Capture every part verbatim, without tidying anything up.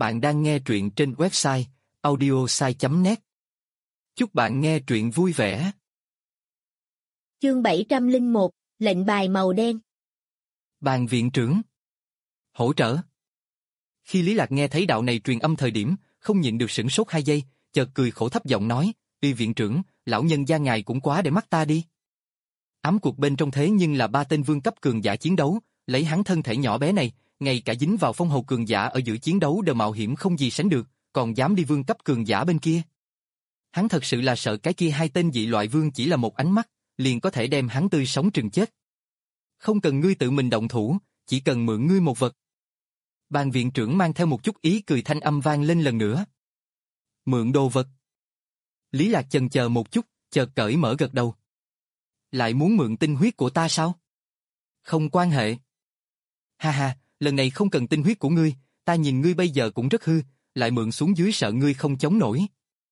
Bạn đang nghe truyện trên website audiosai chấm net. Chúc bạn nghe truyện vui vẻ. Chương bảy trăm lẻ một, lệnh bài màu đen. Bàn viện trưởng. Hỗ trợ. Khi Lý Lạc nghe thấy đạo này truyền âm thời điểm, không nhịn được sửng sốt hai giây, chợt cười khổ thấp giọng nói, "Uy viện trưởng, lão nhân gia ngài cũng quá để mắt ta đi." Ám cuộc bên trong thế nhưng là ba tên vương cấp cường giả chiến đấu, lấy hắn thân thể nhỏ bé này, ngay cả dính vào phong hầu cường giả ở giữa chiến đấu đều mạo hiểm không gì sánh được, còn dám đi vương cấp cường giả bên kia. Hắn thật sự là sợ cái kia hai tên dị loại vương chỉ là một ánh mắt, liền có thể đem hắn tươi sống trừng chết. Không cần ngươi tự mình động thủ, chỉ cần mượn ngươi một vật. Bàn viện trưởng mang theo một chút ý cười thanh âm vang lên lần nữa. Mượn đồ vật. Lý Lạc chần chờ một chút, chợt cởi mở gật đầu. Lại muốn mượn tinh huyết của ta sao? Không quan hệ. Ha ha, lần này không cần tinh huyết của ngươi, ta nhìn ngươi bây giờ cũng rất hư, lại mượn xuống dưới sợ ngươi không chống nổi.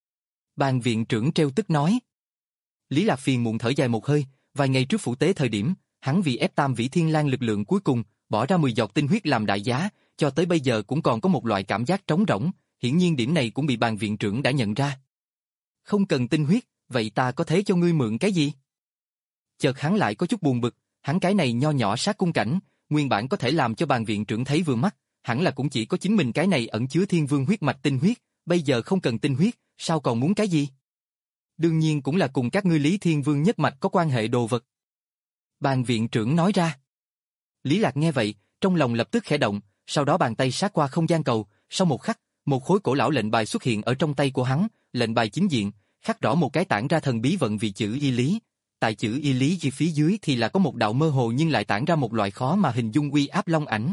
Bàn viện trưởng treo tức nói. Lý Lạc phiền muộn thở dài một hơi, vài ngày trước phủ tế thời điểm, hắn vì ép Tam Vĩ Thiên Lang lực lượng cuối cùng, bỏ ra mười giọt tinh huyết làm đại giá, cho tới bây giờ cũng còn có một loại cảm giác trống rỗng, hiển nhiên điểm này cũng bị bàn viện trưởng đã nhận ra. Không cần tinh huyết, vậy ta có thể cho ngươi mượn cái gì? Chợt hắn lại có chút buồn bực, hắn cái này nho nhỏ sát cung cảnh, nguyên bản có thể làm cho bàn viện trưởng thấy vừa mắt, hẳn là cũng chỉ có chính mình cái này ẩn chứa thiên vương huyết mạch tinh huyết, bây giờ không cần tinh huyết, sao còn muốn cái gì? Đương nhiên cũng là cùng các ngươi Lý Thiên Vương nhất mạch có quan hệ đồ vật. Bàn viện trưởng nói ra. Lý Lạc nghe vậy, trong lòng lập tức khẽ động, sau đó bàn tay sát qua không gian cầu, sau một khắc, một khối cổ lão lệnh bài xuất hiện ở trong tay của hắn, lệnh bài chính diện, khắc rõ một cái tản ra thần bí vận vì chữ y lý. Tại chữ y lý dưới phía dưới thì là có một đạo mơ hồ nhưng lại tản ra một loại khó mà hình dung uy áp long ảnh.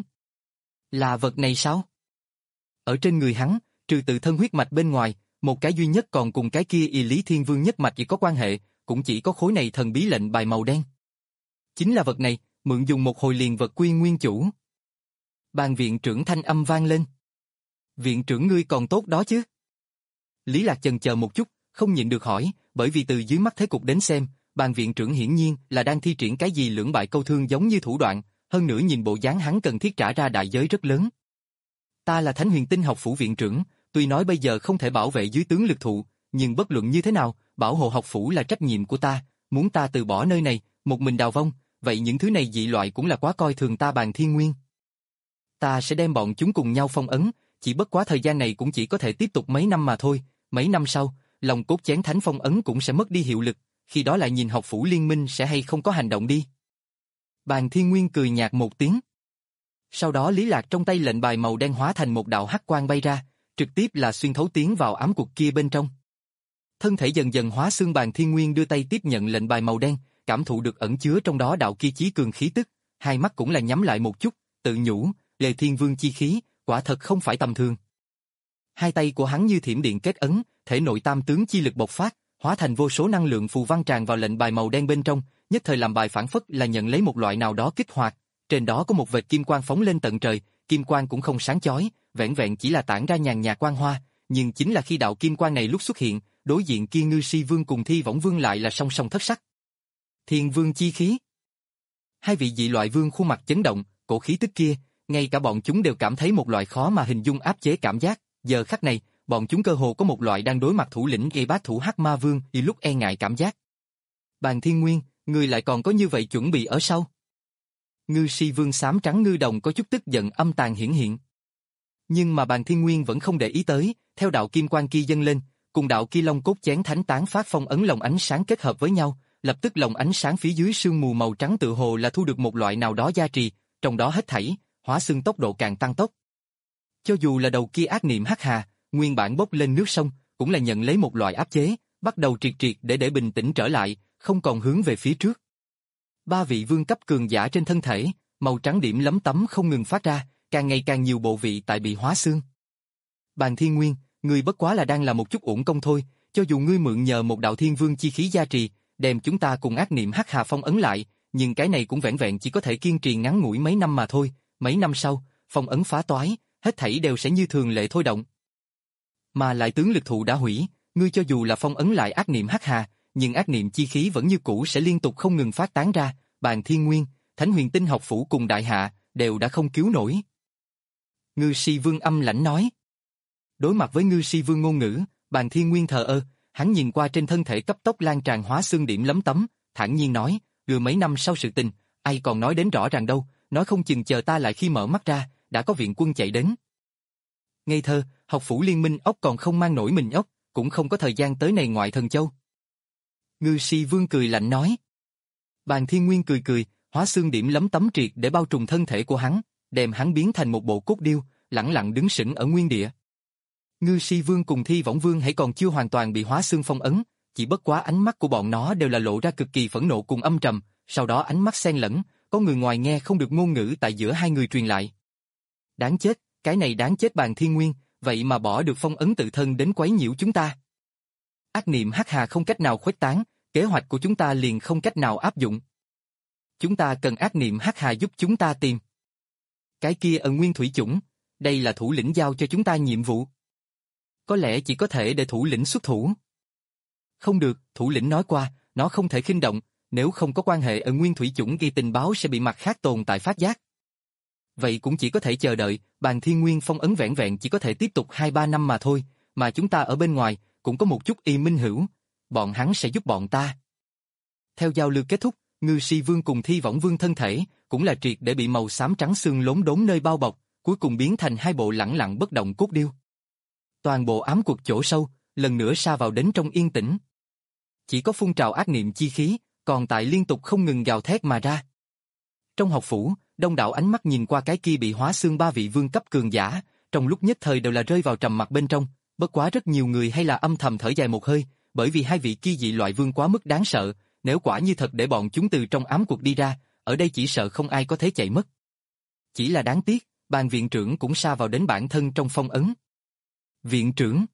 Là vật này sao? Ở trên người hắn, trừ tự thân huyết mạch bên ngoài, một cái duy nhất còn cùng cái kia y lý thiên vương nhất mạch chỉ có quan hệ, cũng chỉ có khối này thần bí lệnh bài màu đen. Chính là vật này, mượn dùng một hồi liền vật quy nguyên chủ. Bàn viện trưởng thanh âm vang lên. Viện trưởng ngươi còn tốt đó chứ? Lý Lạc chần chờ một chút, không nhịn được hỏi, bởi vì từ dưới mắt thế cục đến xem, bàn viện trưởng hiển nhiên là đang thi triển cái gì lưỡng bại câu thương giống như thủ đoạn, hơn nữa nhìn bộ dáng hắn cần thiết trả ra đại giới rất lớn. Ta là Thánh Huyền Tinh học phủ viện trưởng, tuy nói bây giờ không thể bảo vệ dưới tướng lực thụ, nhưng bất luận như thế nào, bảo hộ học phủ là trách nhiệm của ta, muốn ta từ bỏ nơi này, một mình đào vong, vậy những thứ này dị loại cũng là quá coi thường ta Bàn Thiên Nguyên. Ta sẽ đem bọn chúng cùng nhau phong ấn, chỉ bất quá thời gian này cũng chỉ có thể tiếp tục mấy năm mà thôi, mấy năm sau, lòng cốt chén thánh phong ấn cũng sẽ mất đi hiệu lực, khi đó lại nhìn học phủ liên minh sẽ hay không có hành động đi. Bàn Thiên Nguyên cười nhạt một tiếng. Sau đó Lý Lạc trong tay lệnh bài màu đen hóa thành một đạo hắc quang bay ra, trực tiếp là xuyên thấu tiến vào ám cuộc kia bên trong. Thân thể dần dần hóa xương, Bàn Thiên Nguyên đưa tay tiếp nhận lệnh bài màu đen, cảm thụ được ẩn chứa trong đó đạo kia chí cường khí tức, hai mắt cũng là nhắm lại một chút, tự nhủ, Lê Thiên Vương chi khí, quả thật không phải tầm thường. Hai tay của hắn như thiểm điện kết ấn, thể nội tam tướng chi lực bộc phát, hóa thành vô số năng lượng phù văn tràn vào lệnh bài màu đen bên trong, nhất thời làm bài phản phất là nhận lấy một loại nào đó kích hoạt, trên đó có một vệt kim quang phóng lên tận trời, kim quang cũng không sáng chói, vẻn vẹn chỉ là tản ra nhàn nhạt quang hoa, nhưng chính là khi đạo kim quang này lúc xuất hiện, đối diện kia Ngư Si Vương cùng Thi Võng Vương lại là song song thất sắc. Thiên Vương chi khí. Hai vị dị loại vương khuôn mặt chấn động, cổ khí tức kia, ngay cả bọn chúng đều cảm thấy một loại khó mà hình dung áp chế cảm giác, giờ khắc này, bọn chúng cơ hồ có một loại đang đối mặt thủ lĩnh gây bát thủ Hắc Ma Vương y lúc e ngại cảm giác. Bàn Thiên Nguyên, ngươi lại còn có như vậy chuẩn bị ở sau. Ngư Si Vương xám trắng ngư đồng có chút tức giận âm tàn hiển hiện. Nhưng mà Bàn Thiên Nguyên vẫn không để ý tới, theo đạo kim quang kia dâng lên, cùng đạo kia long cốt chén thánh tán phát phong ấn lồng ánh sáng kết hợp với nhau, lập tức lồng ánh sáng phía dưới sương mù màu trắng tự hồ là thu được một loại nào đó gia trì, trong đó hết thảy, hóa xương tốc độ càng tăng tốc. Cho dù là đầu kia ác niệm hắc hà, nguyên bản bốc lên nước sông, cũng là nhận lấy một loại áp chế, bắt đầu triệt triệt để để bình tĩnh trở lại, không còn hướng về phía trước. Ba vị vương cấp cường giả trên thân thể, màu trắng điểm lấm tấm không ngừng phát ra, càng ngày càng nhiều bộ vị tại bị hóa xương. Bàn Thiên Nguyên, ngươi bất quá là đang làm một chút uổng công thôi, cho dù ngươi mượn nhờ một đạo thiên vương chi khí gia trì, đem chúng ta cùng ác niệm hắc hà phong ấn lại, nhưng cái này cũng vẻn vẹn chỉ có thể kiên trì ngắn ngủi mấy năm mà thôi, mấy năm sau, phong ấn phá toái, hết thảy đều sẽ như thường lệ thôi động. Mà lại tướng lực thụ đã hủy, ngươi cho dù là phong ấn lại ác niệm hắc hà, nhưng ác niệm chi khí vẫn như cũ sẽ liên tục không ngừng phát tán ra, Bàn Thiên Nguyên, Thánh Huyền Tinh học phủ cùng đại hạ đều đã không cứu nổi. Ngư Si Vương âm lãnh nói. Đối mặt với Ngư Si Vương ngôn ngữ, Bàn Thiên Nguyên thờ ơ, hắn nhìn qua trên thân thể cấp tốc lan tràn hóa xương điểm lấm tấm, thản nhiên nói, vừa mấy năm sau sự tình, ai còn nói đến rõ ràng đâu, nói không chừng chờ ta lại khi mở mắt ra, đã có viện quân chạy đến. Ngây thơ, học phủ liên minh ốc còn không mang nổi mình ốc, cũng không có thời gian tới này ngoại thần châu. Ngư Si Vương cười lạnh nói. Bàn Thiên Nguyên cười cười, hóa xương điểm lấm tấm triệt để bao trùm thân thể của hắn, đem hắn biến thành một bộ cốt điêu, lẳng lặng đứng sững ở nguyên địa. Ngư Si Vương cùng Thi Võng Vương hãy còn chưa hoàn toàn bị hóa xương phong ấn, chỉ bất quá ánh mắt của bọn nó đều là lộ ra cực kỳ phẫn nộ cùng âm trầm, sau đó ánh mắt xen lẫn, có người ngoài nghe không được ngôn ngữ tại giữa hai người truyền lại. Đáng chết, cái này đáng chết Bàn Thiên Nguyên, vậy mà bỏ được phong ấn tự thân đến quấy nhiễu chúng ta. Ác niệm hắc hà không cách nào khuếch tán, kế hoạch của chúng ta liền không cách nào áp dụng. Chúng ta cần ác niệm hắc hà giúp chúng ta tìm. Cái kia ẩn nguyên thủy chủng, đây là thủ lĩnh giao cho chúng ta nhiệm vụ. Có lẽ chỉ có thể để thủ lĩnh xuất thủ. Không được, thủ lĩnh nói qua, nó không thể khinh động, nếu không có quan hệ ẩn nguyên thủy chủng ghi tình báo sẽ bị mặt khác tồn tại phát giác. Vậy cũng chỉ có thể chờ đợi, Bàn Thiên Nguyên phong ấn vẹn vẹn chỉ có thể tiếp tục hai ba năm mà thôi, mà chúng ta ở bên ngoài, cũng có một chút y minh hữu, bọn hắn sẽ giúp bọn ta. Theo giao lưu kết thúc, Ngư Si Vương cùng Thi Võng Vương thân thể, cũng là triệt để bị màu xám trắng xương lốm đốm nơi bao bọc, cuối cùng biến thành hai bộ lẳng lặng bất động cốt điêu. Toàn bộ ám cuộc chỗ sâu, lần nữa sa vào đến trong yên tĩnh. Chỉ có phun trào ác niệm chi khí, còn tại liên tục không ngừng gào thét mà ra. Trong học phủ, đông đảo ánh mắt nhìn qua cái kia bị hóa xương ba vị vương cấp cường giả, trong lúc nhất thời đều là rơi vào trầm mặc bên trong, bất quá rất nhiều người hay là âm thầm thở dài một hơi, bởi vì hai vị kia dị loại vương quá mức đáng sợ, nếu quả như thật để bọn chúng từ trong ám cuộc đi ra, ở đây chỉ sợ không ai có thể chạy mất. Chỉ là đáng tiếc, Bàn viện trưởng cũng sa vào đến bản thân trong phong ấn. Viện trưởng.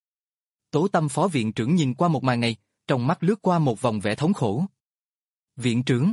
Tố Tâm phó viện trưởng nhìn qua một màn này, trong mắt lướt qua một vòng vẻ thống khổ. Viện trưởng.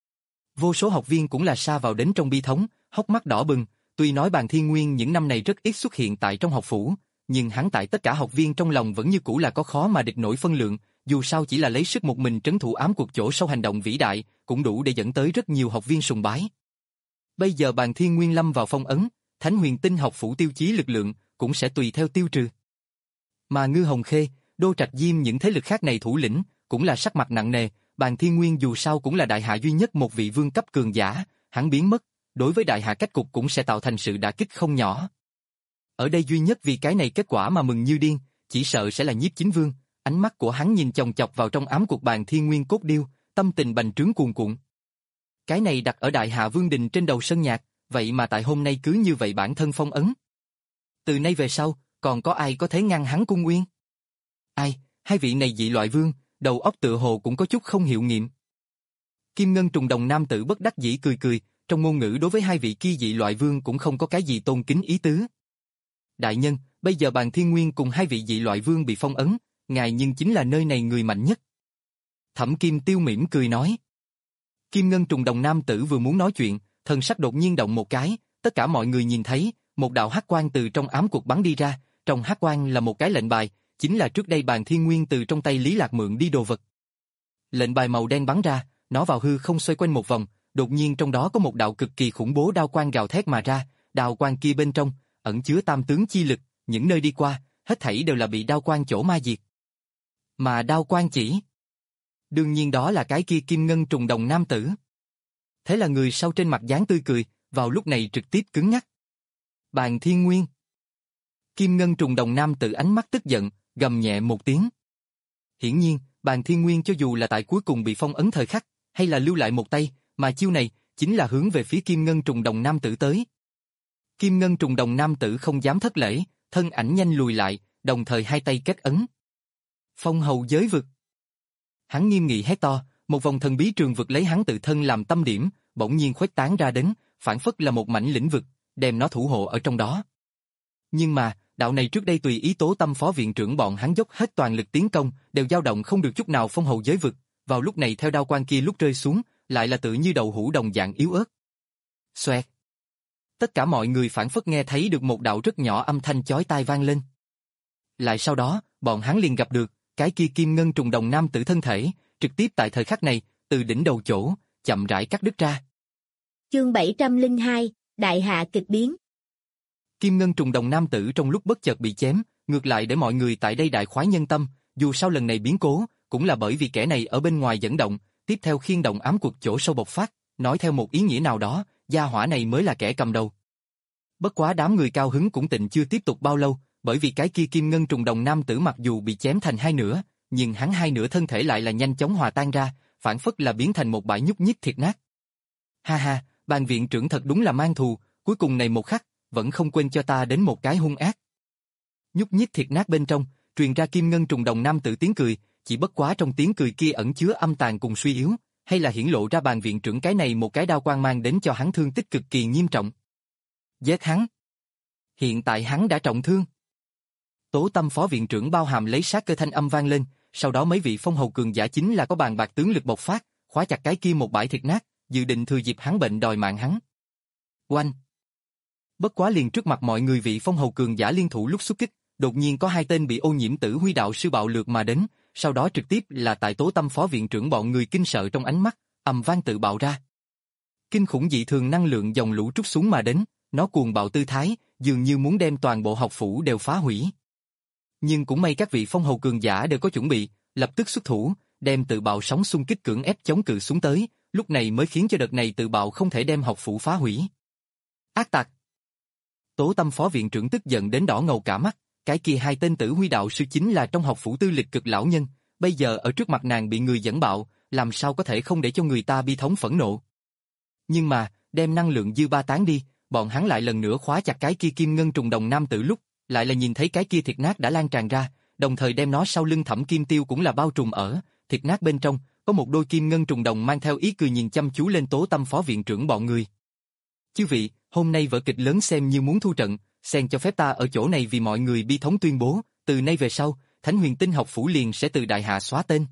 Vô số học viên cũng là sa vào đến trong bi thống, hốc mắt đỏ bừng, tuy nói Bàn Thiên Nguyên những năm này rất ít xuất hiện tại trong học phủ, nhưng hắn tại tất cả học viên trong lòng vẫn như cũ là có khó mà địch nổi phân lượng, dù sao chỉ là lấy sức một mình trấn thủ ám cuộc chỗ sâu hành động vĩ đại, cũng đủ để dẫn tới rất nhiều học viên sùng bái. Bây giờ Bàn Thiên Nguyên lâm vào phong ấn, Thánh Huyền Tinh học phủ tiêu chí lực lượng cũng sẽ tùy theo tiêu trừ. Mà Ngư Hồng Khê, Đô Trạch Diêm những thế lực khác này thủ lĩnh, cũng là sắc mặt nặng nề, Bàn Thiên Nguyên dù sao cũng là đại hạ duy nhất một vị vương cấp cường giả, hắn biến mất, đối với đại hạ cách cục cũng sẽ tạo thành sự đả kích không nhỏ. Ở đây duy nhất vì cái này kết quả mà mừng như điên, chỉ sợ sẽ là Nhiếp Chính Vương, ánh mắt của hắn nhìn chòng chọc vào trong ám cuộc Bàn Thiên Nguyên cốt điêu, tâm tình bành trướng cuồn cuộn. Cái này đặt ở đại hạ vương đình trên đầu sân nhạc, vậy mà tại hôm nay cứ như vậy bản thân phong ấn. Từ nay về sau, còn có ai có thể ngăn hắn cung uyên? Ai, hai vị này dị loại vương, đầu óc tựa hồ cũng có chút không hiệu nghiệm. Kim Ngân Trùng Đồng nam tử bất đắc dĩ cười cười, trong ngôn ngữ đối với hai vị kia dị loại vương cũng không có cái gì tôn kính ý tứ. Đại nhân, bây giờ Bàn Thiên Nguyên cùng hai vị dị loại vương bị phong ấn, ngài nhưng chính là nơi này người mạnh nhất. Thẩm Kim Tiêu mỉm cười nói. Kim Ngân Trùng Đồng nam tử vừa muốn nói chuyện, thần sắc đột nhiên động một cái, tất cả mọi người nhìn thấy, một đạo hắc quang từ trong ám cuộc bắn đi ra, trong hắc quang là một cái lệnh bài, chính là trước đây Bàn Thiên Nguyên từ trong tay Lý Lạc mượn đi đồ vật. Lệnh bài màu đen bắn ra, nó vào hư không xoay quanh một vòng, đột nhiên trong đó có một đạo cực kỳ khủng bố đao quang gào thét mà ra, đao quang kia bên trong ẩn chứa tam tướng chi lực, những nơi đi qua, hết thảy đều là bị đao quang chỗ ma diệt. Mà đao quang chỉ, đương nhiên đó là cái kia Kim Ngân Trùng Đồng nam tử. Thế là người sau trên mặt dáng tươi cười, vào lúc này trực tiếp cứng ngắc. Bàn Thiên Nguyên. Kim Ngân Trùng Đồng nam tử ánh mắt tức giận, gầm nhẹ một tiếng. Hiển nhiên, Bàn Thiên Nguyên cho dù là tại cuối cùng bị phong ấn thời khắc, hay là lưu lại một tay, mà chiêu này chính là hướng về phía Kim Ngân Trùng Đồng nam tử tới. Kim Ngân Trùng Đồng nam tử không dám thất lễ, thân ảnh nhanh lùi lại, đồng thời hai tay kết ấn. Phong hầu giới vực. Hắn nghiêm nghị hét to, một vòng thần bí trường vực lấy hắn tự thân làm tâm điểm, bỗng nhiên khuếch tán ra đến, phản phất là một mảnh lĩnh vực, đem nó thủ hộ ở trong đó. Nhưng mà, đạo này trước đây tùy ý Tố Tâm phó viện trưởng bọn hắn dốc hết toàn lực tiến công, đều dao động không được chút nào phong hầu giới vực, vào lúc này theo đao quang kia lúc rơi xuống, lại là tự như đầu hũ đồng dạng yếu ớt. Xoẹt. Tất cả mọi người phản phất nghe thấy được một đạo rất nhỏ âm thanh chói tai vang lên. Lại sau đó, bọn hắn liền gặp được cái kia Kim Ngân Trùng Đồng nam tử thân thể, trực tiếp tại thời khắc này, từ đỉnh đầu chỗ, chậm rãi cắt đứt ra. Chương bảy trăm lẻ hai, Đại hạ kịch biến. Kim ngân trùng đồng nam tử trong lúc bất chợt bị chém, ngược lại để mọi người tại đây đại khoái nhân tâm, dù sau lần này biến cố, cũng là bởi vì kẻ này ở bên ngoài dẫn động, tiếp theo khiên động ám cuộc chỗ sâu bộc phát, nói theo một ý nghĩa nào đó, gia hỏa này mới là kẻ cầm đầu. Bất quá đám người cao hứng cũng tịnh chưa tiếp tục bao lâu, bởi vì cái kia kim ngân trùng đồng nam tử mặc dù bị chém thành hai nửa, nhưng hắn hai nửa thân thể lại là nhanh chóng hòa tan ra, phản phất là biến thành một bãi nhúc nhích thiệt nát. Ha ha, Bàn viện trưởng thật đúng là mang thù, cuối cùng này một khắc, vẫn không quên cho ta đến một cái hung ác. Nhúc nhích thiệt nát bên trong, truyền ra kim ngân trùng đồng nam tử tiếng cười, chỉ bất quá trong tiếng cười kia ẩn chứa âm tàn cùng suy yếu, hay là hiển lộ ra Bàn viện trưởng cái này một cái đao quang mang đến cho hắn thương tích cực kỳ nghiêm trọng. Giết hắn. Hiện tại hắn đã trọng thương. Tố Tâm phó viện trưởng bao hàm lấy sát cơ thanh âm vang lên, sau đó mấy vị phong hầu cường giả chính là có bàn bạc tướng lực bộc phát, khóa chặt cái kia một bãi thịt nát, dự định thừa dịp hắn bệnh đòi mạng hắn. Oanh! Bất quá liền trước mặt mọi người vị phong hầu cường giả liên thủ lúc xuất kích, đột nhiên có hai tên bị ô nhiễm tử huy đạo sư bạo lược mà đến, sau đó trực tiếp là tại Tố Tâm phó viện trưởng bọn người kinh sợ trong ánh mắt, ầm vang tự bạo ra. Kinh khủng dị thường năng lượng dòng lũ trút xuống mà đến, nó cuồng bạo tư thái, dường như muốn đem toàn bộ học phủ đều phá hủy. Nhưng cũng may các vị phong hầu cường giả đều có chuẩn bị, lập tức xuất thủ, đem tự bạo sóng xung kích cưỡng ép chống cự xuống tới, lúc này mới khiến cho đợt này tự bạo không thể đem học phủ phá hủy. Ác tặc! Tố Tâm phó viện trưởng tức giận đến đỏ ngầu cả mắt, cái kia hai tên tử huy đạo sư chính là trong học phủ tư lịch cực lão nhân, bây giờ ở trước mặt nàng bị người dẫn bạo, làm sao có thể không để cho người ta bi thống phẫn nộ. Nhưng mà, đem năng lượng dư ba tán đi, bọn hắn lại lần nữa khóa chặt cái kia kim ngân trùng đồng nam tử lúc, lại là nhìn thấy cái kia thịt nát đã lan tràn ra, đồng thời đem nó sau lưng Thẩm Kim Tiêu cũng là bao trùm ở, thịt nát bên trong, có một đôi kim ngân trùng đồng mang theo ý cười nhìn chăm chú lên Tố Tâm phó viện trưởng bọn người. Chư vị, hôm nay vở kịch lớn xem như muốn thu trận, xem cho phép ta ở chỗ này vì mọi người bi thống tuyên bố, từ nay về sau, Thánh Huyền Tinh học phủ liền sẽ từ đại hạ xóa tên.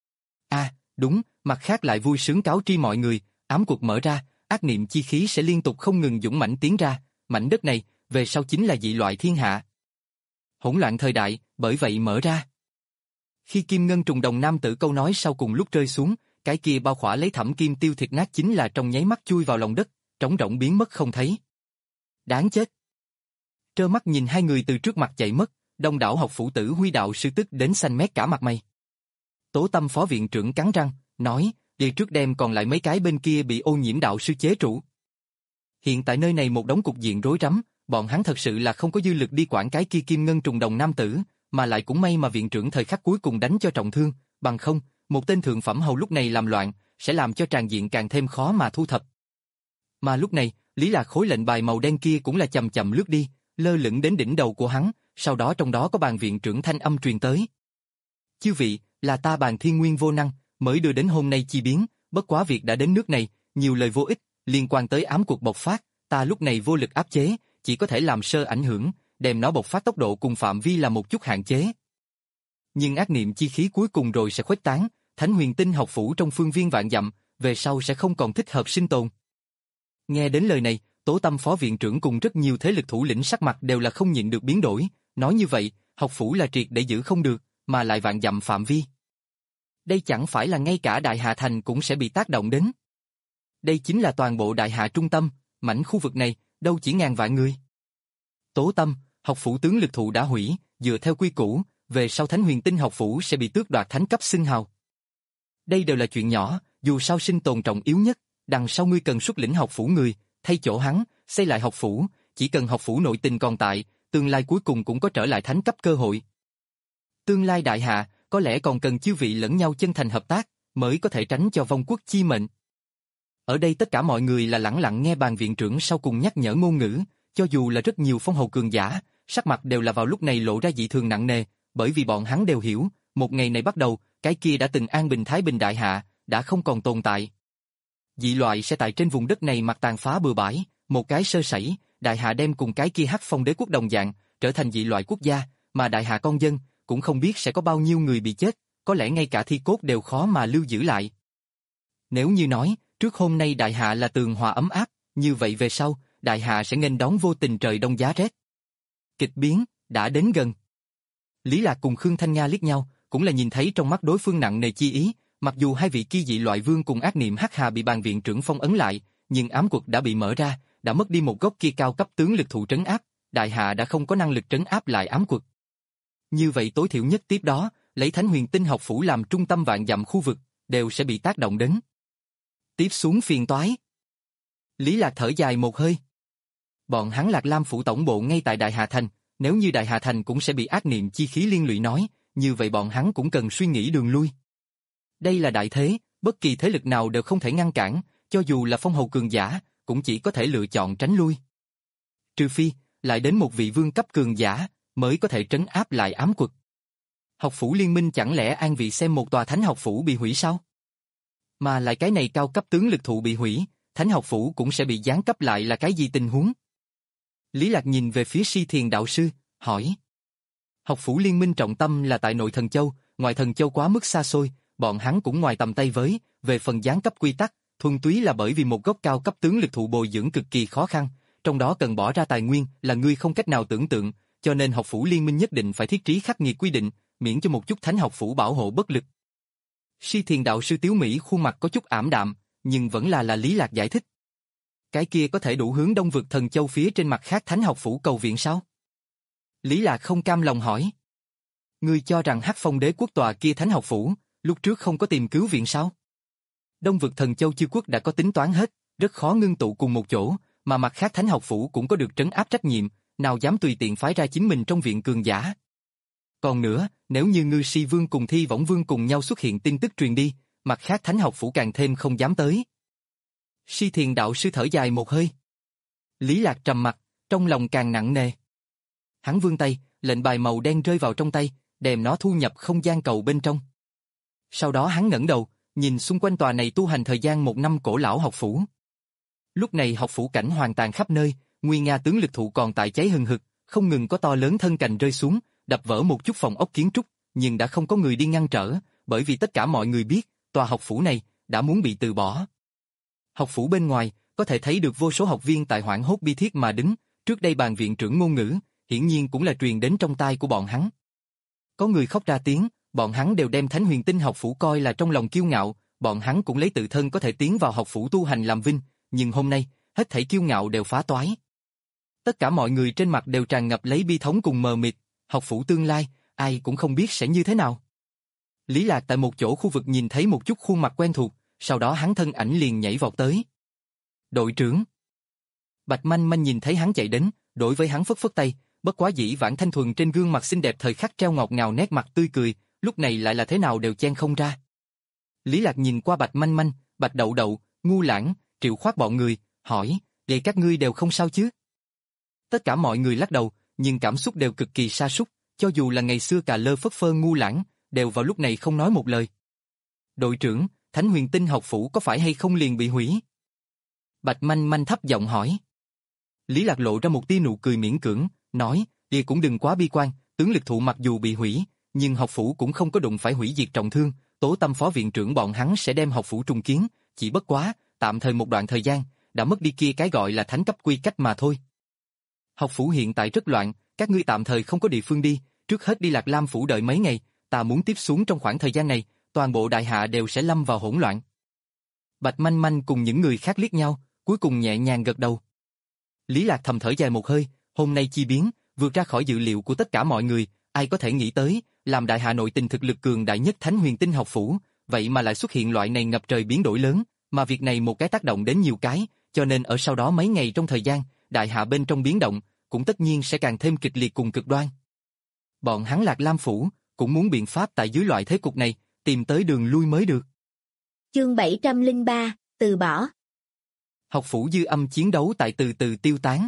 À, đúng, mặt khác lại vui sướng cáo tri mọi người, ám cuộc mở ra, ác niệm chi khí sẽ liên tục không ngừng dũng mãnh tiến ra, mảnh đất này, về sau chính là dị loại thiên hạ. Hỗn loạn thời đại, bởi vậy mở ra. Khi kim ngân trùng đồng nam tử câu nói sau cùng lúc rơi xuống, cái kia bao khỏa lấy Thẩm Kim Tiêu thịt nát chính là trong nháy mắt chui vào lòng đất, trống rỗng biến mất không thấy. Đáng chết. Trơ mắt nhìn hai người từ trước mặt chạy mất, đông đảo học phủ tử huy đạo sư tức đến xanh mét cả mặt mày. Tố Tâm phó viện trưởng cắn răng, nói, đi trước đem còn lại mấy cái bên kia bị ô nhiễm đạo sư chế trụ. Hiện tại nơi này một đống cục diện rối rắm, bọn hắn thật sự là không có dư lực đi quản cái kia kim ngân trùng đồng nam tử, mà lại cũng may mà viện trưởng thời khắc cuối cùng đánh cho trọng thương, bằng không, một tên thượng phẩm hầu lúc này làm loạn, sẽ làm cho tràn diện càng thêm khó mà thu thập. Mà lúc này, Lý Lạc khối lệnh bài màu đen kia cũng là chậm chậm lướt đi, lơ lửng đến đỉnh đầu của hắn, sau đó trong đó có Bàn viện trưởng thanh âm truyền tới. Chư vị, là ta Bàn Thiên Nguyên vô năng, mới đưa đến hôm nay chi biến, bất quá việc đã đến nước này, nhiều lời vô ích, liên quan tới ám cuộc bộc phát, ta lúc này vô lực áp chế, chỉ có thể làm sơ ảnh hưởng, đem nó bộc phát tốc độ cùng phạm vi là một chút hạn chế. Nhưng ác niệm chi khí cuối cùng rồi sẽ khuếch tán, Thánh Huyền Tinh học phủ trong phương viên vạn dặm, về sau sẽ không còn thích hợp sinh tồn. Nghe đến lời này, Tố Tâm phó viện trưởng cùng rất nhiều thế lực thủ lĩnh sắc mặt đều là không nhịn được biến đổi, nói như vậy, học phủ là triệt để giữ không được, mà lại vạn dặm phạm vi. Đây chẳng phải là ngay cả Đại Hạ Thành cũng sẽ bị tác động đến. Đây chính là toàn bộ Đại Hạ trung tâm, mảnh khu vực này, đâu chỉ ngàn vạn người. Tố Tâm, học phủ tướng lực thụ đã hủy, dựa theo quy củ, về sau Thánh Huyền Tinh học phủ sẽ bị tước đoạt thánh cấp xưng hào. Đây đều là chuyện nhỏ, dù sao sinh tồn trọng yếu nhất, đằng sau ngươi cần xuất lĩnh học phủ người, thay chỗ hắn, xây lại học phủ, chỉ cần học phủ nội tình còn tại, tương lai cuối cùng cũng có trở lại thánh cấp cơ hội. Tương lai Đại Hạ, có lẽ còn cần chư vị lẫn nhau chân thành hợp tác, mới có thể tránh cho vong quốc chi mệnh. Ở đây tất cả mọi người là lẳng lặng nghe Bàn viện trưởng sau cùng nhắc nhở ngôn ngữ, cho dù là rất nhiều phong hầu cường giả, sắc mặt đều là vào lúc này lộ ra dị thường nặng nề, bởi vì bọn hắn đều hiểu, một ngày này bắt đầu, cái kia đã từng an bình thái bình Đại Hạ, đã không còn tồn tại. Dị loại sẽ tại trên vùng đất này mặc tàn phá bừa bãi, một cái sơ sẩy, Đại Hạ đem cùng cái kia Hắc Phong đế quốc đồng dạng, trở thành dị loại quốc gia, mà Đại Hạ con dân, cũng không biết sẽ có bao nhiêu người bị chết, có lẽ ngay cả thi cốt đều khó mà lưu giữ lại. Nếu như nói, trước hôm nay Đại Hạ là tường hòa ấm áp, như vậy về sau, Đại Hạ sẽ nghênh đón vô tình trời đông giá rét. Kịch biến, đã đến gần. Lý Lạc cùng Khương Thanh Nga liếc nhau, cũng là nhìn thấy trong mắt đối phương nặng nề chi ý, mặc dù hai vị kia dị loại vương cùng ác niệm Hắc Hà bị Bàn viện trưởng phong ấn lại, nhưng ám cuộc đã bị mở ra, đã mất đi một gốc kia cao cấp tướng lực thụ trấn áp, đại hạ đã không có năng lực trấn áp lại ám quật. Như vậy tối thiểu nhất tiếp đó, lấy Thánh Huyền Tinh học phủ làm trung tâm vạn dặm khu vực, đều sẽ bị tác động đến. Tiếp xuống phiền toái. Lý Lạc thở dài một hơi. Bọn hắn Lạc Lam phủ tổng bộ ngay tại Đại Hà Thành, nếu như Đại Hà Thành cũng sẽ bị ác niệm chi khí liên lụy nói, như vậy bọn hắn cũng cần suy nghĩ đường lui. Đây là đại thế, bất kỳ thế lực nào đều không thể ngăn cản, cho dù là phong hầu cường giả, cũng chỉ có thể lựa chọn tránh lui. Trừ phi, lại đến một vị vương cấp cường giả, mới có thể trấn áp lại ám quật. Học phủ liên minh chẳng lẽ an vị xem một tòa thánh học phủ bị hủy sao? Mà lại cái này cao cấp tướng lực thụ bị hủy, thánh học phủ cũng sẽ bị giáng cấp lại là cái gì tình huống? Lý Lạc nhìn về phía Si Thiền đạo sư, hỏi. Học phủ liên minh trọng tâm là tại nội Thần Châu, ngoài Thần Châu quá mức xa xôi, bọn hắn cũng ngoài tầm tay với, về phần giáng cấp quy tắc, thuần túy là bởi vì một gốc cao cấp tướng lực thụ bồi dưỡng cực kỳ khó khăn, trong đó cần bỏ ra tài nguyên là ngươi không cách nào tưởng tượng, cho nên học phủ liên minh nhất định phải thiết trí khắc nghiệt quy định, miễn cho một chút thánh học phủ bảo hộ bất lực. Si Thiền đạo sư Tiếu Mỹ khuôn mặt có chút ảm đạm, nhưng vẫn là là Lý Lạc giải thích. Cái kia có thể đủ hướng đông vực Thần Châu phía trên mặt khác thánh học phủ cầu viện sao? Lý Lạc không cam lòng hỏi. Ngươi cho rằng Hắc Phong đế quốc tòa kia thánh học phủ, lúc trước không có tìm cứu viện sao? Đông vực Thần Châu chư quốc đã có tính toán hết, rất khó ngưng tụ cùng một chỗ, mà mặt khác thánh học phủ cũng có được trấn áp trách nhiệm, nào dám tùy tiện phái ra chính mình trong viện cường giả. Còn nữa, nếu như Ngư Si Vương cùng Thi Võng Vương cùng nhau xuất hiện tin tức truyền đi, mặt khác thánh học phủ càng thêm không dám tới. Si Thiền đạo sư thở dài một hơi. Lý Lạc trầm mặt, trong lòng càng nặng nề. Hắn vươn tay, lệnh bài màu đen rơi vào trong tay, đem nó thu nhập không gian cầu bên trong. Sau đó hắn ngẩng đầu, nhìn xung quanh tòa này tu hành thời gian một năm cổ lão học phủ. Lúc này học phủ cảnh hoàn toàn khắp nơi, nguy nga tướng lực thụ còn tại cháy hừng hực, không ngừng có to lớn thân cành rơi xuống, đập vỡ một chút phòng ốc kiến trúc, nhưng đã không có người đi ngăn trở, bởi vì tất cả mọi người biết, tòa học phủ này đã muốn bị từ bỏ. Học phủ bên ngoài, có thể thấy được vô số học viên tại hoảng hốt bi thiết mà đứng, trước đây bàn viện trưởng ngôn ngữ, hiển nhiên cũng là truyền đến trong tai của bọn hắn. Có người khóc ra tiếng, bọn hắn đều đem Thánh Huyền Tinh học phủ coi là trong lòng kiêu ngạo, bọn hắn cũng lấy tự thân có thể tiến vào học phủ tu hành làm vinh, nhưng hôm nay, hết thảy kiêu ngạo đều phá toái. Tất cả mọi người trên mặt đều tràn ngập lấy bi thống cùng mờ mịt, học phủ tương lai, ai cũng không biết sẽ như thế nào. Lý Lạc tại một chỗ khu vực nhìn thấy một chút khuôn mặt quen thuộc, sau đó hắn thân ảnh liền nhảy vọt tới. Đội trưởng. Bạch Manh Manh nhìn thấy hắn chạy đến, đối với hắn phất phất tay, bất quá dĩ vãng thanh thuần trên gương mặt xinh đẹp thời khắc treo ngọt ngào nét mặt tươi cười, lúc này lại là thế nào đều chen không ra. Lý Lạc nhìn qua Bạch Manh Manh, Bạch Đậu Đậu, Ngu Lãng, Triệu Khoát bọn người, hỏi, vậy các ngươi đều không sao chứ? Tất cả mọi người lắc đầu, nhưng cảm xúc đều cực kỳ sa sút, cho dù là ngày xưa cà lơ phất phơ Ngu Lãng, đều vào lúc này không nói một lời. Đội trưởng, Thánh Huyền Tinh học phủ có phải hay không liền bị hủy? Bạch Manh Manh thấp giọng hỏi. Lý Lạc lộ ra một tia nụ cười miễn cưỡng, nói, đi cũng đừng quá bi quan, tướng lực thụ mặc dù bị hủy, nhưng học phủ cũng không có đụng phải hủy diệt trọng thương, Tố Tâm phó viện trưởng bọn hắn sẽ đem học phủ trùng kiến, chỉ bất quá, tạm thời một đoạn thời gian, đã mất đi kia cái gọi là thánh cấp quy cách mà thôi. Học phủ hiện tại rất loạn, các ngươi tạm thời không có địa phương đi, trước hết đi Lạc Lam phủ đợi mấy ngày, ta muốn tiếp xuống trong khoảng thời gian này, toàn bộ đại hạ đều sẽ lâm vào hỗn loạn. Bạch Manh Manh cùng những người khác liếc nhau, cuối cùng nhẹ nhàng gật đầu. Lý Lạc thầm thở dài một hơi, hôm nay chi biến, vượt ra khỏi dự liệu của tất cả mọi người, ai có thể nghĩ tới, làm đại hạ nội tình thực lực cường đại nhất Thánh Huyền Tinh học phủ, vậy mà lại xuất hiện loại này ngập trời biến đổi lớn, mà việc này một cái tác động đến nhiều cái, cho nên ở sau đó mấy ngày trong thời gian, đại hạ bên trong biến động, cũng tất nhiên sẽ càng thêm kịch liệt cùng cực đoan. Bọn hắn Lạc Lam phủ, cũng muốn biện pháp tại dưới loại thế cục này, tìm tới đường lui mới được. Chương bảy trăm lẻ ba, từ bỏ. Học phủ dư âm chiến đấu tại từ từ tiêu tán.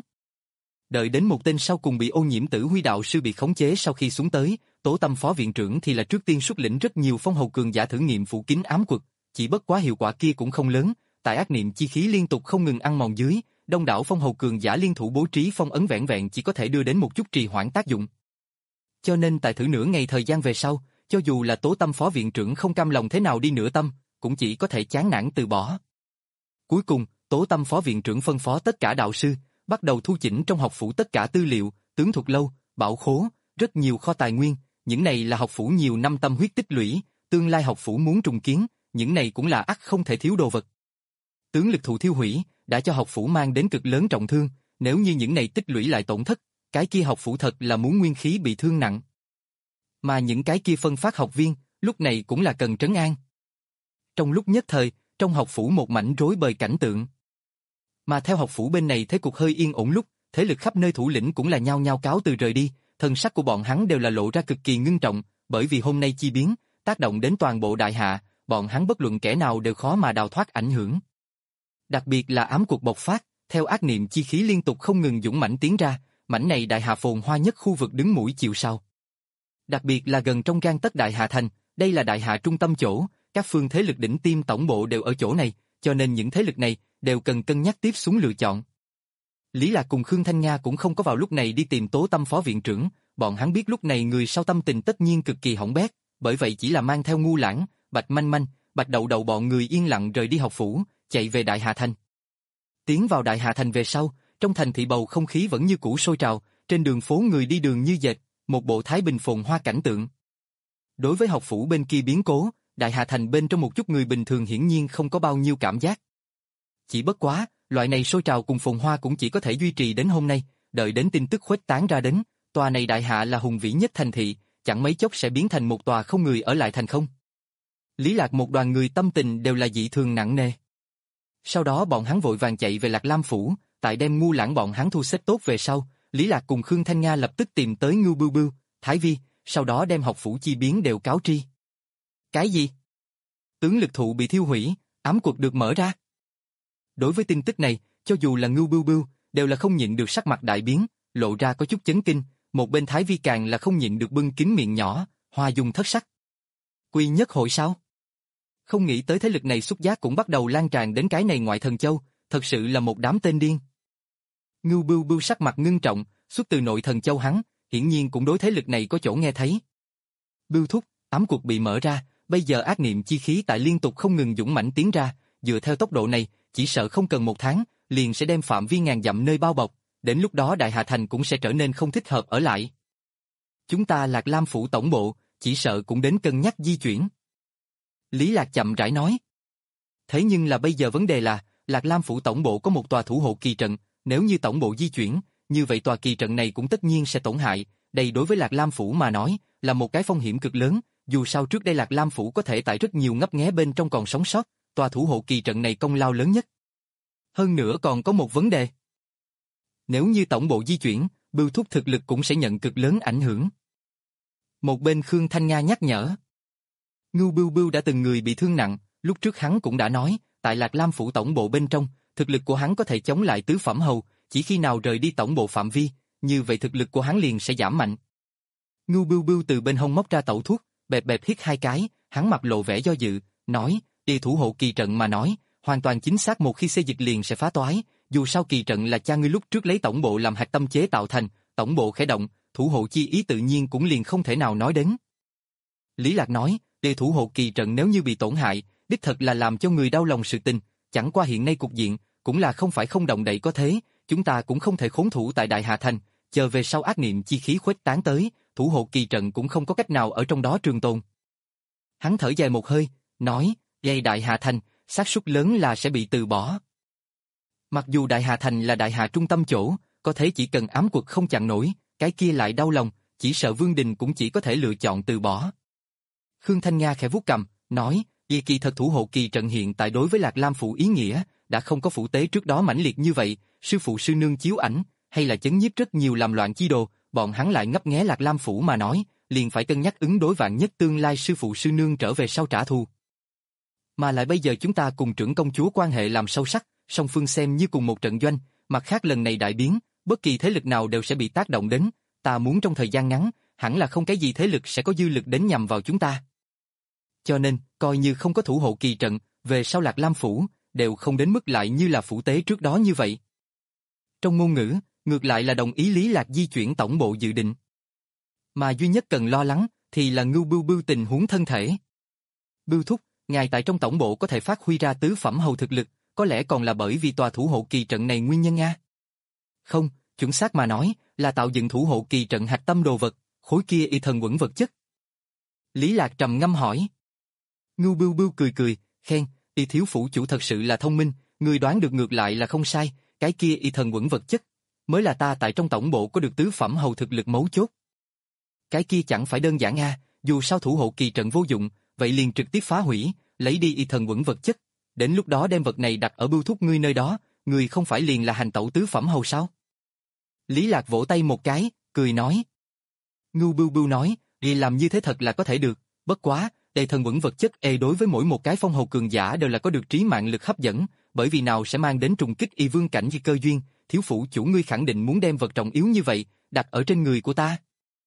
Đợi đến một tên sau cùng bị ô nhiễm tử Huy đạo sư bị khống chế sau khi xuống tới, Tố Tâm phó viện trưởng thì là trước tiên xuất lĩnh rất nhiều phong hầu cường giả thử nghiệm phủ kín ám quật, chỉ bất quá hiệu quả kia cũng không lớn, tại ác niệm chi khí liên tục không ngừng ăn mòn dưới, đông đảo phong hầu cường giả liên thủ bố trí phong ấn vẹn vẹn chỉ có thể đưa đến một chút trì hoãn tác dụng. Cho nên tại thử nửa ngày thời gian về sau, cho dù là Tố Tâm phó viện trưởng không cam lòng thế nào đi nửa tâm, cũng chỉ có thể chán nản từ bỏ. Cuối cùng, Tố Tâm phó viện trưởng phân phó tất cả đạo sư, bắt đầu thu chỉnh trong học phủ tất cả tư liệu, tướng thuật lâu, bảo khố, rất nhiều kho tài nguyên, những này là học phủ nhiều năm tâm huyết tích lũy, tương lai học phủ muốn trùng kiến, những này cũng là ắt không thể thiếu đồ vật. Tướng lực thụ thiêu hủy, đã cho học phủ mang đến cực lớn trọng thương, nếu như những này tích lũy lại tổn thất, cái kia học phủ thật là muốn nguyên khí bị thương nặng. Mà những cái kia phân phát học viên, lúc này cũng là cần trấn an. Trong lúc nhất thời, trong học phủ một mảnh rối bời cảnh tượng. Mà theo học phủ bên này thế cục hơi yên ổn lúc, thế lực khắp nơi thủ lĩnh cũng là nhao nhao cáo từ rời đi, thần sắc của bọn hắn đều là lộ ra cực kỳ ngưng trọng, bởi vì hôm nay chi biến, tác động đến toàn bộ đại hạ, bọn hắn bất luận kẻ nào đều khó mà đào thoát ảnh hưởng. Đặc biệt là ám cuộc bộc phát, theo ác niệm chi khí liên tục không ngừng dũng mãnh tiến ra, mảnh này đại hạ phồn hoa nhất khu vực đứng mũi chịu sào. Đặc biệt là gần trong gang tấc đại hạ thành, đây là đại hạ trung tâm chỗ, các phương thế lực đỉnh tiêm tổng bộ đều ở chỗ này, cho nên những thế lực này đều cần cân nhắc tiếp xuống lựa chọn. Lý Lạc cùng Khương Thanh Nga cũng không có vào lúc này đi tìm Tố Tâm phó viện trưởng, bọn hắn biết lúc này người sau tâm tình tất nhiên cực kỳ hỏng bét, bởi vậy chỉ là mang theo Ngu Lãng, Bạch Manh Manh, Bạch Đậu Đậu bọn người yên lặng rời đi học phủ, chạy về Đại Hà Thành. Tiến vào Đại Hà Thành về sau, trong thành thị bầu không khí vẫn như cũ sôi trào, trên đường phố người đi đường như dệt, một bộ thái bình phồn hoa cảnh tượng. Đối với học phủ bên kia biến cố, Đại Hà Thành bên trong một chút người bình thường hiển nhiên không có bao nhiêu cảm giác. Chỉ bất quá, loại này sôi trào cùng phồn hoa cũng chỉ có thể duy trì đến hôm nay, đợi đến tin tức khuếch tán ra đến, tòa này Đại Hạ là hùng vĩ nhất thành thị, chẳng mấy chốc sẽ biến thành một tòa không người ở lại thành không. Lý Lạc một đoàn người tâm tình đều là dị thường nặng nề. Sau đó bọn hắn vội vàng chạy về Lạc Lam phủ, tại đem Ngu Lãng bọn hắn thu xếp tốt về sau, Lý Lạc cùng Khương Thanh Nga lập tức tìm tới Ngưu Bưu Bưu, Thái Vi, sau đó đem học phủ chi biến đều cáo tri. Cái gì? Tướng lực thụ bị thiêu hủy, ám cuộc được mở ra. Đối với tin tức này, cho dù là Ngưu Bưu Bưu, đều là không nhịn được sắc mặt đại biến, lộ ra có chút chấn kinh, một bên Thái Vi càng là không nhịn được bưng kín miệng nhỏ, hoa dung thất sắc. Quy nhất hội sao? Không nghĩ tới thế lực này xúc giác cũng bắt đầu lan tràn đến cái này ngoại thần châu, thật sự là một đám tên điên. Ngưu Bưu Bưu sắc mặt ngưng trọng, xuất từ nội thần châu hắn, hiển nhiên cũng đối thế lực này có chỗ nghe thấy. Bưu thúc, ám cuộc bị mở ra, bây giờ ác niệm chi khí tại liên tục không ngừng dũng mãnh tiến ra, dựa theo tốc độ này, chỉ sợ không cần một tháng, liền sẽ đem phạm vi ngàn dặm nơi bao bọc, đến lúc đó Đại Hà Thành cũng sẽ trở nên không thích hợp ở lại. Chúng ta Lạc Lam phủ tổng bộ, chỉ sợ cũng đến cân nhắc di chuyển. Lý Lạc chậm rãi nói. Thế nhưng là bây giờ vấn đề là, Lạc Lam phủ tổng bộ có một tòa thủ hộ kỳ trận, nếu như tổng bộ di chuyển, như vậy tòa kỳ trận này cũng tất nhiên sẽ tổn hại, đây đối với Lạc Lam phủ mà nói, là một cái phong hiểm cực lớn, dù sao trước đây Lạc Lam phủ có thể tại rất nhiều ngấp nghé bên trong còn sống sót, tòa thủ hộ kỳ trận này công lao lớn nhất. Hơn nữa còn có một vấn đề. Nếu như tổng bộ di chuyển, Bưu thúc thực lực cũng sẽ nhận cực lớn ảnh hưởng. Một bên Khương Thanh Nga nhắc nhở. Ngưu Bưu Bưu đã từng người bị thương nặng, lúc trước hắn cũng đã nói, tại Lạc Lam phủ tổng bộ bên trong, thực lực của hắn có thể chống lại tứ phẩm hầu, chỉ khi nào rời đi tổng bộ phạm vi, như vậy thực lực của hắn liền sẽ giảm mạnh. Ngưu Bưu Bưu từ bên hông móc ra tẩu thuốc, bẹp bẹp hít hai cái, hắn mặt lộ vẻ do dự, nói, đi thủ hộ kỳ trận mà nói, hoàn toàn chính xác một khi xây dịch liền sẽ phá toái, dù sao kỳ trận là cha ngươi lúc trước lấy tổng bộ làm hạch tâm chế tạo thành, tổng bộ khẽ động, thủ hộ chi ý tự nhiên cũng liền không thể nào nói đến. Lý Lạc nói, để thủ hộ kỳ trận nếu như bị tổn hại, đích thật là làm cho người đau lòng sự tình, chẳng qua hiện nay cục diện, cũng là không phải không động đậy có thế, chúng ta cũng không thể khốn thủ tại Đại Hà Thành, chờ về sau ác niệm chi khí khuếch tán tới, thủ hộ kỳ trận cũng không có cách nào ở trong đó trường tồn. Hắn thở dài một hơi, nói, dây Đại Hà Thành, xác suất lớn là sẽ bị từ bỏ. Mặc dù Đại Hà Thành là Đại Hà trung tâm chỗ, có thể chỉ cần ám quật không chặn nổi, cái kia lại đau lòng, chỉ sợ Vương Đình cũng chỉ có thể lựa chọn từ bỏ. Khương Thanh Nga khẽ vuốt cầm, nói, vì kỳ thật thủ hộ kỳ trận hiện tại đối với Lạc Lam phủ ý nghĩa, đã không có phủ tế trước đó mãnh liệt như vậy, sư phụ sư nương chiếu ảnh, hay là chấn nhiếp rất nhiều làm loạn chi đồ, bọn hắn lại ngấp nghé Lạc Lam phủ mà nói, liền phải cân nhắc ứng đối vạn nhất tương lai sư phụ sư nương trở về sau trả thù. Mà lại bây giờ chúng ta cùng trưởng công chúa quan hệ làm sâu sắc, song phương xem như cùng một trận doanh, mặt khác lần này đại biến, bất kỳ thế lực nào đều sẽ bị tác động đến, ta muốn trong thời gian ngắn, hẳn là không cái gì thế lực sẽ có dư lực đến nhằm vào chúng ta. Cho nên, coi như không có thủ hộ kỳ trận, về sau Lạc Lam phủ, đều không đến mức lại như là phủ tế trước đó như vậy. Trong ngôn ngữ, ngược lại là đồng ý Lý Lạc di chuyển tổng bộ dự định. Mà duy nhất cần lo lắng, thì là Ngưu Bưu Bưu tình huống thân thể. Bưu thúc, ngài tại trong tổng bộ có thể phát huy ra tứ phẩm hầu thực lực, có lẽ còn là bởi vì tòa thủ hộ kỳ trận này nguyên nhân a. Không, chuẩn xác mà nói, là tạo dựng thủ hộ kỳ trận hạch tâm đồ vật, khối kia y thần quẩn vật chất. Lý Lạc trầm ngâm hỏi. Ngưu Bưu Bưu cười cười, khen, y thiếu phủ chủ thật sự là thông minh, người đoán được ngược lại là không sai, cái kia y thần quẩn vật chất. mới là ta tại trong tổng bộ có được tứ phẩm hầu thực lực mấu chốt. Cái kia chẳng phải đơn giản a, dù sao thủ hộ kỳ trận vô dụng, vậy liền trực tiếp phá hủy, lấy đi y thần quẩn vật chất. Đến lúc đó đem vật này đặt ở Bưu Thúc ngươi nơi đó, ngươi không phải liền là hành tẩu tứ phẩm hầu sao? Lý Lạc vỗ tay một cái, cười nói. Ngưu Bưu Bưu nói, đi làm như thế thật là có thể được, bất quá, đầy thần quẩn vật chất e đối với mỗi một cái phong hầu cường giả đều là có được trí mạng lực hấp dẫn, bởi vì nào sẽ mang đến trùng kích y vương cảnh như cơ duyên, thiếu phụ chủ ngươi khẳng định muốn đem vật trọng yếu như vậy, đặt ở trên người của ta.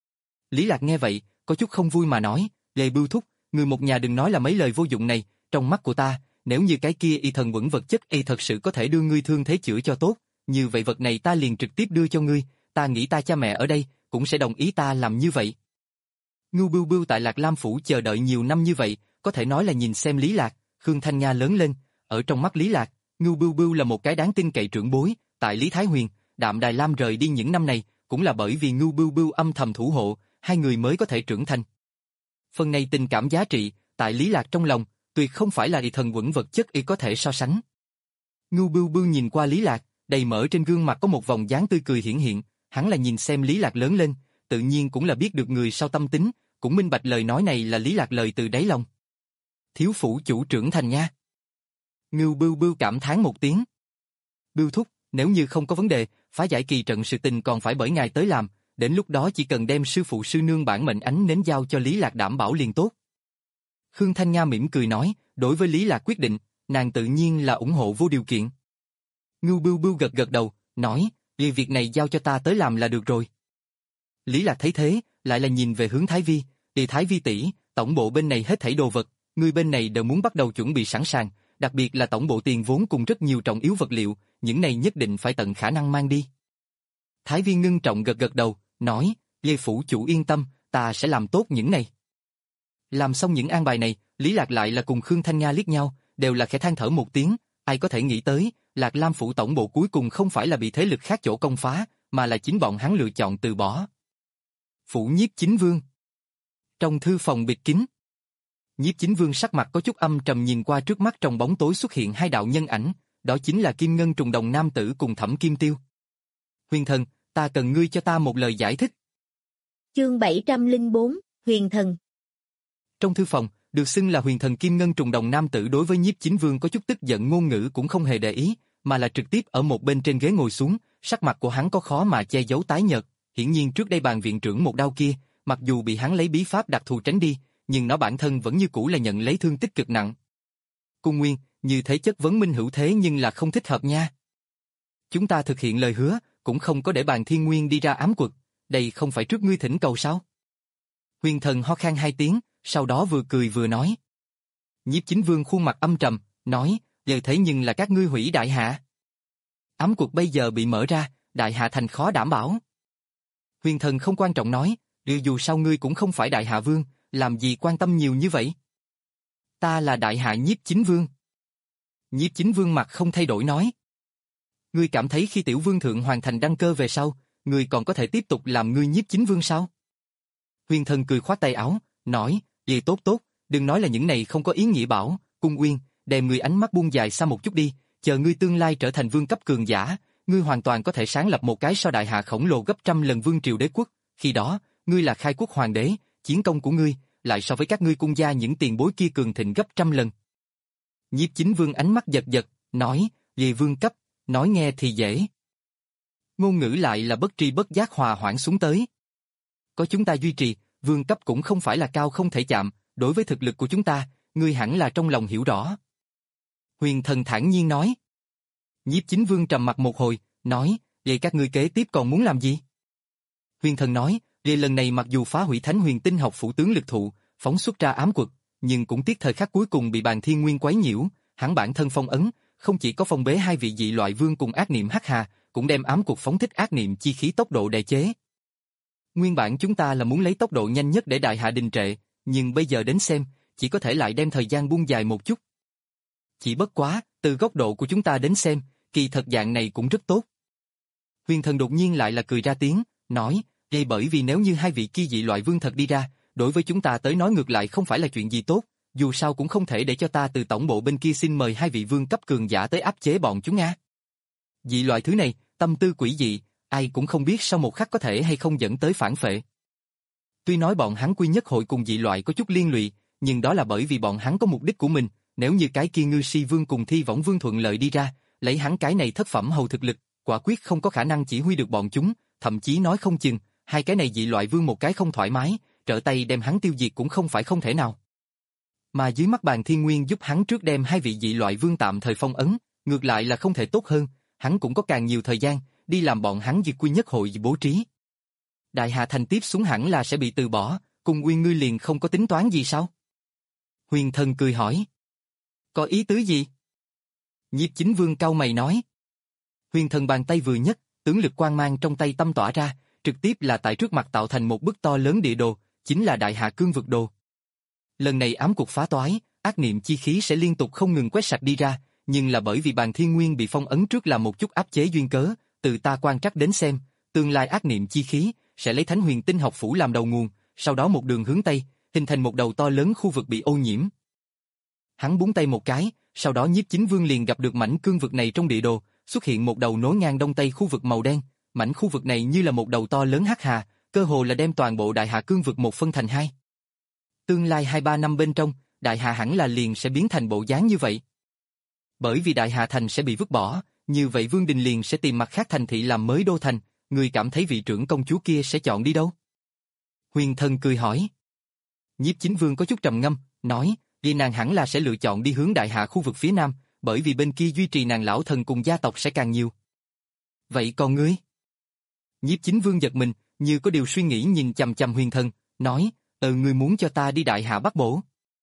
Lý Lạc nghe vậy, có chút không vui mà nói, Lê Bưu Thúc, người một nhà đừng nói là mấy lời vô dụng này, trong mắt của ta, nếu như cái kia y thần quẩn vật chất y thật sự có thể đưa ngươi thương thế chữa cho tốt, như vậy vật này ta liền trực tiếp đưa cho ngươi, ta nghĩ ta cha mẹ ở đây, cũng sẽ đồng ý ta làm như vậy. Ngưu Bưu Bưu tại Lạc Lam Phủ chờ đợi nhiều năm như vậy, có thể nói là nhìn xem Lý Lạc, Khương Thanh Nga lớn lên, ở trong mắt Lý Lạc, Ngưu Bưu Bưu là một cái đáng tin cậy trưởng bối, tại Lý Thái Huyền, Đạm Đài Lam rời đi những năm này, cũng là bởi vì Ngưu Bưu Bưu âm thầm thủ hộ, hai người mới có thể trưởng thành. Phần này tình cảm giá trị, tại Lý Lạc trong lòng, tuyệt không phải là y thần quẩn vật chất y có thể so sánh. Ngưu Bưu Bưu nhìn qua Lý Lạc, đầy mở trên gương mặt có một vòng dáng tươi cười hiển hiện, hắn là nhìn xem Lý Lạc lớn lên, tự nhiên cũng là biết được người sau tâm tính, cũng minh bạch lời nói này là Lý Lạc lời từ đáy lòng. Thiếu phủ chủ trưởng thành nha. Ngưu Bưu Bưu cảm thán một tiếng. Bưu Thúc, nếu như không có vấn đề, phá giải kỳ trận sự tình còn phải bởi ngài tới làm, đến lúc đó chỉ cần đem sư phụ sư nương bản mệnh ánh nến giao cho Lý Lạc đảm bảo liền tốt. Khương Thanh Nga mỉm cười nói, đối với Lý Lạc quyết định, nàng tự nhiên là ủng hộ vô điều kiện. Ngưu Bưu Bưu gật gật đầu, nói, vì việc này giao cho ta tới làm là được rồi. Lý Lạc thấy thế, lại là nhìn về hướng Thái Vi, đi Thái Vi tỷ, tổng bộ bên này hết thảy đồ vật, người bên này đều muốn bắt đầu chuẩn bị sẵn sàng, đặc biệt là tổng bộ tiền vốn cùng rất nhiều trọng yếu vật liệu, những này nhất định phải tận khả năng mang đi. Thái Vi ngưng trọng gật gật đầu, nói, Lê phủ chủ yên tâm, ta sẽ làm tốt những này. Làm xong những an bài này, Lý Lạc lại là cùng Khương Thanh Nga liếc nhau, đều là khẽ than thở một tiếng, ai có thể nghĩ tới, Lạc Lam phủ tổng bộ cuối cùng không phải là bị thế lực khác chỗ công phá, mà là chính bọn hắn lựa chọn từ bỏ. Phủ Nhiếp Chính Vương. Trong thư phòng bịt kín, Nhiếp Chính Vương sắc mặt có chút âm trầm nhìn qua trước mắt trong bóng tối xuất hiện hai đạo nhân ảnh, đó chính là Kim Ngân Trùng Đồng nam tử cùng Thẩm Kim Tiêu. Huyền Thần, ta cần ngươi cho ta một lời giải thích. Chương bảy trăm lẻ bốn, Huyền Thần. Trong thư phòng, được xưng là Huyền Thần Kim Ngân Trùng Đồng nam tử đối với Nhiếp Chính Vương có chút tức giận ngôn ngữ cũng không hề để ý, mà là trực tiếp ở một bên trên ghế ngồi xuống, sắc mặt của hắn có khó mà che giấu tái nhợt, hiển nhiên trước đây bàn viện trưởng một đao kia, mặc dù bị hắn lấy bí pháp đặc thù tránh đi, nhưng nó bản thân vẫn như cũ là nhận lấy thương tích cực nặng. Cung Nguyên, như thế chất vấn minh hữu thế nhưng là không thích hợp nha. Chúng ta thực hiện lời hứa, cũng không có để bàn Thiên Nguyên đi ra ám quật, đây không phải trước ngươi thỉnh cầu sao? Huyền Thần ho khan hai tiếng, sau đó vừa cười vừa nói. Nhiếp Chính Vương khuôn mặt âm trầm, nói, giờ thế nhưng là các ngươi hủy đại hạ. Ám quật bây giờ bị mở ra, đại hạ thành khó đảm bảo. Huyền Thần không quan trọng nói, dù sao ngươi cũng không phải đại hạ vương, làm gì quan tâm nhiều như vậy? Ta là đại hạ Nhiếp Chính Vương. Nhiếp Chính Vương mặt không thay đổi nói. Ngươi cảm thấy khi tiểu vương thượng hoàn thành đăng cơ về sau, ngươi còn có thể tiếp tục làm ngươi Nhiếp Chính Vương sao? Huyền Thần cười khoát tay áo, nói, vậy tốt tốt, đừng nói là những này không có ý nghĩa bảo, Cung Uyên, đem ngươi ánh mắt buông dài xa một chút đi, chờ ngươi tương lai trở thành vương cấp cường giả, ngươi hoàn toàn có thể sáng lập một cái so đại hạ khổng lồ gấp trăm lần vương triều đế quốc, khi đó, ngươi là khai quốc hoàng đế, chiến công của ngươi, lại so với các ngươi cung gia những tiền bối kia cường thịnh gấp trăm lần. Nhiếp Chính Vương ánh mắt giật giật, nói, về vương cấp, nói nghe thì dễ. Ngôn ngữ lại là bất tri bất giác hòa hoãn xuống tới. Có chúng ta duy trì, vương cấp cũng không phải là cao không thể chạm, đối với thực lực của chúng ta, ngươi hẳn là trong lòng hiểu rõ. Huyền Thần thản nhiên nói. Nhiếp Chính Vương trầm mặt một hồi, nói, vậy các ngươi kế tiếp còn muốn làm gì? Huyền Thần nói, vậy lần này mặc dù phá hủy Thánh Huyền Tinh học phủ tướng lực thụ, phóng xuất ra ám quật, nhưng cũng tiếc thời khắc cuối cùng bị bàn Thiên Nguyên quấy nhiễu, hắn bản thân phong ấn, không chỉ có phong bế hai vị dị loại vương cùng ác niệm hắc hà, cũng đem ám quật phóng thích ác niệm chi khí tốc độ đè chế. Nguyên bản chúng ta là muốn lấy tốc độ nhanh nhất để đại hạ đình trệ, nhưng bây giờ đến xem, chỉ có thể lại đem thời gian buông dài một chút. Chỉ bất quá, từ góc độ của chúng ta đến xem, kỳ thật dạng này cũng rất tốt. Huyền Thần đột nhiên lại là cười ra tiếng, nói, vậy bởi vì nếu như hai vị kia dị loại vương thật đi ra, đối với chúng ta tới nói ngược lại không phải là chuyện gì tốt, dù sao cũng không thể để cho ta từ tổng bộ bên kia xin mời hai vị vương cấp cường giả tới áp chế bọn chúng a. Dị loại thứ này, tâm tư quỷ dị, ai cũng không biết sau một khắc có thể hay không dẫn tới phản phệ. Tuy nói bọn hắn quy nhất hội cùng dị loại có chút liên lụy, nhưng đó là bởi vì bọn hắn có mục đích của mình, nếu như cái kia Ngư Si Vương cùng Thi Võng Vương thuận lợi đi ra, lấy hắn cái này thất phẩm hầu thực lực, quả quyết không có khả năng chỉ huy được bọn chúng, thậm chí nói không chừng, hai cái này dị loại vương một cái không thoải mái, trở tay đem hắn tiêu diệt cũng không phải không thể nào. Mà dưới mắt Bàn Thiên Nguyên giúp hắn trước đem hai vị dị loại vương tạm thời phong ấn, ngược lại là không thể tốt hơn, hắn cũng có càng nhiều thời gian, đi làm bọn hắn diệt quy nhất hội bố trí. Đại Hà Thành tiếp xuống hẳn là sẽ bị từ bỏ, cùng Uyên ngươi liền không có tính toán gì sao? Huyền Thần cười hỏi. Có ý tứ gì? Nhiếp Chính Vương cau mày nói. Huyền Thần bàn tay vừa nhấc, tướng lực quang mang trong tay tâm tỏa ra, trực tiếp là tại trước mặt tạo thành một bức to lớn địa đồ, chính là Đại Hà Cương Vực Đồ. Lần này ám cuộc phá toái, ác niệm chi khí sẽ liên tục không ngừng quét sạch đi ra, nhưng là bởi vì Bàn Thiên Nguyên bị phong ấn trước là một chút áp chế duyên cớ, từ ta quan trắc đến xem, tương lai ác niệm chi khí sẽ lấy Thánh Huyền Tinh học phủ làm đầu nguồn, sau đó một đường hướng tây, hình thành một đầu to lớn khu vực bị ô nhiễm. Hắn búng tay một cái, sau đó Nhiếp Chính Vương liền gặp được mảnh cương vực này trong địa đồ, xuất hiện một đầu nối ngang đông tây khu vực màu đen, mảnh khu vực này như là một đầu to lớn hắc hà, cơ hồ là đem toàn bộ Đại Hà Cương vực một phân thành hai. Tương lai hai ba năm bên trong, Đại Hà hẳn là liền sẽ biến thành bộ dáng như vậy. Bởi vì Đại Hà Thành sẽ bị vứt bỏ, như vậy Vương Đình liền sẽ tìm mặt khác thành thị làm mới đô thành, người cảm thấy vị trưởng công chúa kia sẽ chọn đi đâu? Huyền Thần cười hỏi. Nhiếp Chính Vương có chút trầm ngâm, nói, vì nàng hẳn là sẽ lựa chọn đi hướng Đại Hà khu vực phía nam, bởi vì bên kia duy trì nàng lão thần cùng gia tộc sẽ càng nhiều. Vậy còn ngươi? Nhiếp Chính Vương giật mình, như có điều suy nghĩ nhìn chằm chằm Huyền Thần, nói, ờ ngươi muốn cho ta đi Đại Hà Bắc Bộ.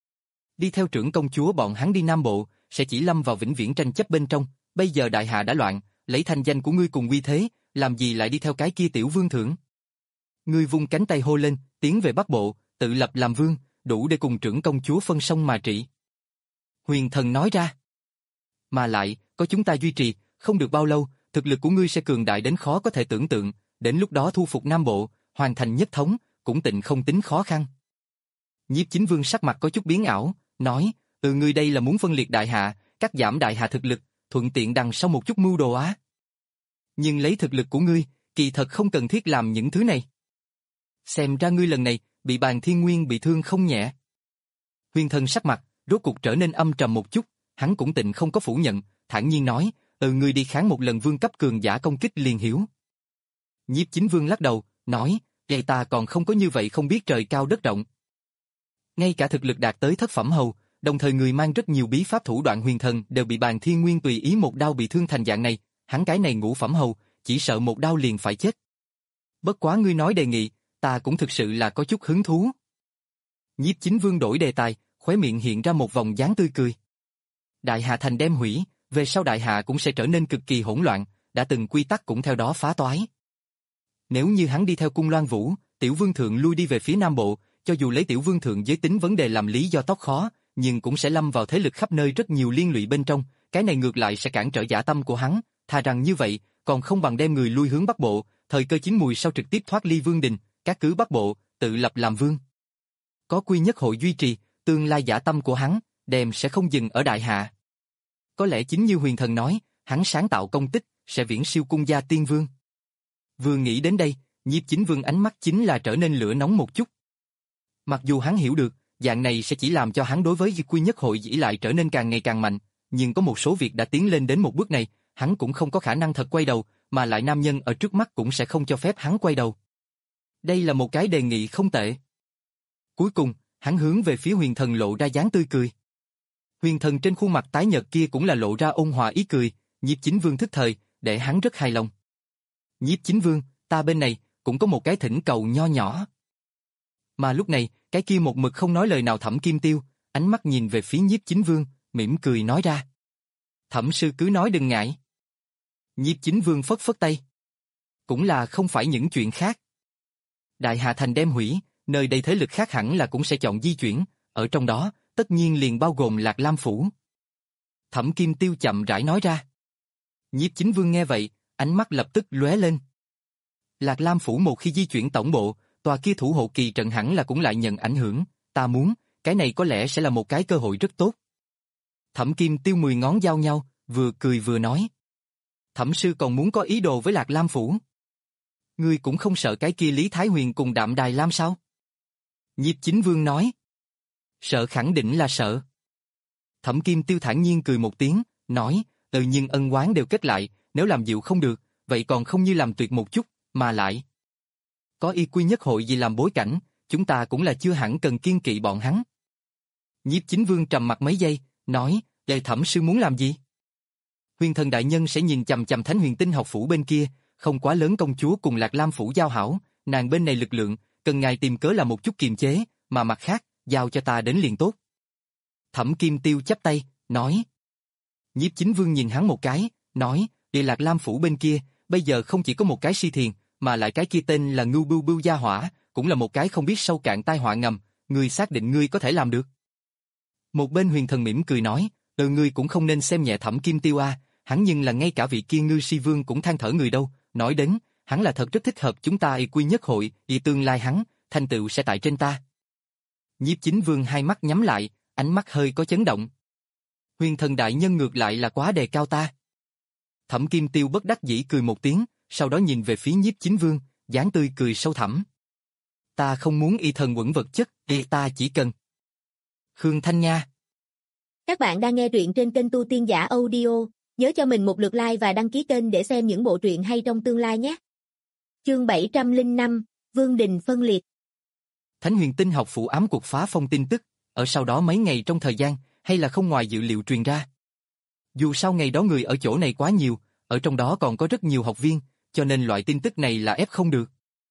Đi theo trưởng công chúa bọn hắn đi Nam Bộ, sẽ chỉ lâm vào vĩnh viễn tranh chấp bên trong, bây giờ Đại Hà đã loạn, lấy thanh danh của ngươi cùng uy thế, làm gì lại đi theo cái kia tiểu vương thượng? Ngươi vung cánh tay hô lên, tiến về Bắc Bộ, tự lập làm vương, đủ để cùng trưởng công chúa phân sông mà trị. Huyền Thần nói ra. Mà lại, có chúng ta duy trì, không được bao lâu, thực lực của ngươi sẽ cường đại đến khó có thể tưởng tượng, đến lúc đó thu phục Nam Bộ, hoàn thành nhất thống, cũng tịnh không tính khó khăn. Nhiếp Chính Vương sắc mặt có chút biến ảo, nói, ừ ngươi đây là muốn phân liệt Đại Hà, cắt giảm Đại Hà thực lực, thuận tiện đằng sau một chút mưu đồ á. Nhưng lấy thực lực của ngươi, kỳ thật không cần thiết làm những thứ này. Xem ra ngươi lần này, bị Bàn Thiên Nguyên bị thương không nhẹ. Huyền Thần sắc mặt, rốt cuộc trở nên âm trầm một chút, hắn cũng tịnh không có phủ nhận, thản nhiên nói, ừ ngươi đi kháng một lần vương cấp cường giả công kích liền hiểu. Nhiếp Chính Vương lắc đầu, nói, vậy ta còn không có như vậy không biết trời cao đất rộng. Ngay cả thực lực đạt tới thất phẩm hầu, đồng thời người mang rất nhiều bí pháp thủ đoạn huyền thần đều bị Bàn Thiên Nguyên tùy ý một đao bị thương thành dạng này, hắn cái này ngũ phẩm hầu, chỉ sợ một đao liền phải chết. Bất quá ngươi nói đề nghị, ta cũng thực sự là có chút hứng thú. Nhiếp Chính Vương đổi đề tài, khóe miệng hiện ra một vòng dáng tươi cười. Đại Hà Thành đem hủy, về sau Đại Hà cũng sẽ trở nên cực kỳ hỗn loạn, đã từng quy tắc cũng theo đó phá toái. Nếu như hắn đi theo cung Loan Vũ, tiểu vương thượng lui đi về phía Nam Bộ, cho dù lấy tiểu vương thượng giới tính vấn đề làm lý do tóc khó, nhưng cũng sẽ lâm vào thế lực khắp nơi rất nhiều liên lụy bên trong, cái này ngược lại sẽ cản trở dã tâm của hắn, thà rằng như vậy, còn không bằng đem người lui hướng Bắc Bộ, thời cơ chín mùi sau trực tiếp thoát ly vương đình, các cứ Bắc Bộ, tự lập làm vương. Có quy nhất hội duy trì, tương lai dã tâm của hắn, đem sẽ không dừng ở Đại Hà. Có lẽ chính như Huyền Thần nói, hắn sáng tạo công tích, sẽ viễn siêu cung gia tiên vương. Vừa nghĩ đến đây, Nhiếp Chính Vương ánh mắt chính là trở nên lửa nóng một chút. Mặc dù hắn hiểu được, dạng này sẽ chỉ làm cho hắn đối với quy nhất hội dĩ lại trở nên càng ngày càng mạnh, nhưng có một số việc đã tiến lên đến một bước này, hắn cũng không có khả năng thật quay đầu, mà lại nam nhân ở trước mắt cũng sẽ không cho phép hắn quay đầu. Đây là một cái đề nghị không tệ. Cuối cùng, hắn hướng về phía Huyền Thần lộ ra dáng tươi cười. Huyền Thần trên khuôn mặt tái nhợt kia cũng là lộ ra ôn hòa ý cười, Nhiếp Chính Vương thức thời, để hắn rất hài lòng. Nhiếp Chính Vương, ta bên này, cũng có một cái thỉnh cầu nho nhỏ. Mà lúc này, cái kia một mực không nói lời nào Thẩm Kim Tiêu, ánh mắt nhìn về phía Nhiếp Chính Vương, mỉm cười nói ra. Thẩm sư cứ nói đừng ngại. Nhiếp Chính Vương phất phất tay. Cũng là không phải những chuyện khác. Đại Hà Thành đem hủy, nơi đây thế lực khác hẳn là cũng sẽ chọn di chuyển, ở trong đó, tất nhiên liền bao gồm Lạc Lam Phủ. Thẩm Kim Tiêu chậm rãi nói ra. Nhiếp Chính Vương nghe vậy, ánh mắt lập tức lóe lên. Lạc Lam Phủ một khi di chuyển tổng bộ, tòa kia thủ hộ kỳ trận hẳn là cũng lại nhận ảnh hưởng, ta muốn, cái này có lẽ sẽ là một cái cơ hội rất tốt. Thẩm Kim Tiêu mười ngón giao nhau, vừa cười vừa nói. Thẩm sư còn muốn có ý đồ với Lạc Lam Phủ. Ngươi cũng không sợ cái kia Lý Thái Huyền cùng Đạm Đài Lam sao? Nhiếp Chính Vương nói. Sợ khẳng định là sợ. Thẩm Kim Tiêu thản nhiên cười một tiếng, nói, tự nhiên ân oán đều kết lại, nếu làm dịu không được, vậy còn không như làm tuyệt một chút, mà lại. Có y quy nhất hội gì làm bối cảnh, chúng ta cũng là chưa hẳn cần kiên kỵ bọn hắn. Nhiếp Chính Vương trầm mặt mấy giây, nói, Đệ Thẩm sư muốn làm gì? Huyền Thần đại nhân sẽ nhìn chằm chằm Thánh Huyền Tinh học phủ bên kia, không quá lớn công chúa cùng Lạc Lam phủ giao hảo, nàng bên này lực lượng, cần ngài tìm cớ là một chút kiềm chế, mà mặt khác, giao cho ta đến liền tốt. Thẩm Kim Tiêu chắp tay, nói. Nhiếp Chính Vương nhìn hắn một cái, nói, địa Lạc Lam phủ bên kia, bây giờ không chỉ có một cái Si Thiền, mà lại cái kia tên là Ngưu Bưu Bưu Gia Hỏa, cũng là một cái không biết sâu cạn tai họa ngầm, ngươi xác định ngươi có thể làm được. Một bên Huyền Thần mỉm cười nói, từ ngươi cũng không nên xem nhẹ Thẩm Kim Tiêu a, hắn nhưng là ngay cả vị kia Ngư Si Vương cũng than thở người đâu, nói đến, hắn là thật rất thích hợp chúng ta y quy nhất hội, y tương lai hắn, thành tựu sẽ tại trên ta. Nhiếp Chính Vương hai mắt nhắm lại, ánh mắt hơi có chấn động. Huyền Thần đại nhân ngược lại là quá đề cao ta. Thẩm Kim Tiêu bất đắc dĩ cười một tiếng, sau đó nhìn về phía Nhiếp Chính Vương, dáng tươi cười sâu thẳm. Ta không muốn y thần quẩn vật chất, y ta chỉ cần. Khương Thanh Nha. Các bạn đang nghe truyện trên kênh Tu Tiên Giả Audio, nhớ cho mình một lượt like và đăng ký kênh để xem những bộ truyện hay trong tương lai nhé. Chương bảy trăm lẻ năm, Vương Đình phân liệt. Thánh Huyền Tinh học phủ ám cuộc phá phong tin tức, ở sau đó mấy ngày trong thời gian, hay là không ngoài dự liệu truyền ra. Dù sao ngày đó người ở chỗ này quá nhiều, ở trong đó còn có rất nhiều học viên, cho nên loại tin tức này là ép không được.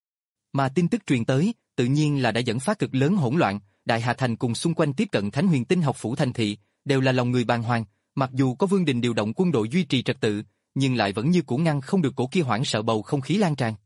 Mà tin tức truyền tới, tự nhiên là đã dẫn phát cực lớn hỗn loạn, Đại Hà Thành cùng xung quanh tiếp cận Thánh Huyền Tinh học phủ thành thị, đều là lòng người bàng hoàng, mặc dù có Vương Đình điều động quân đội duy trì trật tự, nhưng lại vẫn như cũ ngăn không được cổ kia hoảng sợ bầu không khí lan tràn.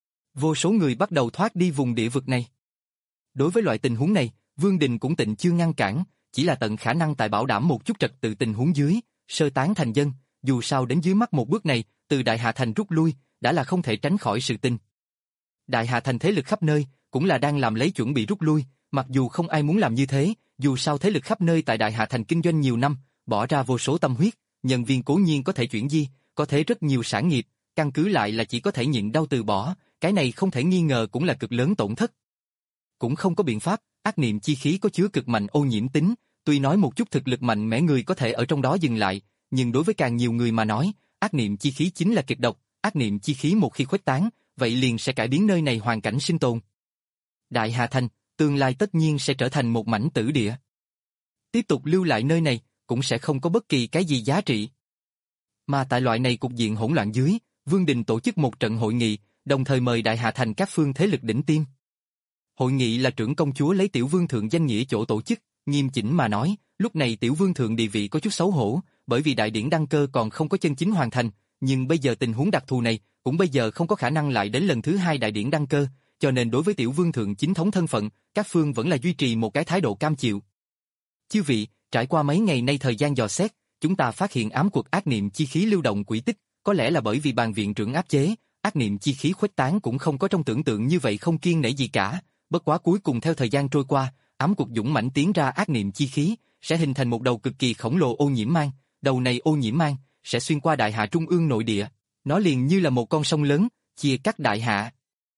Vô số người bắt đầu thoát đi vùng địa vực này. Đối với loại tình huống này, Vương Đình cũng tịnh chưa ngăn cản, chỉ là tận khả năng tại bảo đảm một chút trật tự tình huống dưới, sơ tán thành dân, dù sao đến dưới mắt một bước này, từ Đại Hà Thành rút lui, đã là không thể tránh khỏi sự tình. Đại Hà Thành thế lực khắp nơi, cũng là đang làm lấy chuẩn bị rút lui, mặc dù không ai muốn làm như thế, dù sao thế lực khắp nơi tại Đại Hà Thành kinh doanh nhiều năm, bỏ ra vô số tâm huyết, nhân viên cố nhiên có thể chuyển di, có thể rất nhiều sản nghiệp, căn cứ lại là chỉ có thể nhịn đau từ bỏ, cái này không thể nghi ngờ cũng là cực lớn tổn thất. Cũng không có biện pháp, ác niệm chi khí có chứa cực mạnh ô nhiễm tính, tuy nói một chút thực lực mạnh mẽ người có thể ở trong đó dừng lại, nhưng đối với càng nhiều người mà nói, ác niệm chi khí chính là kịch độc, ác niệm chi khí một khi khuếch tán, vậy liền sẽ cải biến nơi này hoàn cảnh sinh tồn. Đại Hà Thành, tương lai tất nhiên sẽ trở thành một mảnh tử địa. Tiếp tục lưu lại nơi này, cũng sẽ không có bất kỳ cái gì giá trị. Mà tại loại này cục diện hỗn loạn dưới, Vương Đình tổ chức một trận hội nghị, đồng thời mời Đại Hà Thành các phương thế lực đỉnh tiêm. Hội nghị là trưởng công chúa lấy Tiểu Vương Thượng danh nghĩa chỗ tổ chức, nghiêm chỉnh mà nói, lúc này Tiểu Vương Thượng địa vị có chút xấu hổ, bởi vì đại điển đăng cơ còn không có chân chính hoàn thành, nhưng bây giờ tình huống đặc thù này, cũng bây giờ không có khả năng lại đến lần thứ hai đại điển đăng cơ, cho nên đối với Tiểu Vương Thượng chính thống thân phận, các phương vẫn là duy trì một cái thái độ cam chịu. Chư vị, trải qua mấy ngày nay thời gian dò xét, chúng ta phát hiện ám quật ác niệm chi khí lưu động quỹ tích, có lẽ là bởi vì bàn viện trưởng áp chế, ác niệm chi khí khuếch tán cũng không có trong tưởng tượng như vậy không kiêng nể gì cả, bất quá cuối cùng theo thời gian trôi qua, ám quật dũng mãnh tiến ra ác niệm chi khí, sẽ hình thành một đầu cực kỳ khổng lồ ô nhiễm mang, đầu này ô nhiễm mang sẽ xuyên qua Đại Hạ trung ương nội địa, nó liền như là một con sông lớn, chia cắt Đại Hạ.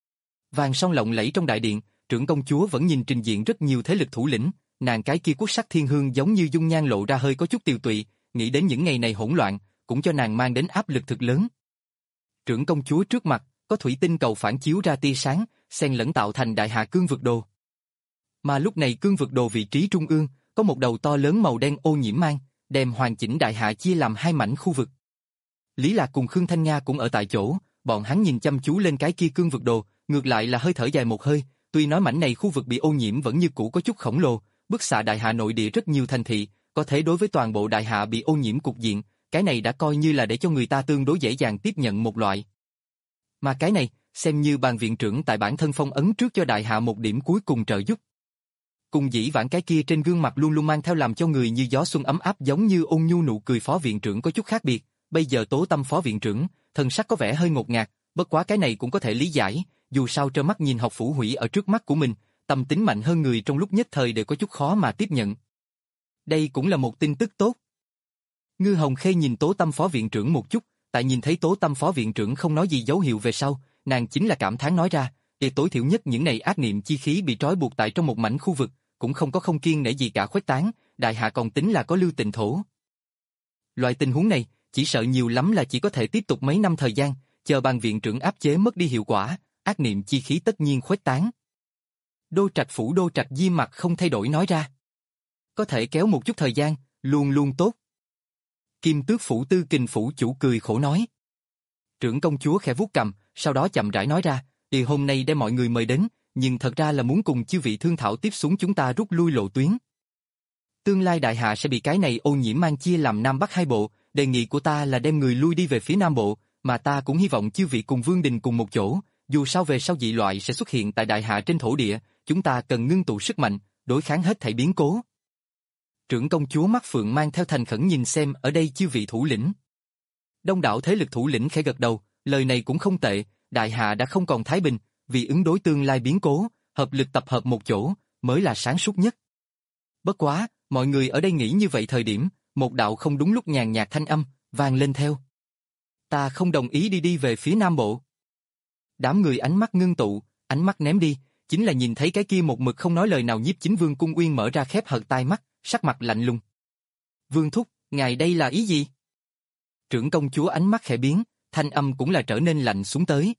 Vàng son lộng lẫy trong đại điện, trưởng công chúa vẫn nhìn trình diện rất nhiều thế lực thủ lĩnh, nàng cái kia quốc sắc thiên hương giống như dung nhan lộ ra hơi có chút tiều tụy, nghĩ đến những ngày này hỗn loạn, cũng cho nàng mang đến áp lực thực lớn. Trưởng công chúa trước mặt, có thủy tinh cầu phản chiếu ra tia sáng, xen lẫn tạo thành Đại Hà cương vực đồ. Mà lúc này cương vực đồ vị trí trung ương, có một đầu to lớn màu đen ô nhiễm mang, đem hoàn chỉnh Đại Hạ chia làm hai mảnh khu vực. Lý Lạc cùng Khương Thanh Nga cũng ở tại chỗ, bọn hắn nhìn chăm chú lên cái kia cương vực đồ, ngược lại là hơi thở dài một hơi, tuy nói mảnh này khu vực bị ô nhiễm vẫn như cũ có chút khổng lồ, bức xạ Đại Hạ nội địa rất nhiều thành thị, có thể đối với toàn bộ Đại Hạ bị ô nhiễm cục diện, cái này đã coi như là để cho người ta tương đối dễ dàng tiếp nhận một loại. Mà cái này, xem như bàn viện trưởng tại bản thân phong ấn trước cho Đại Hạ một điểm cuối cùng trợ giúp. Cùng dĩ vãng cái kia trên gương mặt luôn luôn mang theo làm cho người như gió xuân ấm áp giống như ôn nhu nụ cười phó viện trưởng có chút khác biệt, bây giờ Tố Tâm phó viện trưởng, thần sắc có vẻ hơi ngột ngạt, bất quá cái này cũng có thể lý giải, dù sao trơ mắt nhìn học phủ hủy ở trước mắt của mình, tâm tính mạnh hơn người trong lúc nhất thời đều có chút khó mà tiếp nhận. Đây cũng là một tin tức tốt. Ngư Hồng Khê nhìn Tố Tâm phó viện trưởng một chút, tại nhìn thấy Tố Tâm phó viện trưởng không nói gì dấu hiệu về sau, nàng chính là cảm thán nói ra, để tối thiểu nhất những này ác niệm chi khí bị trói buộc tại trong một mảnh khu vực, cũng không có không kiêng nể gì cả khuếch tán, đại hạ còn tính là có lưu tình thổ. Loại tình huống này, chỉ sợ nhiều lắm là chỉ có thể tiếp tục mấy năm thời gian, chờ ban viện trưởng áp chế mất đi hiệu quả, ác niệm chi khí tất nhiên khuếch tán. Đô Trạch phủ Đô Trạch Diêm mặt không thay đổi nói ra. Có thể kéo một chút thời gian, luôn luôn tốt. Kim Tước phủ Tư Kình phủ chủ cười khổ nói. Trưởng công chúa khẽ vuốt cằm, sau đó chậm rãi nói ra, thì hôm nay đem mọi người mời đến, nhưng thật ra là muốn cùng chư vị thương thảo tiếp xuống chúng ta rút lui lộ tuyến. Tương lai đại hạ sẽ bị cái này ô nhiễm mang chia làm Nam Bắc hai bộ, đề nghị của ta là đem người lui đi về phía Nam Bộ, mà ta cũng hy vọng chư vị cùng Vương Đình cùng một chỗ, dù sao về sau dị loại sẽ xuất hiện tại đại hạ trên thổ địa, chúng ta cần ngưng tụ sức mạnh, đối kháng hết thảy biến cố. Trưởng công chúa mắt phượng mang theo thành khẩn nhìn xem ở đây chư vị thủ lĩnh. Đông đảo thế lực thủ lĩnh khẽ gật đầu, lời này cũng không tệ, đại hạ đã không còn thái bình, vì ứng đối tương lai biến cố, hợp lực tập hợp một chỗ, mới là sáng suốt nhất. Bất quá, mọi người ở đây nghĩ như vậy thời điểm, một đạo không đúng lúc nhàn nhạt thanh âm, vang lên theo. Ta không đồng ý đi đi về phía Nam Bộ. Đám người ánh mắt ngưng tụ, ánh mắt ném đi, chính là nhìn thấy cái kia một mực không nói lời nào Nhiếp Chính Vương Cung Uyên mở ra khép hờ tai mắt, sắc mặt lạnh lùng. Vương thúc, ngài đây là ý gì? Trưởng công chúa ánh mắt khẽ biến, thanh âm cũng là trở nên lạnh xuống tới.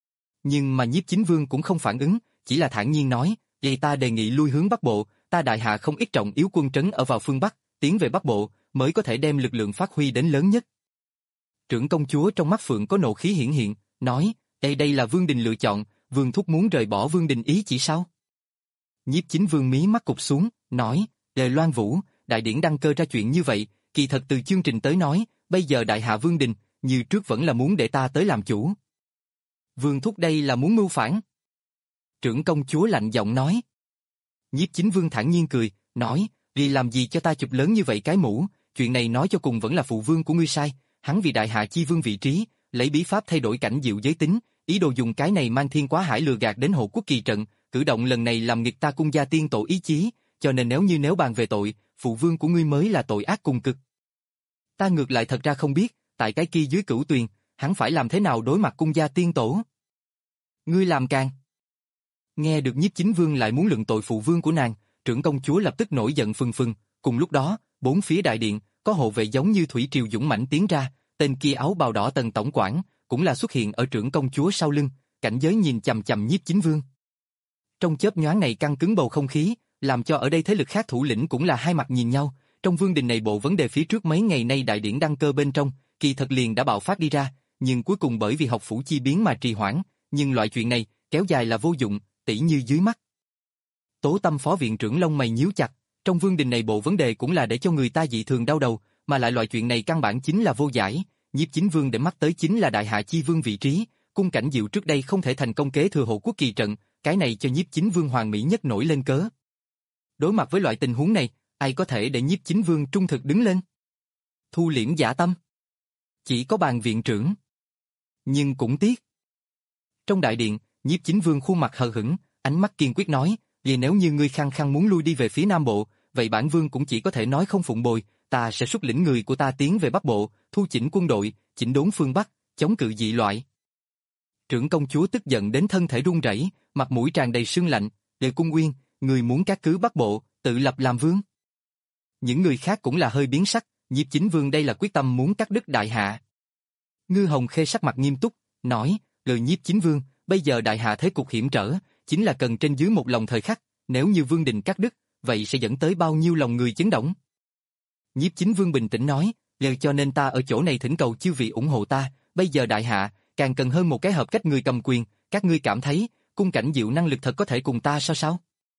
Nhưng mà Nhiếp Chính Vương cũng không phản ứng, chỉ là thản nhiên nói, vậy ta đề nghị lui hướng Bắc Bộ, ta đại hạ không ít trọng yếu quân trấn ở vào phương Bắc, tiến về Bắc Bộ, mới có thể đem lực lượng phát huy đến lớn nhất. Trưởng công chúa trong mắt phượng có nộ khí hiển hiện, nói, đây đây là Vương Đình lựa chọn, Vương thúc muốn rời bỏ Vương Đình ý chỉ sao? Nhiếp Chính Vương mí mắt cụp xuống, nói, lời Loan Vũ, đại điển đăng cơ ra chuyện như vậy, kỳ thật từ chương trình tới nói, bây giờ đại hạ Vương Đình, như trước vẫn là muốn để ta tới làm chủ. Vương thúc đây là muốn mưu phản. Trưởng công chúa lạnh giọng nói. Nhiếp Chính Vương thản nhiên cười, nói, vì làm gì cho ta chụp lớn như vậy cái mũ, chuyện này nói cho cùng vẫn là phụ vương của ngươi sai, hắn vì đại hạ chi vương vị trí, lấy bí pháp thay đổi cảnh diệu giới tính, ý đồ dùng cái này mang thiên quá hải lừa gạt đến hộ quốc kỳ trận, cử động lần này làm nghịch ta cung gia tiên tổ ý chí, cho nên nếu như nếu bàn về tội, phụ vương của ngươi mới là tội ác cùng cực. Ta ngược lại thật ra không biết, tại cái kia dưới cửu tuyền, hắn phải làm thế nào đối mặt cung gia tiên tổ. Ngươi làm càng. Nghe được Nhiếp Chính Vương lại muốn luận tội phụ vương của nàng, trưởng công chúa lập tức nổi giận phừng phừng, cùng lúc đó, bốn phía đại điện, có hộ vệ giống như thủy triều dũng mãnh tiến ra, tên kia áo bào đỏ Tần tổng quản, cũng là xuất hiện ở trưởng công chúa sau lưng, cảnh giới nhìn chằm chằm Nhiếp Chính Vương. Trong chớp nhoáng này căng cứng bầu không khí, làm cho ở đây thế lực khác thủ lĩnh cũng là hai mặt nhìn nhau, trong Vương Đình này bộ vấn đề phía trước mấy ngày nay đại điển đăng cơ bên trong, kỳ thật liền đã bạo phát đi ra, nhưng cuối cùng bởi vì học phủ chi biến mà trì hoãn, nhưng loại chuyện này, kéo dài là vô dụng, tỉ như dưới mắt. Tố Tâm phó viện trưởng lông mày nhíu chặt, trong Vương Đình này bộ vấn đề cũng là để cho người ta dị thường đau đầu, mà lại loại chuyện này căn bản chính là vô giải, Nhiếp Chính Vương để mắt tới chính là đại hạ chi vương vị trí, cung cảnh diệu trước đây không thể thành công kế thừa hộ quốc kỳ trận, cái này cho Nhiếp Chính Vương hoàn mỹ nhất nổi lên cớ. Đối mặt với loại tình huống này, ai có thể để Nhiếp Chính Vương trung thực đứng lên? Thu liễm dã tâm. Chỉ có bàn viện trưởng. Nhưng cũng tiếc. Trong đại điện, Nhiếp Chính Vương khuôn mặt hờ hững, ánh mắt kiên quyết nói, vì nếu như ngươi khăng khăng muốn lui đi về phía Nam Bộ, vậy bản vương cũng chỉ có thể nói không phụng bồi, ta sẽ xuất lĩnh người của ta tiến về Bắc Bộ, thu chỉnh quân đội, chỉnh đốn phương Bắc, chống cự dị loại. Trưởng công chúa tức giận đến thân thể run rẩy, mặt mũi tràn đầy sương lạnh, Đệ Cung Uyên, người muốn cát cứ Bắc Bộ, tự lập làm vương. Những người khác cũng là hơi biến sắc, Nhiếp Chính Vương đây là quyết tâm muốn cắt đứt đại hạ. Ngư Hồng Khê sắc mặt nghiêm túc, nói, lời Nhiếp Chính Vương, bây giờ đại hạ thế cục hiểm trở, chính là cần trên dưới một lòng thời khắc, nếu như Vương Đình cắt đứt, vậy sẽ dẫn tới bao nhiêu lòng người chấn động. Nhiếp Chính Vương bình tĩnh nói, lời cho nên ta ở chỗ này thỉnh cầu chư vị ủng hộ ta, bây giờ đại hạ, càng cần hơn một cái hợp cách người cầm quyền, các ngươi cảm thấy, cung cảnh diệu năng lực thật có thể cùng ta sao sao?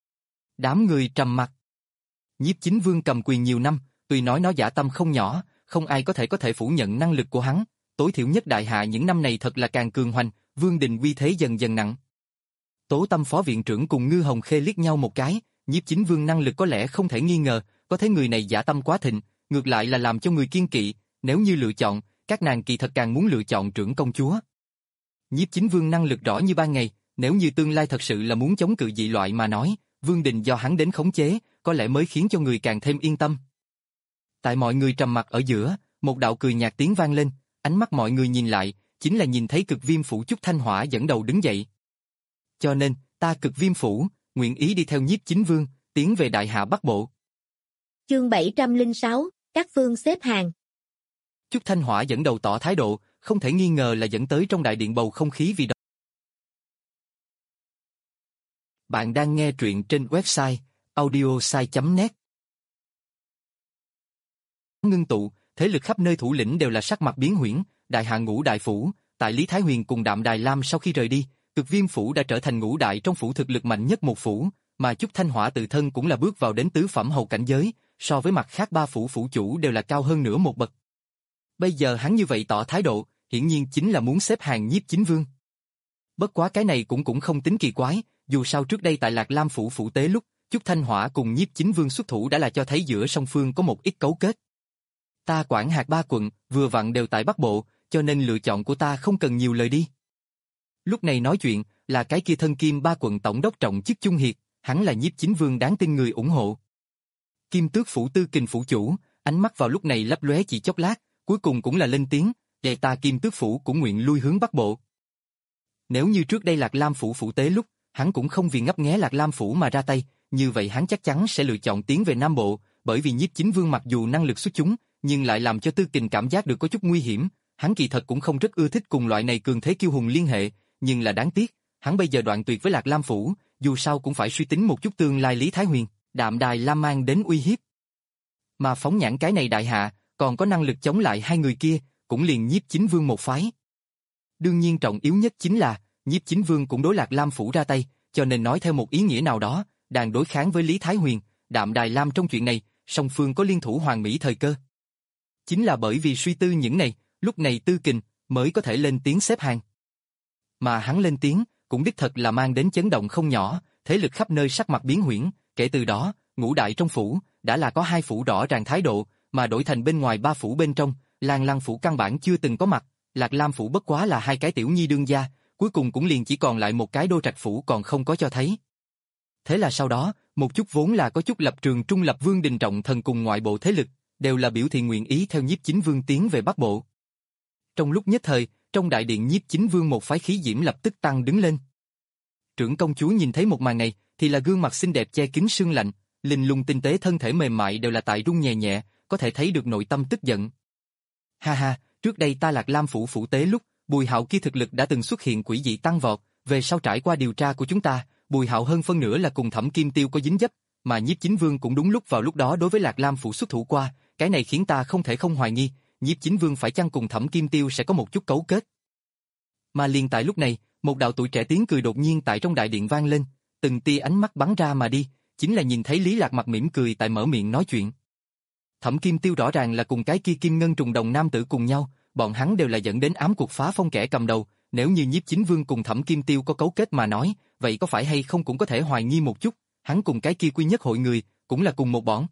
Đám người trầm mặc. Nhiếp Chính Vương cầm quyền nhiều năm, tuy nói nó dã tâm không nhỏ, không ai có thể có thể phủ nhận năng lực của hắn, tối thiểu nhất đại hạ những năm này thật là càng cường hoành, Vương Đình uy thế dần dần nặng. Tố Tâm phó viện trưởng cùng Ngư Hồng Khê liếc nhau một cái, Nhiếp Chính Vương năng lực có lẽ không thể nghi ngờ, có thể người này dã tâm quá thịnh, ngược lại là làm cho người kiên kỵ, nếu như lựa chọn, các nàng kỳ thật càng muốn lựa chọn trưởng công chúa. Nhiếp Chính Vương năng lực rõ như ban ngày, nếu như tương lai thật sự là muốn chống cự dị loại mà nói, Vương Đình do hắn đến khống chế, có lẽ mới khiến cho người càng thêm yên tâm. Tại mọi người trầm mặc ở giữa, một đạo cười nhạt tiếng vang lên, ánh mắt mọi người nhìn lại, chính là nhìn thấy Cực Viêm Phủ Chúc Thanh Hỏa dẫn đầu đứng dậy. Cho nên, ta Cực Viêm Phủ, nguyện ý đi theo Nhiếp Chính Vương, tiến về Đại Hạ Bắc Bộ. Chương bảy trăm lẻ sáu, các phương xếp hàng. Chúc Thanh Hỏa dẫn đầu tỏ thái độ, không thể nghi ngờ là dẫn tới trong đại điện bầu không khí vì đó. Bạn đang nghe truyện trên website audiosai chấm net. Ngưng tụ, thế lực khắp nơi thủ lĩnh đều là sắc mặt biến huyễn, Đại Hạ Ngũ Đại Phủ, tại Lý Thái Huyền cùng Đạm Đài Lam sau khi rời đi, Cực Viêm Phủ đã trở thành ngũ đại trong phủ thực lực mạnh nhất một phủ, mà Chúc Thanh Hỏa tự thân cũng là bước vào đến tứ phẩm hầu cảnh giới, so với mặt khác ba phủ phủ chủ đều là cao hơn nửa một bậc. Bây giờ hắn như vậy tỏ thái độ, hiển nhiên chính là muốn xếp hàng Nhiếp Chính Vương. Bất quá cái này cũng cũng không tính kỳ quái, dù sao trước đây tại Lạc Lam phủ phủ tế lúc, Chúc Thanh Hỏa cùng Nhiếp Chính Vương xuất thủ đã là cho thấy giữa song phương có một ít cấu kết. Ta quản hạt ba quận, vừa vặn đều tại Bắc Bộ, cho nên lựa chọn của ta không cần nhiều lời đi. Lúc này nói chuyện, là cái kia thân kim ba quận tổng đốc trọng chức Chung Hiệt, hắn là Nhiếp Chính Vương đáng tin người ủng hộ. Kim Tước phủ Tư Kình phủ chủ, ánh mắt vào lúc này lấp lóe chỉ chốc lát, cuối cùng cũng là lên tiếng, để ta Kim Tước phủ cũng nguyện lui hướng Bắc Bộ. Nếu như trước đây Lạc Lam phủ phủ tế lúc, hắn cũng không vì ngấp nghé Lạc Lam phủ mà ra tay, như vậy hắn chắc chắn sẽ lựa chọn tiến về Nam Bộ, bởi vì Nhiếp Chính Vương mặc dù năng lực xuất chúng, nhưng lại làm cho Tư Kình cảm giác được có chút nguy hiểm, hắn kỳ thật cũng không rất ưa thích cùng loại này cường thế kiêu hùng liên hệ, nhưng là đáng tiếc, hắn bây giờ đoạn tuyệt với Lạc Lam phủ, dù sao cũng phải suy tính một chút tương lai Lý Thái Huyền, Đạm Đài Lam mang đến uy hiếp. Mà phóng nhãn cái này Đại Hạ, còn có năng lực chống lại hai người kia, cũng liền Nhiếp Chính Vương một phái. Đương nhiên trọng yếu nhất chính là, Nhiếp Chính Vương cũng đối Lạc Lam phủ ra tay, cho nên nói theo một ý nghĩa nào đó, đang đối kháng với Lý Thái Huyền, Đạm Đài Lam trong chuyện này, song phương có liên thủ hoàn mỹ thời cơ. Chính là bởi vì suy tư những này, lúc này Tư Kình mới có thể lên tiếng xếp hàng. Mà hắn lên tiếng, cũng đích thật là mang đến chấn động không nhỏ, thế lực khắp nơi sắc mặt biến huyễn, kể từ đó, ngũ đại trong phủ, đã là có hai phủ rõ ràng thái độ, mà đổi thành bên ngoài ba phủ bên trong, Lan Lăng phủ căn bản chưa từng có mặt, Lạc Lam phủ bất quá là hai cái tiểu nhi đương gia, cuối cùng cũng liền chỉ còn lại một cái Đô Trạch phủ còn không có cho thấy. Thế là sau đó, một chút vốn là có chút lập trường trung lập Vương Đình Trọng Thần cùng ngoại bộ thế lực, đều là biểu thị nguyện ý theo Nhiếp Chính Vương tiến về Bắc Bộ. Trong lúc nhất thời, trong đại điện Nhiếp Chính Vương một phái khí diễm lập tức tăng đứng lên. Trưởng công chúa nhìn thấy một màn này, thì là gương mặt xinh đẹp che kín sương lạnh, linh lung tinh tế thân thể mềm mại đều là tại rung nhẹ nhẹ, có thể thấy được nội tâm tức giận. Ha ha, trước đây ta Lạc Lam phủ phủ tế lúc, Bùi Hạo kia thực lực đã từng xuất hiện quỷ dị tăng vọt, về sau trải qua điều tra của chúng ta, Bùi Hạo hơn phân nửa là cùng Thẩm Kim Tiêu có dính dấp, mà Nhiếp Chính Vương cũng đúng lúc vào lúc đó đối với Lạc Lam phủ xuất thủ qua, cái này khiến ta không thể không hoài nghi, Nhiếp Chính Vương phải chăng cùng Thẩm Kim Tiêu sẽ có một chút cấu kết. Mà liền tại lúc này, một đạo tuổi trẻ tiếng cười đột nhiên tại trong đại điện vang lên, từng tia ánh mắt bắn ra mà đi, chính là nhìn thấy Lý Lạc mặt mỉm cười tại mở miệng nói chuyện. Thẩm Kim Tiêu rõ ràng là cùng cái kia Kim Ngân trùng đồng nam tử cùng nhau, bọn hắn đều là dẫn đến ám cuộc phá phong kẻ cầm đầu, nếu như Nhiếp Chính Vương cùng Thẩm Kim Tiêu có cấu kết mà nói, vậy có phải hay không cũng có thể hoài nghi một chút, hắn cùng cái kia quy nhất hội người, cũng là cùng một bọn.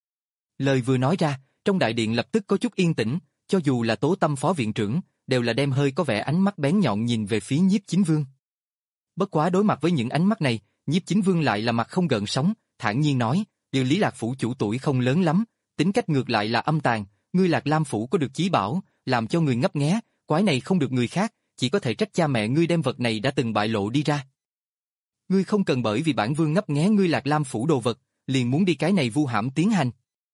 Lời vừa nói ra, trong đại điện lập tức có chút yên tĩnh, cho dù là Tố Tâm phó viện trưởng, đều là đem hơi có vẻ ánh mắt bén nhọn nhìn về phía Nhiếp Chính Vương. Bất quá đối mặt với những ánh mắt này, Nhiếp Chính Vương lại là mặt không gợn sóng, thản nhiên nói, điều Lý Lạc phủ chủ tuổi không lớn lắm, tính cách ngược lại là âm tàn, ngươi Lạc Lam phủ có được chí bảo, làm cho người ngấp nghé, quái này không được người khác, chỉ có thể trách cha mẹ ngươi đem vật này đã từng bại lộ đi ra. Ngươi không cần bởi vì bản vương ngấp nghé ngươi Lạc Lam phủ đồ vật, liền muốn đi cái này vu hãm tiến hành.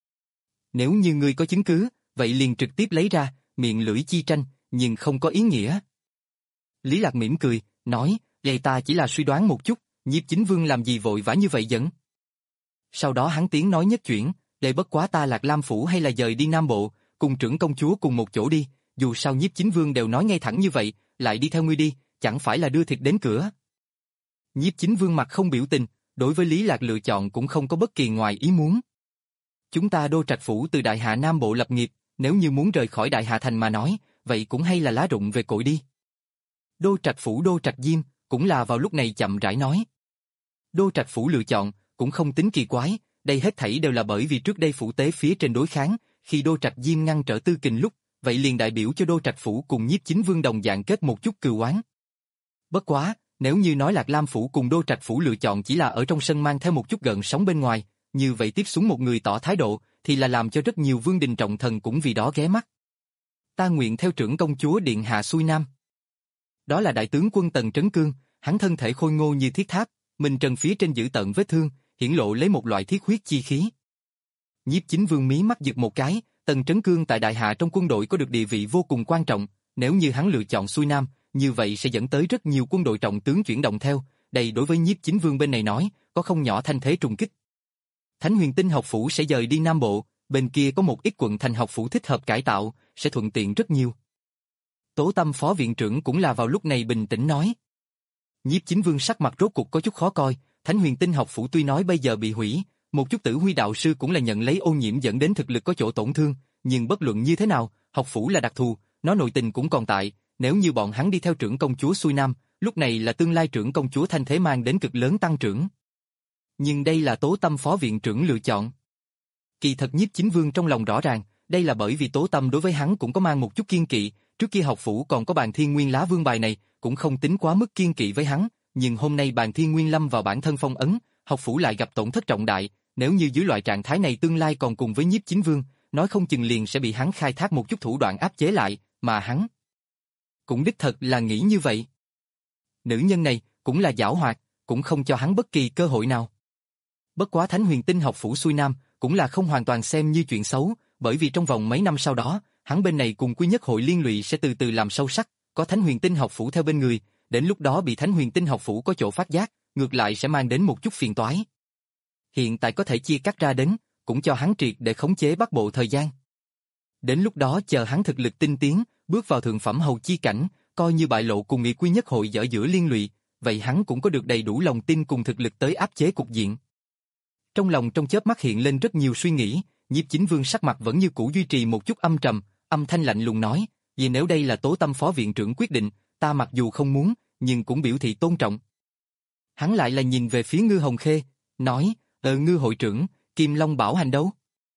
Nếu như ngươi có chứng cứ, vậy liền trực tiếp lấy ra, miệng lưỡi chi tranh, nhưng không có ý nghĩa. Lý Lạc mỉm cười, nói, vậy ta chỉ là suy đoán một chút, Nhiếp Chính Vương làm gì vội vã như vậy dẫn. Sau đó hắn tiếng nói nhất chuyển, để bất quá ta Lạc Lam phủ hay là dời đi Nam Bộ, cùng trưởng công chúa cùng một chỗ đi, dù sao Nhiếp Chính Vương đều nói ngay thẳng như vậy, lại đi theo ngươi đi, chẳng phải là đưa thịt đến cửa. Nhiếp Chính Vương mặt không biểu tình, đối với Lý Lạc lựa chọn cũng không có bất kỳ ngoài ý muốn. Chúng ta Đô Trạch phủ từ Đại Hạ Nam Bộ lập nghiệp, nếu như muốn rời khỏi Đại Hạ thành mà nói, vậy cũng hay là lá rụng về cội đi. Đô Trạch phủ Đô Trạch Diêm, cũng là vào lúc này chậm rãi nói. Đô Trạch phủ lựa chọn, cũng không tính kỳ quái, đây hết thảy đều là bởi vì trước đây phủ tế phía trên đối kháng, khi Đô Trạch Diêm ngăn trở Tư Kình lúc, vậy liền đại biểu cho Đô Trạch phủ cùng Nhiếp Chính Vương đồng dạng kết một chút cừu oán. Bất quá, nếu như nói Lạc Lam phủ cùng Đô Trạch phủ lựa chọn chỉ là ở trong sân mang theo một chút gợn sóng bên ngoài, như vậy tiếp xuống một người tỏ thái độ, thì là làm cho rất nhiều Vương Đình Trọng Thần cũng vì đó ghé mắt. Ta nguyện theo trưởng công chúa điện hạ xuôi nam. Đó là đại tướng quân Tần Trấn Cương, hắn thân thể khôi ngô như thiết tháp, mình trần phía trên giữ tận vết thương, hiển lộ lấy một loại thiết huyết chi khí. Nhiếp Chính Vương mí mắt giật một cái, Tần Trấn Cương tại đại hạ trong quân đội có được địa vị vô cùng quan trọng, nếu như hắn lựa chọn xuôi nam, như vậy sẽ dẫn tới rất nhiều quân đội trọng tướng chuyển động theo, đây đối với Nhiếp Chính Vương bên này nói, có không nhỏ thanh thế trùng kích. Thánh Huyền Tinh học phủ sẽ dời đi Nam Bộ, bên kia có một ít quận thành học phủ thích hợp cải tạo, sẽ thuận tiện rất nhiều. Tố Tâm phó viện trưởng cũng là vào lúc này bình tĩnh nói. Nhiếp Chính Vương sắc mặt rốt cuộc có chút khó coi, Thánh Huyền Tinh học phủ tuy nói bây giờ bị hủy, một chút Tử Huy đạo sư cũng là nhận lấy ô nhiễm dẫn đến thực lực có chỗ tổn thương, nhưng bất luận như thế nào, học phủ là đặc thù, nó nội tình cũng còn tại, nếu như bọn hắn đi theo trưởng công chúa xuôi nam, lúc này là tương lai trưởng công chúa thanh thế mang đến cực lớn tăng trưởng. Nhưng đây là Tố Tâm phó viện trưởng lựa chọn. Kỳ thật Nhiếp Chính Vương trong lòng rõ ràng, đây là bởi vì Tố Tâm đối với hắn cũng có mang một chút kiên kỵ, trước kia học phủ còn có Bàn Thiên Nguyên lá vương bài này, cũng không tính quá mức kiên kỵ với hắn, nhưng hôm nay Bàn Thiên Nguyên lâm vào bản thân phong ấn, học phủ lại gặp tổn thất trọng đại, nếu như dưới loại trạng thái này tương lai còn cùng với Nhiếp Chính Vương, nói không chừng liền sẽ bị hắn khai thác một chút thủ đoạn áp chế lại, mà hắn cũng đích thật là nghĩ như vậy. Nữ nhân này cũng là giảo hoạt, cũng không cho hắn bất kỳ cơ hội nào. Bất quá Thánh Huyền Tinh học phủ xuôi nam cũng là không hoàn toàn xem như chuyện xấu, bởi vì trong vòng mấy năm sau đó, hắn bên này cùng Quy Nhất hội liên lụy sẽ từ từ làm sâu sắc, có Thánh Huyền Tinh học phủ theo bên người, đến lúc đó bị Thánh Huyền Tinh học phủ có chỗ phát giác, ngược lại sẽ mang đến một chút phiền toái. Hiện tại có thể chia cắt ra đến, cũng cho hắn triệt để khống chế Bắc Bộ thời gian. Đến lúc đó chờ hắn thực lực tinh tiến, bước vào thượng phẩm hầu chi cảnh, coi như bại lộ cùng Nghị Quy Nhất hội dở giữa liên lụy, vậy hắn cũng có được đầy đủ lòng tin cùng thực lực tới áp chế cục diện. Trong lòng trong chớp mắt hiện lên rất nhiều suy nghĩ, Nhiếp Chính Vương sắc mặt vẫn như cũ duy trì một chút âm trầm, âm thanh lạnh lùng nói, vì nếu đây là Tố Tâm phó viện trưởng quyết định, ta mặc dù không muốn, nhưng cũng biểu thị tôn trọng. Hắn lại là nhìn về phía Ngư Hồng Khê, nói, ờ Ngư hội trưởng, Kim Long Bảo Hành đâu?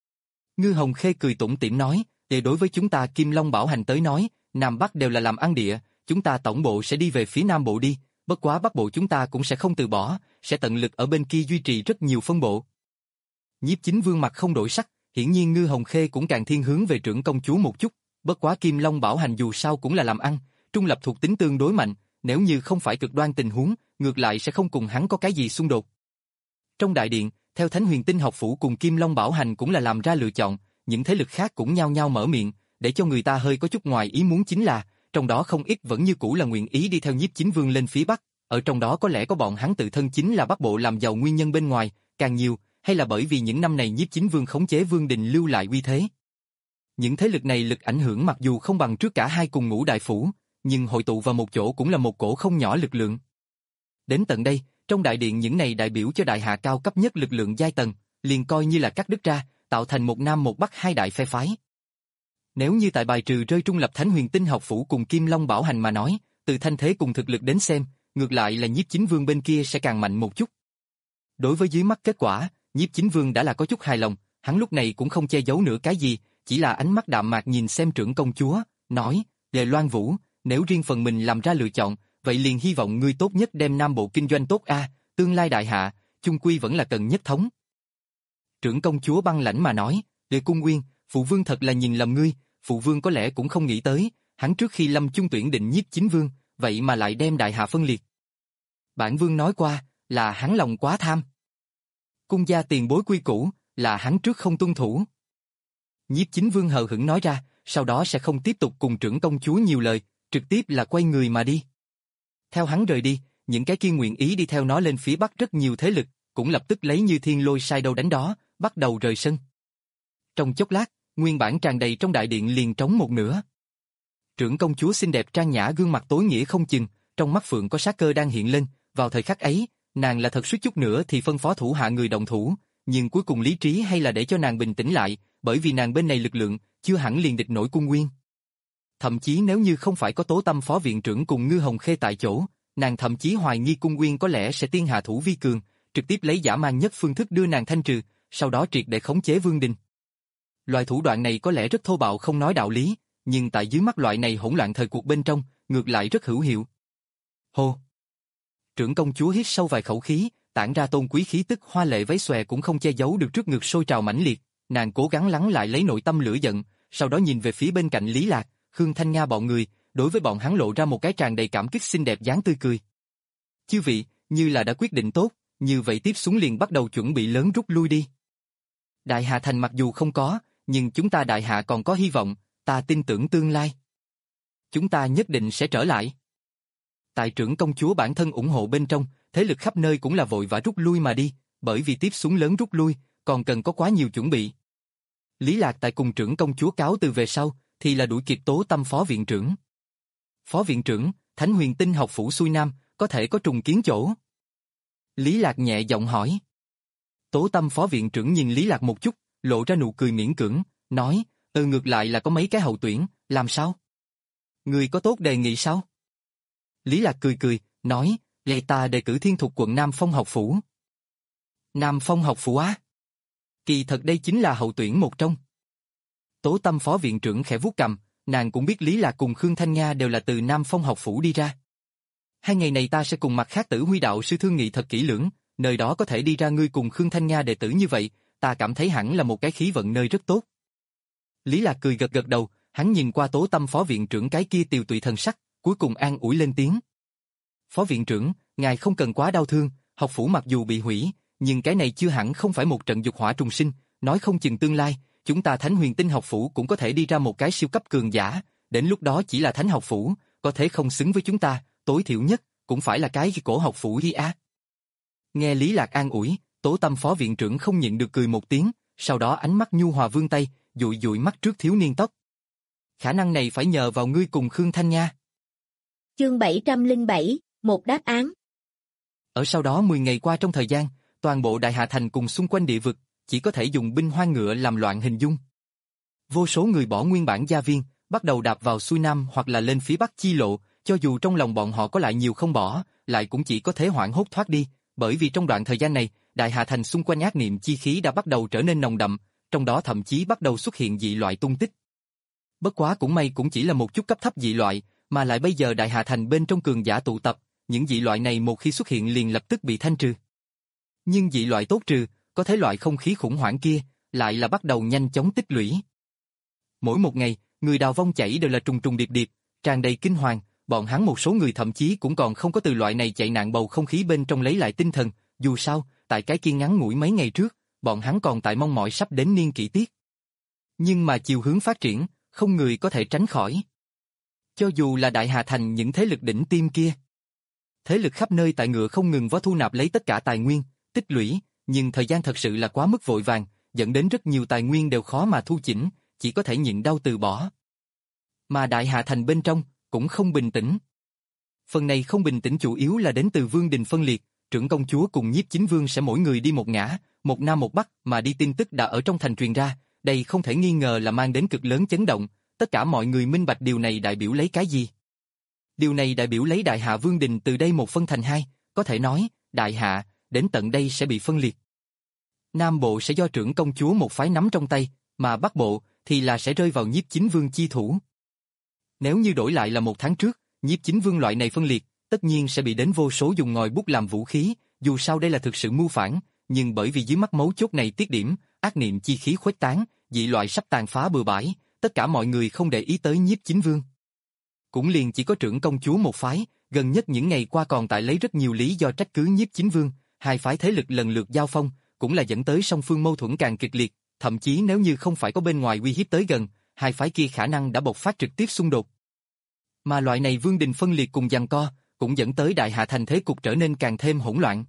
Ngư Hồng Khê cười tủm tỉm nói, để đối với chúng ta Kim Long Bảo Hành tới nói, Nam Bắc đều là làm ăn địa, chúng ta tổng bộ sẽ đi về phía Nam Bộ đi, bất quá Bắc Bộ chúng ta cũng sẽ không từ bỏ, sẽ tận lực ở bên kia duy trì rất nhiều phân bộ. Nhiếp Chính Vương mặt không đổi sắc, hiển nhiên Ngư Hồng Khê cũng càng thiên hướng về trưởng công chúa một chút, bất quá Kim Long Bảo Hành dù sao cũng là làm ăn, trung lập thuộc tính tương đối mạnh, nếu như không phải cực đoan tình huống, ngược lại sẽ không cùng hắn có cái gì xung đột. Trong đại điện, theo Thánh Huyền Tinh học phủ cùng Kim Long Bảo Hành cũng là làm ra lựa chọn, những thế lực khác cũng nhao nhao mở miệng, để cho người ta hơi có chút ngoài ý muốn chính là, trong đó không ít vẫn như cũ là nguyện ý đi theo Nhiếp Chính Vương lên phía Bắc, ở trong đó có lẽ có bọn hắn tự thân chính là Bắc Bộ làm giàu nguyên nhân bên ngoài, càng nhiều, hay là bởi vì những năm này Nhiếp Chính Vương khống chế Vương Đình lưu lại uy thế. Những thế lực này lực ảnh hưởng mặc dù không bằng trước cả hai cùng ngũ đại phủ, nhưng hội tụ vào một chỗ cũng là một cổ không nhỏ lực lượng. Đến tận đây, trong đại điện những này đại biểu cho đại hạ cao cấp nhất lực lượng giai tầng, liền coi như là cắt đứt ra, tạo thành một Nam một Bắc hai đại phe phái. Nếu như tại bài trừ rơi trung lập Thánh Huyền Tinh học phủ cùng Kim Long Bảo Hành mà nói, từ thanh thế cùng thực lực đến xem, ngược lại là Nhiếp Chính Vương bên kia sẽ càng mạnh một chút. Đối với dưới mắt kết quả, Nhiếp Chính Vương đã là có chút hài lòng, hắn lúc này cũng không che giấu nữa cái gì, chỉ là ánh mắt đạm mạc nhìn xem trưởng công chúa, nói, Lệ Loan Vũ, nếu riêng phần mình làm ra lựa chọn, vậy liền hy vọng ngươi tốt nhất đem Nam Bộ kinh doanh tốt a, tương lai đại hạ, chung quy vẫn là cần nhất thống. Trưởng công chúa băng lãnh mà nói, Lệ Cung Nguyên, phụ vương thật là nhìn lầm ngươi, phụ vương có lẽ cũng không nghĩ tới, hắn trước khi lâm chung tuyển định Nhiếp Chính Vương, vậy mà lại đem đại hạ phân liệt. Bản vương nói qua, là hắn lòng quá tham. Cung gia tiền bối quy củ, là hắn trước không tuân thủ. Nhiếp Chính Vương hờ hững nói ra, sau đó sẽ không tiếp tục cùng trưởng công chúa nhiều lời, trực tiếp là quay người mà đi. Theo hắn rời đi, những cái kia nguyện ý đi theo nó lên phía Bắc rất nhiều thế lực, cũng lập tức lấy như thiên lôi sai đâu đánh đó, bắt đầu rời sân. Trong chốc lát, nguyên bản tràn đầy trong đại điện liền trống một nửa. Trưởng công chúa xinh đẹp trang nhã gương mặt tối nghĩa không chừng, trong mắt phượng có sát cơ đang hiện lên, vào thời khắc ấy, nàng là thật suýt chút nữa thì phân phó thủ hạ người động thủ, nhưng cuối cùng lý trí hay là để cho nàng bình tĩnh lại, bởi vì nàng bên này lực lượng, chưa hẳn liền địch nổi Cung Nguyên. Thậm chí nếu như không phải có Tố Tâm phó viện trưởng cùng Ngư Hồng Khê tại chỗ, nàng thậm chí hoài nghi Cung Nguyên có lẽ sẽ tiên hạ thủ vi cường, trực tiếp lấy dã man nhất phương thức đưa nàng thanh trừ, sau đó triệt để khống chế Vương Đình. Loại thủ đoạn này có lẽ rất thô bạo không nói đạo lý, nhưng tại dưới mắt loại này hỗn loạn thời cuộc bên trong, ngược lại rất hữu hiệu. Hô! Trưởng công chúa hít sâu vài khẩu khí, tản ra tôn quý khí tức hoa lệ váy xòe cũng không che giấu được trước ngực sôi trào mãnh liệt, nàng cố gắng lắng lại lấy nội tâm lửa giận, sau đó nhìn về phía bên cạnh Lý Lạc, Khương Thanh Nga bọn người, đối với bọn hắn lộ ra một cái tràn đầy cảm kích xinh đẹp dáng tươi cười. Chư vị, như là đã quyết định tốt, như vậy tiếp xuống liền bắt đầu chuẩn bị lớn rút lui đi. Đại Hà Thành mặc dù không có, nhưng chúng ta Đại Hạ còn có hy vọng, ta tin tưởng tương lai. Chúng ta nhất định sẽ trở lại. Tại trưởng công chúa bản thân ủng hộ bên trong, thế lực khắp nơi cũng là vội vã rút lui mà đi, bởi vì tiếp xuống lớn rút lui, còn cần có quá nhiều chuẩn bị. Lý Lạc tại cùng trưởng công chúa cáo từ về sau, thì là đuổi kịp Tố Tâm phó viện trưởng. Phó viện trưởng, Thánh Huyền Tinh học phủ xuôi nam, có thể có trùng kiến chỗ. Lý Lạc nhẹ giọng hỏi. Tố Tâm phó viện trưởng nhìn Lý Lạc một chút, lộ ra nụ cười miễn cưỡng, nói, ừ ngược lại là có mấy cái hậu tuyển, làm sao? Người có tốt đề nghị sao? Lý Lạc cười cười, nói, lệ ta đề cử Thiên Thục quận Nam Phong học phủ. Nam Phong học phủ á? Kỳ thật đây chính là hậu tuyển một trong. Tố Tâm phó viện trưởng khẽ vuốt cằm, nàng cũng biết Lý Lạc cùng Khương Thanh Nga đều là từ Nam Phong học phủ đi ra. Hai ngày này ta sẽ cùng mặt khác Tử Huy đạo sư thương nghị thật kỹ lưỡng, nơi đó có thể đi ra ngươi cùng Khương Thanh Nga đệ tử như vậy, ta cảm thấy hẳn là một cái khí vận nơi rất tốt. Lý Lạc cười gật gật đầu, hắn nhìn qua Tố Tâm phó viện trưởng cái kia tiều tụy thần sắc, cuối cùng an ủi lên tiếng. Phó viện trưởng, ngài không cần quá đau thương, học phủ mặc dù bị hủy, nhưng cái này chưa hẳn không phải một trận dục hỏa trùng sinh, nói không chừng tương lai, chúng ta Thánh Huyền Tinh học phủ cũng có thể đi ra một cái siêu cấp cường giả, đến lúc đó chỉ là Thánh học phủ, có thể không xứng với chúng ta, tối thiểu nhất, cũng phải là cái cổ học phủ đi á. Nghe Lý Lạc an ủi, Tố Tâm phó viện trưởng không nhịn được cười một tiếng, sau đó ánh mắt nhu hòa vươn tay, dụi dụi mắt trước thiếu niên tóc. Khả năng này phải nhờ vào ngươi cùng Khương Thanh Nha. Chương bảy trăm lẻ bảy, một đáp án. Ở sau đó mười ngày qua trong thời gian, toàn bộ Đại Hà Thành cùng xung quanh địa vực, chỉ có thể dùng binh hoang ngựa làm loạn hình dung. Vô số người bỏ nguyên bản gia viên, bắt đầu đạp vào xuôi nam hoặc là lên phía bắc chi lộ, cho dù trong lòng bọn họ có lại nhiều không bỏ, lại cũng chỉ có thể hoảng hốt thoát đi, bởi vì trong đoạn thời gian này, Đại Hà Thành xung quanh ác niệm chi khí đã bắt đầu trở nên nồng đậm, trong đó thậm chí bắt đầu xuất hiện dị loại tung tích. Bất quá cũng may cũng chỉ là một chút cấp thấp dị loại, mà lại bây giờ Đại Hà Thành bên trong cường giả tụ tập, những dị loại này một khi xuất hiện liền lập tức bị thanh trừ. Nhưng dị loại tốt trừ, có thế loại không khí khủng hoảng kia, lại là bắt đầu nhanh chóng tích lũy. Mỗi một ngày, người đào vong chảy đều là trùng trùng điệp điệp, tràn đầy kinh hoàng, bọn hắn một số người thậm chí cũng còn không có từ loại này chạy nạn bầu không khí bên trong lấy lại tinh thần, dù sao, tại cái kia ngắn ngủi mấy ngày trước, bọn hắn còn tại mong mỏi sắp đến niên kỷ tiết. Nhưng mà chiều hướng phát triển, không người có thể tránh khỏi. Cho dù là Đại Hà Thành những thế lực đỉnh tiêm kia. Thế lực khắp nơi tại ngựa không ngừng vó thu nạp lấy tất cả tài nguyên, tích lũy, nhưng thời gian thật sự là quá mức vội vàng, dẫn đến rất nhiều tài nguyên đều khó mà thu chỉnh, chỉ có thể nhịn đau từ bỏ. Mà Đại Hà Thành bên trong, cũng không bình tĩnh. Phần này không bình tĩnh chủ yếu là đến từ vương đình phân liệt, trưởng công chúa cùng nhiếp chính vương sẽ mỗi người đi một ngã, một nam một bắc mà đi tin tức đã ở trong thành truyền ra, đây không thể nghi ngờ là mang đến cực lớn chấn động, tất cả mọi người minh bạch điều này đại biểu lấy cái gì. Điều này đại biểu lấy Đại Hạ Vương Đình từ đây một phân thành hai, có thể nói, Đại Hạ, đến tận đây sẽ bị phân liệt. Nam Bộ sẽ do trưởng công chúa một phái nắm trong tay, mà Bắc Bộ thì là sẽ rơi vào nhiếp chính vương chi thủ. Nếu như đổi lại là một tháng trước, nhiếp chính vương loại này phân liệt, tất nhiên sẽ bị đến vô số dùng ngòi bút làm vũ khí, dù sao đây là thực sự mưu phản, nhưng bởi vì dưới mắt mấu chốt này tiết điểm, ác niệm chi khí khuếch tán, dị loại sắp tàn phá bừa bãi, tất cả mọi người không để ý tới nhiếp chính vương. Cũng liền chỉ có trưởng công chúa một phái, gần nhất những ngày qua còn tại lấy rất nhiều lý do trách cứ nhiếp chính vương, hai phái thế lực lần lượt giao phong, cũng là dẫn tới song phương mâu thuẫn càng kịch liệt, thậm chí nếu như không phải có bên ngoài uy hiếp tới gần, hai phái kia khả năng đã bộc phát trực tiếp xung đột. Mà loại này vương đình phân liệt cùng giằng co, cũng dẫn tới Đại Hạ Thành thế cục trở nên càng thêm hỗn loạn.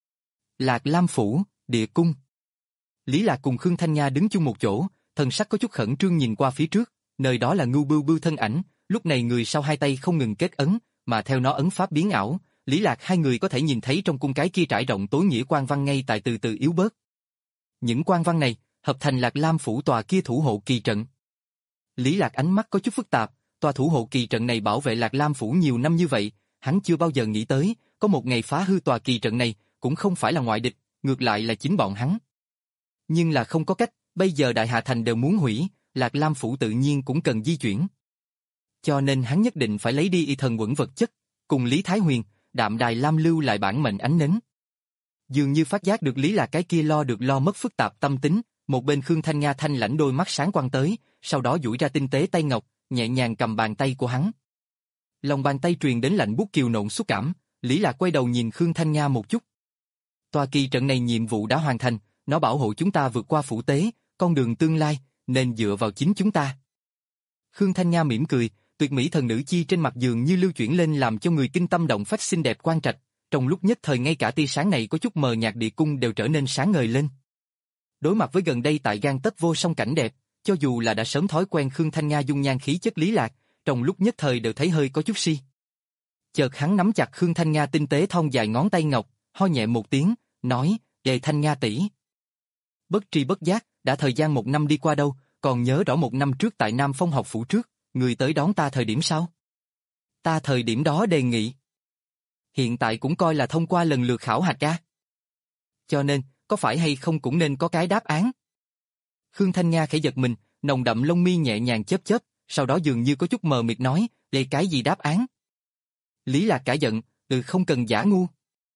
Lạc Lam Phủ, Địa Cung. Lý Lạc cùng Khương Thanh Nga đứng chung một chỗ, thần sắc có chút khẩn trương nhìn qua phía trước, nơi đó là Ngưu Bưu Bưu thân ảnh, lúc này người sau hai tay không ngừng kết ấn, mà theo nó ấn pháp biến ảo, Lý Lạc hai người có thể nhìn thấy trong cung cái kia trải rộng tối nghĩa quan văn ngay tại từ từ yếu bớt. Những quan văn này, hợp thành Lạc Lam Phủ tòa kia thủ hộ kỳ trận. Lý Lạc ánh mắt có chút phức tạp, tòa thủ hộ kỳ trận này bảo vệ Lạc Lam Phủ nhiều năm như vậy, hắn chưa bao giờ nghĩ tới, có một ngày phá hư tòa kỳ trận này, cũng không phải là ngoại địch, ngược lại là chính bọn hắn. Nhưng là không có cách, bây giờ Đại Hà Thành đều muốn hủy, Lạc Lam Phủ tự nhiên cũng cần di chuyển. Cho nên hắn nhất định phải lấy đi y thần quẩn vật chất, cùng Lý Thái Huyền, Đạm Đài Lam lưu lại bản mệnh ánh nến. Dường như phát giác được Lý Lạc cái kia lo được lo mất phức tạp tâm tính, một bên Khương Thanh Nga thanh lãnh đôi mắt sáng quang tới, sau đó duỗi ra tinh tế tay ngọc, nhẹ nhàng cầm bàn tay của hắn. Lòng bàn tay truyền đến lạnh buốt kiều nộn xúc cảm, Lý Lạc quay đầu nhìn Khương Thanh Nga một chút. Tòa kỳ trận này nhiệm vụ đã hoàn thành, nó bảo hộ chúng ta vượt qua phủ tế, con đường tương lai, nên dựa vào chính chúng ta. Khương Thanh Nga mỉm cười, tuyệt mỹ thần nữ chi trên mặt dường như lưu chuyển lên làm cho người kinh tâm động phách xinh đẹp quan trạch, trong lúc nhất thời ngay cả tia sáng này có chút mờ nhạt địa cung đều trở nên sáng ngời lên. Đối mặt với gần đây tại gan tất vô song cảnh đẹp, cho dù là đã sớm thói quen Khương Thanh Nga dung nhan khí chất Lý Lạc, trong lúc nhất thời đều thấy hơi có chút si. Chợt hắn nắm chặt Khương Thanh Nga tinh tế thon dài ngón tay ngọc, ho nhẹ một tiếng, nói, "Đề Thanh Nga tỷ." Bất tri bất giác, đã thời gian một năm đi qua đâu, còn nhớ rõ một năm trước tại Nam Phong học phủ trước, người tới đón ta thời điểm sao? Ta thời điểm đó đề nghị. Hiện tại cũng coi là thông qua lần lượt khảo hạch ra. Cho nên, có phải hay không cũng nên có cái đáp án. Khương Thanh Nga khẽ giật mình, nồng đậm lông mi nhẹ nhàng chớp chớp, sau đó dường như có chút mờ mịt nói, "Đây cái gì đáp án?" Lý Lạc cả giận, "Ừ không cần giả ngu.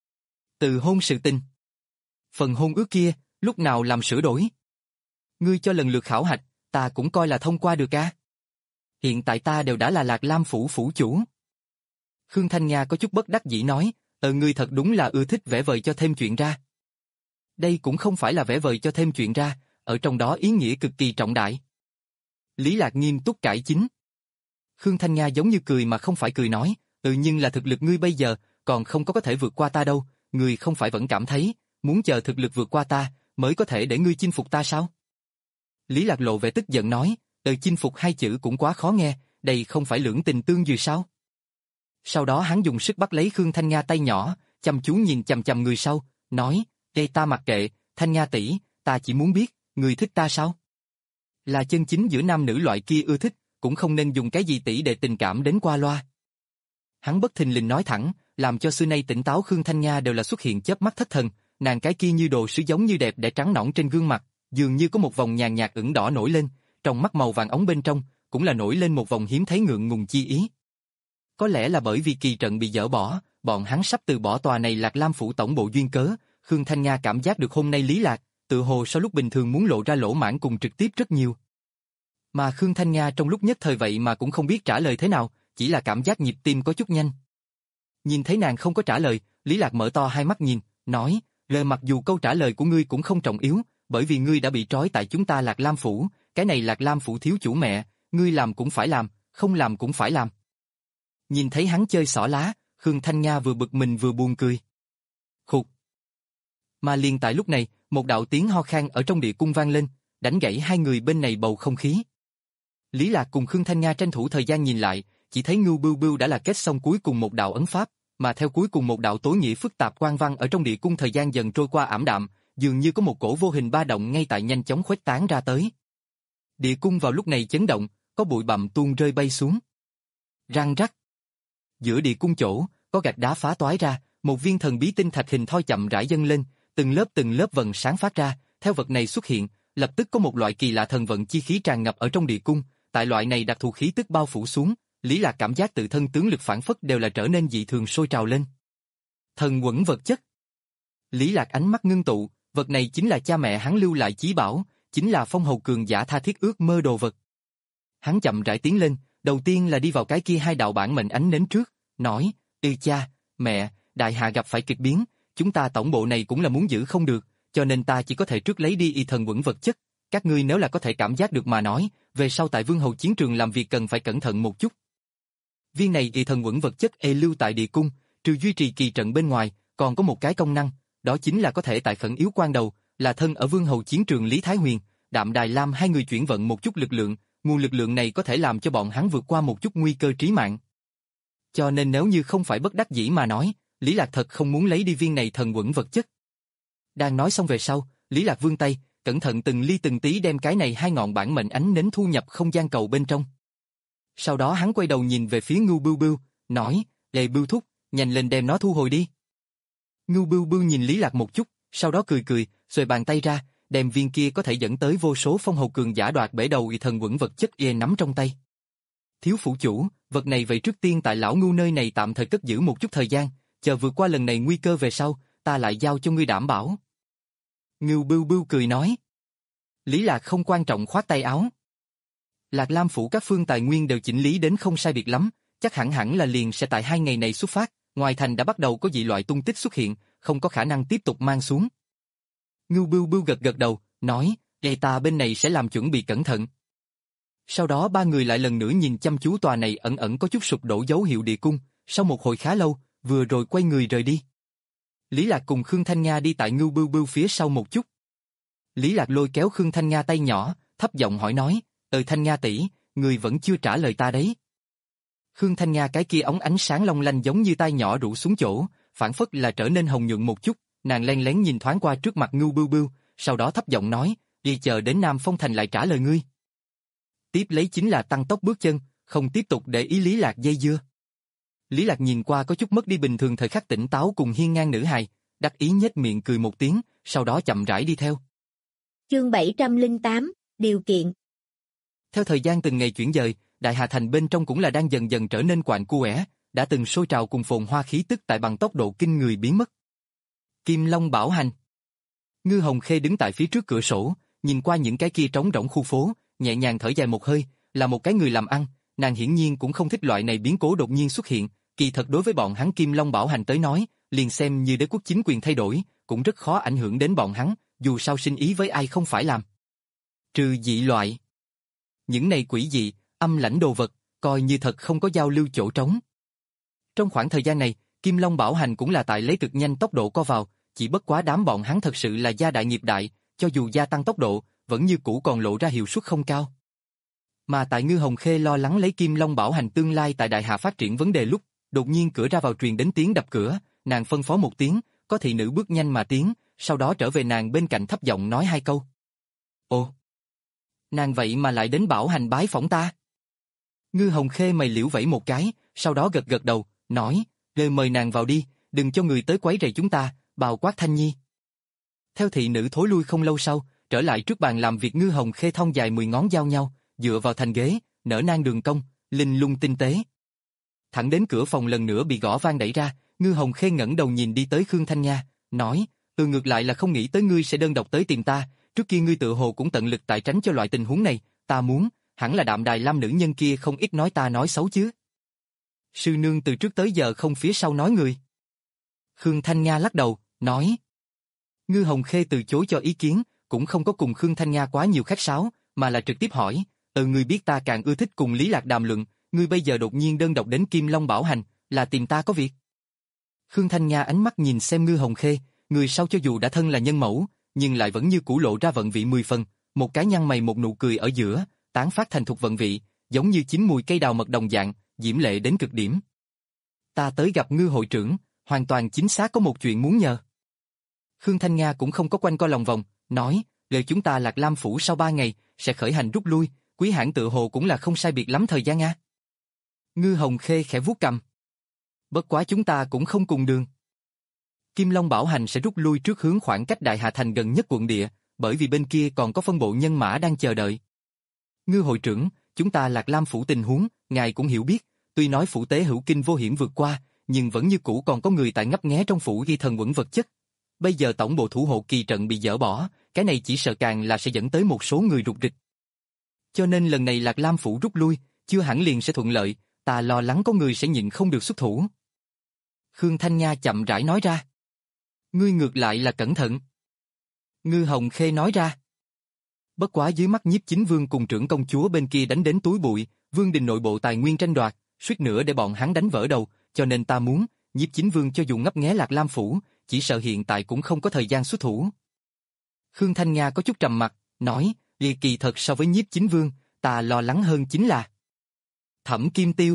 Từ hôn sự tình. Phần hôn ước kia, lúc nào làm sửa đổi? Ngươi cho lần lượt khảo hạch, ta cũng coi là thông qua được a. Hiện tại ta đều đã là Lạc Lam phủ phủ chủ." Khương Thanh Nga có chút bất đắc dĩ nói, "Ờ ngươi thật đúng là ưa thích vẽ vời cho thêm chuyện ra." Đây cũng không phải là vẽ vời cho thêm chuyện ra, ở trong đó ý nghĩa cực kỳ trọng đại. Lý Lạc nghiêm túc cải chính. Khương Thanh Nga giống như cười mà không phải cười nói, "Ừ nhưng là thực lực ngươi bây giờ, còn không có có thể vượt qua ta đâu, ngươi không phải vẫn cảm thấy, muốn chờ thực lực vượt qua ta, mới có thể để ngươi chinh phục ta sao?" Lý Lạc lộ vẻ tức giận nói, "Từ chinh phục hai chữ cũng quá khó nghe, đây không phải lưỡng tình tương duyệt sao?" Sau đó hắn dùng sức bắt lấy Khương Thanh Nga tay nhỏ, chăm chú nhìn chằm chằm người sau, nói, "Đây ta mặc kệ, Thanh Nga tỷ, ta chỉ muốn biết, người thích ta sao? Là chân chính giữa nam nữ loại kia ưa thích, cũng không nên dùng cái gì tỷ để tình cảm đến qua loa." Hắn bất thình lình nói thẳng, làm cho xưa nay tỉnh táo Khương Thanh Nga đều là xuất hiện chớp mắt thất thần, nàng cái kia như đồ sứ giống như đẹp đẽ trắng nõn trên gương mặt, dường như có một vòng nhàn nhạt ửng đỏ nổi lên, trong mắt màu vàng ống bên trong, cũng là nổi lên một vòng hiếm thấy ngượng ngùng chi ý. Có lẽ là bởi vì kỳ trận bị dỡ bỏ, bọn hắn sắp từ bỏ tòa này Lạc Lam phủ tổng bộ duyên cớ, Khương Thanh Nga cảm giác được hôm nay Lý Lạc, tự hồ so lúc bình thường muốn lộ ra lỗ mãng cùng trực tiếp rất nhiều. Mà Khương Thanh Nga trong lúc nhất thời vậy mà cũng không biết trả lời thế nào, chỉ là cảm giác nhịp tim có chút nhanh. Nhìn thấy nàng không có trả lời, Lý Lạc mở to hai mắt nhìn, nói, "Lời mặc dù câu trả lời của ngươi cũng không trọng yếu, bởi vì ngươi đã bị trói tại chúng ta Lạc Lam phủ, cái này Lạc Lam phủ thiếu chủ mẹ, ngươi làm cũng phải làm, không làm cũng phải làm." Nhìn thấy hắn chơi xỏ lá, Khương Thanh Nga vừa bực mình vừa buồn cười. Khục. Mà liền tại lúc này, một đạo tiếng ho khan ở trong địa cung vang lên, đánh gãy hai người bên này bầu không khí. Lý Lạc cùng Khương Thanh Nga tranh thủ thời gian nhìn lại, chỉ thấy Ngưu Bưu Bưu đã là kết xong cuối cùng một đạo ấn pháp, mà theo cuối cùng một đạo tối nghĩa phức tạp quang văn ở trong địa cung thời gian dần trôi qua ảm đạm, dường như có một cổ vô hình ba động ngay tại nhanh chóng khuếch tán ra tới. Địa cung vào lúc này chấn động, có bụi bặm tuôn rơi bay xuống. Răng rắc. Giữa địa cung chỗ, có gạch đá phá toái ra, một viên thần bí tinh thạch hình thoi chậm rãi dâng lên, từng lớp từng lớp vầng sáng phát ra, theo vật này xuất hiện, lập tức có một loại kỳ lạ thần vận chi khí tràn ngập ở trong địa cung, tại loại này đặc thù khí tức bao phủ xuống, Lý Lạc cảm giác tự thân tướng lực phản phất đều là trở nên dị thường sôi trào lên. Thần quẩn vật chất. Lý Lạc ánh mắt ngưng tụ, vật này chính là cha mẹ hắn lưu lại chí bảo, chính là phong hầu cường giả tha thiết ước mơ đồ vật. Hắn chậm rãi tiến lên, đầu tiên là đi vào cái kia hai đạo bản mệnh ánh nến trước, nói, "Ê cha, mẹ, đại hạ gặp phải kịch biến, chúng ta tổng bộ này cũng là muốn giữ không được, cho nên ta chỉ có thể trước lấy đi y thần quẩn vật chất, các ngươi nếu là có thể cảm giác được mà nói, về sau tại Vương Hầu chiến trường làm việc cần phải cẩn thận một chút." Viên này y thần quẩn vật chất e lưu tại địa cung, trừ duy trì kỳ trận bên ngoài, còn có một cái công năng, đó chính là có thể tại khẩn yếu quan đầu, là thân ở Vương Hầu chiến trường Lý Thái Huyền, Đạm Đài Lam hai người chuyển vận một chút lực lượng, nguồn lực lượng này có thể làm cho bọn hắn vượt qua một chút nguy cơ trí mạng. Cho nên nếu như không phải bất đắc dĩ mà nói, Lý Lạc thật không muốn lấy đi viên này thần quẩn vật chất. Đang nói xong về sau, Lý Lạc vươn tay, cẩn thận từng ly từng tí đem cái này hai ngọn bản mệnh ánh nến thu nhập không gian cầu bên trong. Sau đó hắn quay đầu nhìn về phía Ngưu Bưu Bưu, nói, "Lệ Bưu thúc, nhanh lên đem nó thu hồi đi." Ngưu Bưu Bưu nhìn Lý Lạc một chút, sau đó cười cười, xuề bàn tay ra, đem viên kia có thể dẫn tới vô số phong hầu cường giả đoạt bể đầu y thần quẩn vật chất y nắm trong tay. "Thiếu phủ chủ, vật này vậy trước tiên tại lão Ngưu nơi này tạm thời cất giữ một chút thời gian, chờ vượt qua lần này nguy cơ về sau, ta lại giao cho ngươi đảm bảo." Ngưu Bưu Bưu cười nói. Lý Lạc không quan trọng khoát tay áo. Lạc Lam phủ các phương tài nguyên đều chỉnh lý đến không sai biệt lắm, chắc hẳn hẳn là liền sẽ tại hai ngày này xuất phát, ngoài thành đã bắt đầu có dị loại tung tích xuất hiện, không có khả năng tiếp tục mang xuống. Ngưu Bưu Bưu gật gật đầu, nói, "Ê ta bên này sẽ làm chuẩn bị cẩn thận." Sau đó ba người lại lần nữa nhìn chăm chú tòa này ẩn ẩn có chút sụp đổ dấu hiệu địa cung, sau một hồi khá lâu, vừa rồi quay người rời đi. Lý Lạc cùng Khương Thanh Nga đi tại Ngưu Bưu Bưu phía sau một chút. Lý Lạc lôi kéo Khương Thanh Nga tay nhỏ, thấp giọng hỏi nói, "Ờ Thanh Nga tỷ, người vẫn chưa trả lời ta đấy." Khương Thanh Nga cái kia ống ánh sáng long lanh giống như tay nhỏ rủ xuống chỗ, phản phất là trở nên hồng nhuận một chút, nàng len lén nhìn thoáng qua trước mặt Ngưu Bưu Bưu, sau đó thấp giọng nói, "Đi chờ đến Nam Phong Thành lại trả lời ngươi." Tiếp lấy chính là tăng tốc bước chân, không tiếp tục để ý Lý Lạc dây dưa. Lý Lạc nhìn qua có chút mất đi bình thường thời khắc tỉnh táo cùng hiên ngang nữ hài, đắc ý nhếch miệng cười một tiếng, sau đó chậm rãi đi theo. Chương bảy trăm lẻ tám, điều kiện. Theo thời gian từng ngày chuyển dời, Đại Hà Thành bên trong cũng là đang dần dần trở nên quạnh quẽ, đã từng sôi trào cùng phồn hoa khí tức tại bằng tốc độ kinh người biến mất. Kim Long Bảo Hành. Ngư Hồng Khê đứng tại phía trước cửa sổ, nhìn qua những cái kia trống rỗng khu phố, nhẹ nhàng thở dài một hơi, là một cái người làm ăn, nàng hiển nhiên cũng không thích loại này biến cố đột nhiên xuất hiện, kỳ thật đối với bọn hắn Kim Long Bảo Hành tới nói, liền xem như đế quốc chính quyền thay đổi, cũng rất khó ảnh hưởng đến bọn hắn, dù sao sinh ý với ai không phải làm. Trừ dị loại. Những này quỷ dị, âm lãnh đồ vật, coi như thật không có giao lưu chỗ trống. Trong khoảng thời gian này, Kim Long Bảo Hành cũng là tại lấy cực nhanh tốc độ co vào, chỉ bất quá đám bọn hắn thật sự là gia đại nghiệp đại, cho dù gia tăng tốc độ, vẫn như cũ còn lộ ra hiệu suất không cao. Mà tại Ngư Hồng Khê lo lắng lấy Kim Long Bảo Hành tương lai tại Đại Hà phát triển vấn đề lúc, đột nhiên cửa ra vào truyền đến tiếng đập cửa, nàng phân phó một tiếng, có thị nữ bước nhanh mà tiến, sau đó trở về nàng bên cạnh thấp giọng nói hai câu. Ồ! Nàng vậy mà lại đến Bảo Hành bái phỏng ta? Ngư Hồng Khê mày liễu vẫy một cái, sau đó gật gật đầu, nói, "Lời mời nàng vào đi, đừng cho người tới quấy rầy chúng ta." Bào Quát Thanh Nhi. Theo thị nữ thối lui không lâu sau, trở lại trước bàn làm việc Ngư Hồng Khê thon dài mười ngón giao nhau, dựa vào thành ghế, nở nang đường cong, linh lung tinh tế. Thẳng đến cửa phòng lần nữa bị gõ vang đẩy ra, Ngư Hồng Khê ngẩng đầu nhìn đi tới Khương Thanh Nga, nói, "Ừ ngược lại là không nghĩ tới ngươi sẽ đơn độc tới tìm ta, trước kia ngươi tự hồ cũng tận lực tại tránh cho loại tình huống này, ta muốn, hẳn là Đạm Đài Lam nữ nhân kia không ít nói ta nói xấu chứ." Sư nương từ trước tới giờ không phía sau nói người. Khương Thanh Nga lắc đầu, nói. Ngư Hồng Khê từ chối cho ý kiến, cũng không có cùng Khương Thanh Nga quá nhiều khách sáo, mà là trực tiếp hỏi, "Ừ ngươi biết ta càng ưa thích cùng Lý Lạc đàm luận, ngươi bây giờ đột nhiên đơn độc đến Kim Long Bảo Hành, là tìm ta có việc?" Khương Thanh Nga ánh mắt nhìn xem Ngư Hồng Khê, người sau cho dù đã thân là nhân mẫu, nhưng lại vẫn như cũ lộ ra vận vị mười phần, một cái nhăn mày một nụ cười ở giữa, tán phát thành thục vận vị, giống như chín mùi cây đào mật đồng dạng, diễm lệ đến cực điểm. "Ta tới gặp Ngư hội trưởng, hoàn toàn chính xác có một chuyện muốn nhờ." Khương Thanh Nga cũng không có quanh co lòng vòng, nói, "Lời chúng ta Lạc Lam phủ sau ba ngày sẽ khởi hành rút lui, Quý hãng tự hồ cũng là không sai biệt lắm thời gian a." Ngư Hồng Khê khẽ vuốt cằm. "Bất quá chúng ta cũng không cùng đường. Kim Long Bảo Hành sẽ rút lui trước hướng khoảng cách Đại Hà Thành gần nhất quận địa, bởi vì bên kia còn có phân bộ nhân mã đang chờ đợi. Ngư hội trưởng, chúng ta Lạc Lam phủ tình huống, ngài cũng hiểu biết, tuy nói phủ tế hữu kinh vô hiểm vượt qua, nhưng vẫn như cũ còn có người tại ngấp nghé trong phủ ghi thần quẩn vật chất. Bây giờ tổng bộ thủ hộ kỳ trận bị dỡ bỏ, cái này chỉ sợ càng là sẽ dẫn tới một số người rục rịch. Cho nên lần này Lạc Lam phủ rút lui, chưa hẳn liền sẽ thuận lợi, ta lo lắng có người sẽ nhịn không được xuất thủ." Khương Thanh Nga chậm rãi nói ra. "Ngươi ngược lại là cẩn thận." Ngư Hồng Khê nói ra. Bất quá dưới mắt Nhiếp Chính Vương cùng trưởng công chúa bên kia đánh đến túi bụi, Vương đình nội bộ tài nguyên tranh đoạt, suýt nữa để bọn hắn đánh vỡ đầu, cho nên ta muốn, Nhiếp Chính Vương cho dù ngấp nghé Lạc Lam phủ, chỉ sợ hiện tại cũng không có thời gian xuất thủ. Khương Thanh Nga có chút trầm mặt, nói, "Kỳ kỳ thật so với Nhiếp Chính Vương, ta lo lắng hơn chính là Thẩm Kim Tiêu."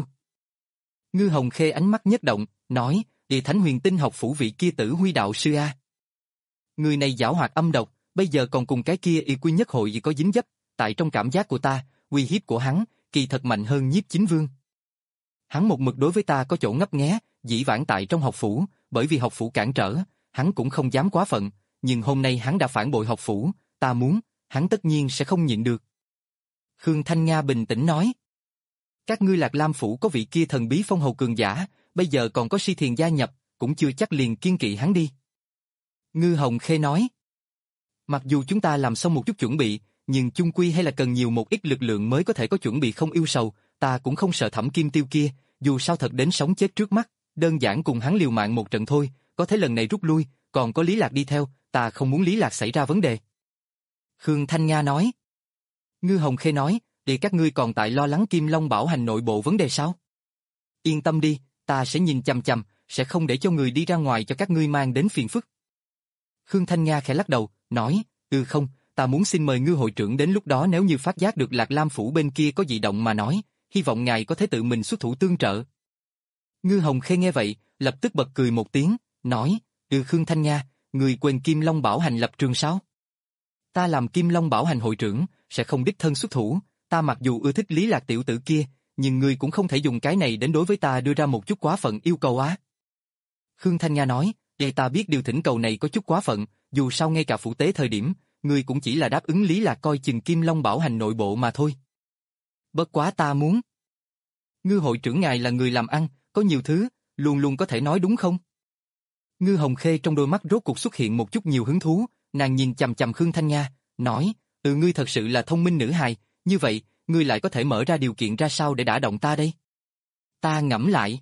Ngư Hồng Khê ánh mắt nhất động, nói, "Địa Thánh Huyền Tinh học phủ vị kia Tử Huy đạo sư a. Người này giảo hoạt âm độc, bây giờ còn cùng cái kia y quy nhất hội gì có dính dấp, tại trong cảm giác của ta, uy hiếp của hắn, kỳ thật mạnh hơn Nhiếp Chính Vương. Hắn một mực đối với ta có chỗ ngấp nghé, dĩ vãng tại trong học phủ, bởi vì học phủ cản trở, hắn cũng không dám quá phận, nhưng hôm nay hắn đã phản bội học phủ, ta muốn, hắn tất nhiên sẽ không nhịn được." Khương Thanh Nga bình tĩnh nói, "Các ngươi Lạc Lam phủ có vị kia thần bí phong hầu cường giả, bây giờ còn có Si Thiền gia nhập, cũng chưa chắc liền kiên kỵ hắn đi." Ngư Hồng Khê nói, "Mặc dù chúng ta làm xong một chút chuẩn bị, nhưng chung quy hay là cần nhiều một ít lực lượng mới có thể có chuẩn bị không yêu sầu, ta cũng không sợ Thẩm Kim Tiêu kia, dù sao thật đến sống chết trước mắt, đơn giản cùng hắn liều mạng một trận thôi, có thế lần này rút lui, còn có Lý Lạc đi theo, ta không muốn Lý Lạc xảy ra vấn đề. Khương Thanh Nga nói. Ngư Hồng Khê nói, để các ngươi còn tại lo lắng Kim Long Bảo Hành nội bộ vấn đề sao? Yên tâm đi, ta sẽ nhìn chằm chằm, sẽ không để cho người đi ra ngoài cho các ngươi mang đến phiền phức. Khương Thanh Nga khẽ lắc đầu, nói, ừ không, ta muốn xin mời Ngư hội trưởng đến lúc đó nếu như phát giác được Lạc Lam phủ bên kia có dị động mà nói, hy vọng ngài có thể tự mình xuất thủ tương trợ. Ngư Hồng Khê nghe vậy, lập tức bật cười một tiếng, nói, ừ Khương Thanh Nga, người quên Kim Long Bảo Hành lập trường sao? Ta làm Kim Long Bảo Hành hội trưởng, sẽ không đích thân xuất thủ, ta mặc dù ưa thích Lý Lạc tiểu tử kia, nhưng ngươi cũng không thể dùng cái này đến đối với ta đưa ra một chút quá phận yêu cầu á. Khương Thanh Nga nói, để ta biết điều thỉnh cầu này có chút quá phận, dù sao ngay cả phủ tế thời điểm, ngươi cũng chỉ là đáp ứng Lý Lạc coi chừng Kim Long Bảo Hành nội bộ mà thôi. Bất quá ta muốn. Ngư hội trưởng ngài là người làm ăn, có nhiều thứ, luôn luôn có thể nói đúng không? Ngư Hồng Khê trong đôi mắt rốt cuộc xuất hiện một chút nhiều hứng thú, nàng nhìn chằm chằm Khương Thanh Nga, nói, ừ ngươi thật sự là thông minh nữ hài, như vậy, ngươi lại có thể mở ra điều kiện ra sao để đả động ta đây? Ta ngẫm lại.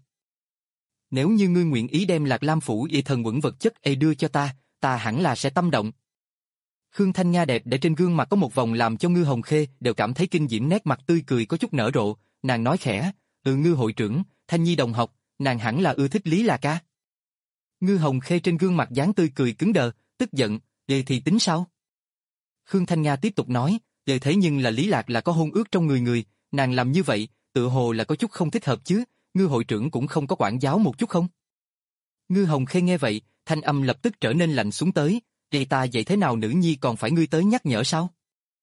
Nếu như ngươi nguyện ý đem Lạc Lam phủ y thần quẩn vật chất e đưa cho ta, ta hẳn là sẽ tâm động. Khương Thanh Nga đẹp để trên gương mặt có một vòng làm cho Ngư Hồng Khê đều cảm thấy kinh diễm, nét mặt tươi cười có chút nở rộ, nàng nói khẽ, ừ Ngư hội trưởng, Thanh Nhi đồng học, nàng hẳn là ưa thích Lý Lạc ca. Ngư Hồng Khê trên gương mặt dáng tươi cười cứng đờ, tức giận, vậy thì tính sao? Khương Thanh Nga tiếp tục nói, vậy thế nhưng là Lý Lạc là có hôn ước trong người người, nàng làm như vậy, tự hồ là có chút không thích hợp chứ, Ngư hội trưởng cũng không có quản giáo một chút không? Ngư Hồng Khê nghe vậy, thanh âm lập tức trở nên lạnh xuống tới, vậy ta vậy thế nào nữ nhi còn phải ngươi tới nhắc nhở sao?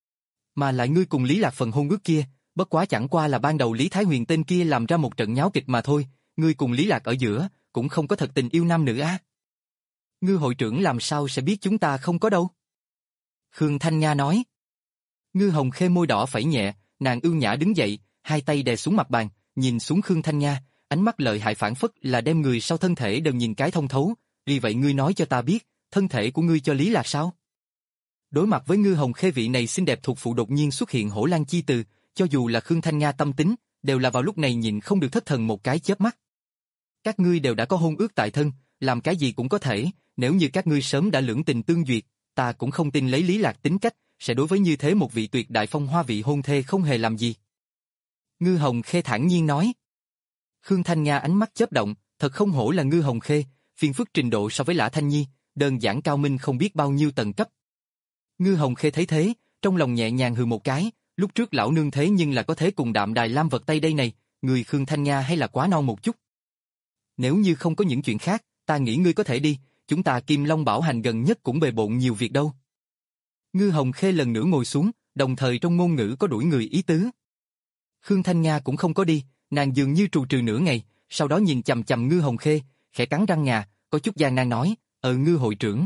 Mà lại ngươi cùng Lý Lạc phần hôn ước kia, bất quá chẳng qua là ban đầu Lý Thái Huyền tên kia làm ra một trận nháo kịch mà thôi, ngươi cùng Lý Lạc ở giữa, cũng không có thật tình yêu nam nữ á. Ngư hội trưởng làm sao sẽ biết chúng ta không có đâu? Khương Thanh Nga nói. Ngư Hồng Khê môi đỏ phẩy nhẹ, nàng ưu nhã đứng dậy, hai tay đè xuống mặt bàn, nhìn xuống Khương Thanh Nga, ánh mắt lợi hại phản phất là đem người sau thân thể đều nhìn cái thông thấu, vì vậy ngươi nói cho ta biết, thân thể của ngươi cho Lý Lạc sao? Đối mặt với Ngư Hồng Khê vị này xinh đẹp thuộc phụ đột nhiên xuất hiện hổ lang chi từ, cho dù là Khương Thanh Nga tâm tính, đều là vào lúc này nhịn không được thất thần một cái chớp mắt. Các ngươi đều đã có hôn ước tại thân, làm cái gì cũng có thể, nếu như các ngươi sớm đã lưỡng tình tương duyệt, ta cũng không tin lấy Lý Lạc tính cách, sẽ đối với như thế một vị tuyệt đại phong hoa vị hôn thê không hề làm gì. Ngư Hồng Khê thản nhiên nói. Khương Thanh Nga ánh mắt chớp động, thật không hổ là Ngư Hồng Khê, phiền phức trình độ so với Lã Thanh Nhi, đơn giản cao minh không biết bao nhiêu tầng cấp. Ngư Hồng Khê thấy thế, trong lòng nhẹ nhàng hừ một cái, lúc trước lão nương thế nhưng là có thế cùng Đạm Đài Lam vật tay đây này, người Khương Thanh Nga hay là quá non một chút. Nếu như không có những chuyện khác, ta nghĩ ngươi có thể đi, chúng ta Kim Long Bảo Hành gần nhất cũng bề bộn nhiều việc đâu. Ngư Hồng Khê lần nữa ngồi xuống, đồng thời trong ngôn ngữ có đuổi người ý tứ. Khương Thanh Nga cũng không có đi, nàng dường như trù trừ nửa ngày, sau đó nhìn chằm chằm Ngư Hồng Khê, khẽ cắn răng ngà, có chút gian nan nói, ờ Ngư hội trưởng.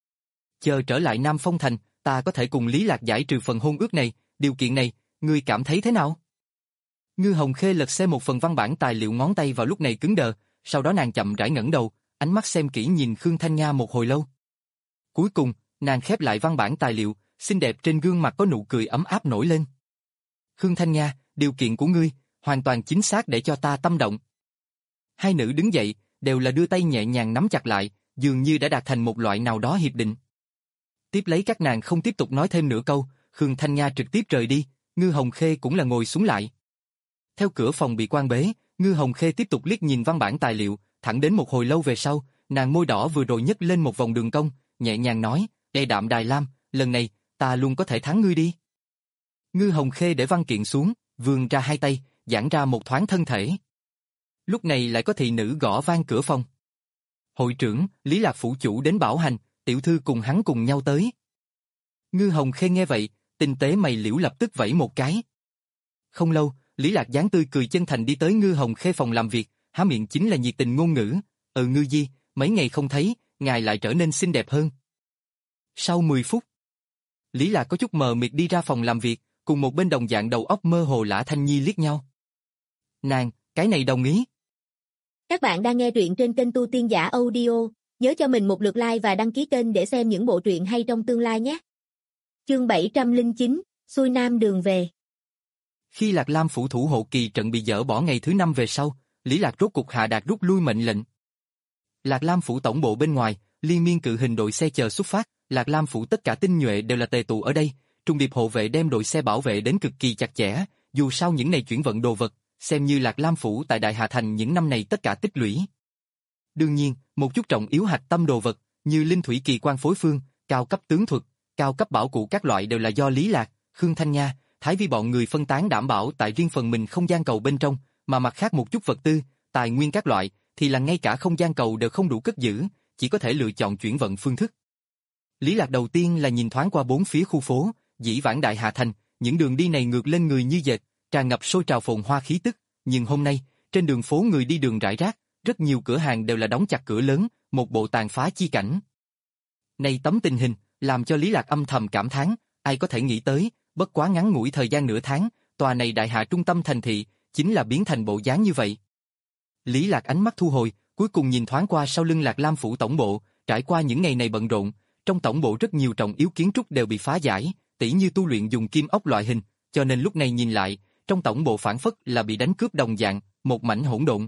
Chờ trở lại Nam Phong Thành, ta có thể cùng Lý Lạc giải trừ phần hôn ước này, điều kiện này, ngươi cảm thấy thế nào? Ngư Hồng Khê lật xem một phần văn bản tài liệu, ngón tay vào lúc này cứng đờ, sau đó nàng chậm rãi ngẩng đầu, ánh mắt xem kỹ nhìn Khương Thanh Nga một hồi lâu. Cuối cùng, nàng khép lại văn bản tài liệu, xinh đẹp trên gương mặt có nụ cười ấm áp nổi lên. Khương Thanh Nga, điều kiện của ngươi, hoàn toàn chính xác để cho ta tâm động. Hai nữ đứng dậy, đều là đưa tay nhẹ nhàng nắm chặt lại, dường như đã đạt thành một loại nào đó hiệp định. Tiếp lấy các nàng không tiếp tục nói thêm nửa câu, Khương Thanh Nga trực tiếp rời đi, Ngư Hồng Khê cũng là ngồi xuống lại. Theo cửa phòng bị quan bế, Ngư Hồng Khê tiếp tục liếc nhìn văn bản tài liệu, thẳng đến một hồi lâu về sau, nàng môi đỏ vừa rồi nhấc lên một vòng đường cong, nhẹ nhàng nói, "Ê Đạm Đài Lam, lần này, ta luôn có thể thắng ngươi đi." Ngư Hồng Khê để văn kiện xuống, vươn ra hai tay, giãn ra một thoáng thân thể. Lúc này lại có thị nữ gõ vang cửa phòng. "Hội trưởng, Lý Lạc phủ chủ đến bảo hành, tiểu thư cùng hắn cùng nhau tới." Ngư Hồng Khê nghe vậy, tinh tế mày liễu lập tức vẫy một cái. Không lâu, Lý Lạc dáng tươi cười chân thành đi tới Ngư Hồng Khê phòng làm việc, há miệng chính là nhiệt tình ngôn ngữ, "Ừ Ngư Di, mấy ngày không thấy, ngài lại trở nên xinh đẹp hơn." Sau mười phút, Lý Lạc có chút mờ mịt đi ra phòng làm việc, cùng một bên đồng dạng đầu óc mơ hồ Lã Thanh Nhi liếc nhau. Nàng, cái này đồng ý. Các bạn đang nghe truyện trên kênh Tu Tiên Giả Audio, nhớ cho mình một lượt like và đăng ký kênh để xem những bộ truyện hay trong tương lai nhé. Chương bảy trăm lẻ chín, xuôi nam đường về. Khi Lạc Lam phủ thủ hộ kỳ trận bị dỡ bỏ ngày thứ năm về sau, Lý Lạc rốt cục hạ đạt rút lui mệnh lệnh. Lạc Lam phủ tổng bộ bên ngoài, liên miên cự hình đội xe chờ xuất phát, Lạc Lam phủ tất cả tinh nhuệ đều là tề tụ ở đây, trùng điệp hộ vệ đem đội xe bảo vệ đến cực kỳ chặt chẽ, dù sao những này chuyển vận đồ vật, xem như Lạc Lam phủ tại Đại Hà Thành những năm này tất cả tích lũy. Đương nhiên, một chút trọng yếu hạch tâm đồ vật, như linh thủy kỳ quan phối phương, cao cấp tướng thuật, cao cấp bảo cụ các loại đều là do Lý Lạc, Khương Thanh Nha, Thái Vi bọn người phân tán đảm bảo tại riêng phần mình không gian cầu bên trong, mà mặt khác một chút vật tư, tài nguyên các loại, thì là ngay cả không gian cầu đều không đủ cất giữ, chỉ có thể lựa chọn chuyển vận phương thức. Lý Lạc đầu tiên là nhìn thoáng qua bốn phía khu phố, dĩ vãng Đại Hà Thành, những đường đi này ngược lên người như dệt, tràn ngập sôi trào phồn hoa khí tức, nhưng hôm nay, trên đường phố người đi đường rải rác, rất nhiều cửa hàng đều là đóng chặt cửa lớn, một bộ tàn phá chi cảnh. Này tấm tình hình, làm cho Lý Lạc âm thầm cảm thán, ai có thể nghĩ tới, bất quá ngắn ngủi thời gian nửa tháng, tòa này Đại Hà trung tâm thành thị, chính là biến thành bộ dáng như vậy. Lý Lạc ánh mắt thu hồi, cuối cùng nhìn thoáng qua sau lưng Lạc Lam phủ tổng bộ, trải qua những ngày này bận rộn, trong tổng bộ rất nhiều trọng yếu kiến trúc đều bị phá giải, tỉ như tu luyện dùng kim ốc loại hình, cho nên lúc này nhìn lại, trong tổng bộ phản phất là bị đánh cướp đồng dạng, một mảnh hỗn độn.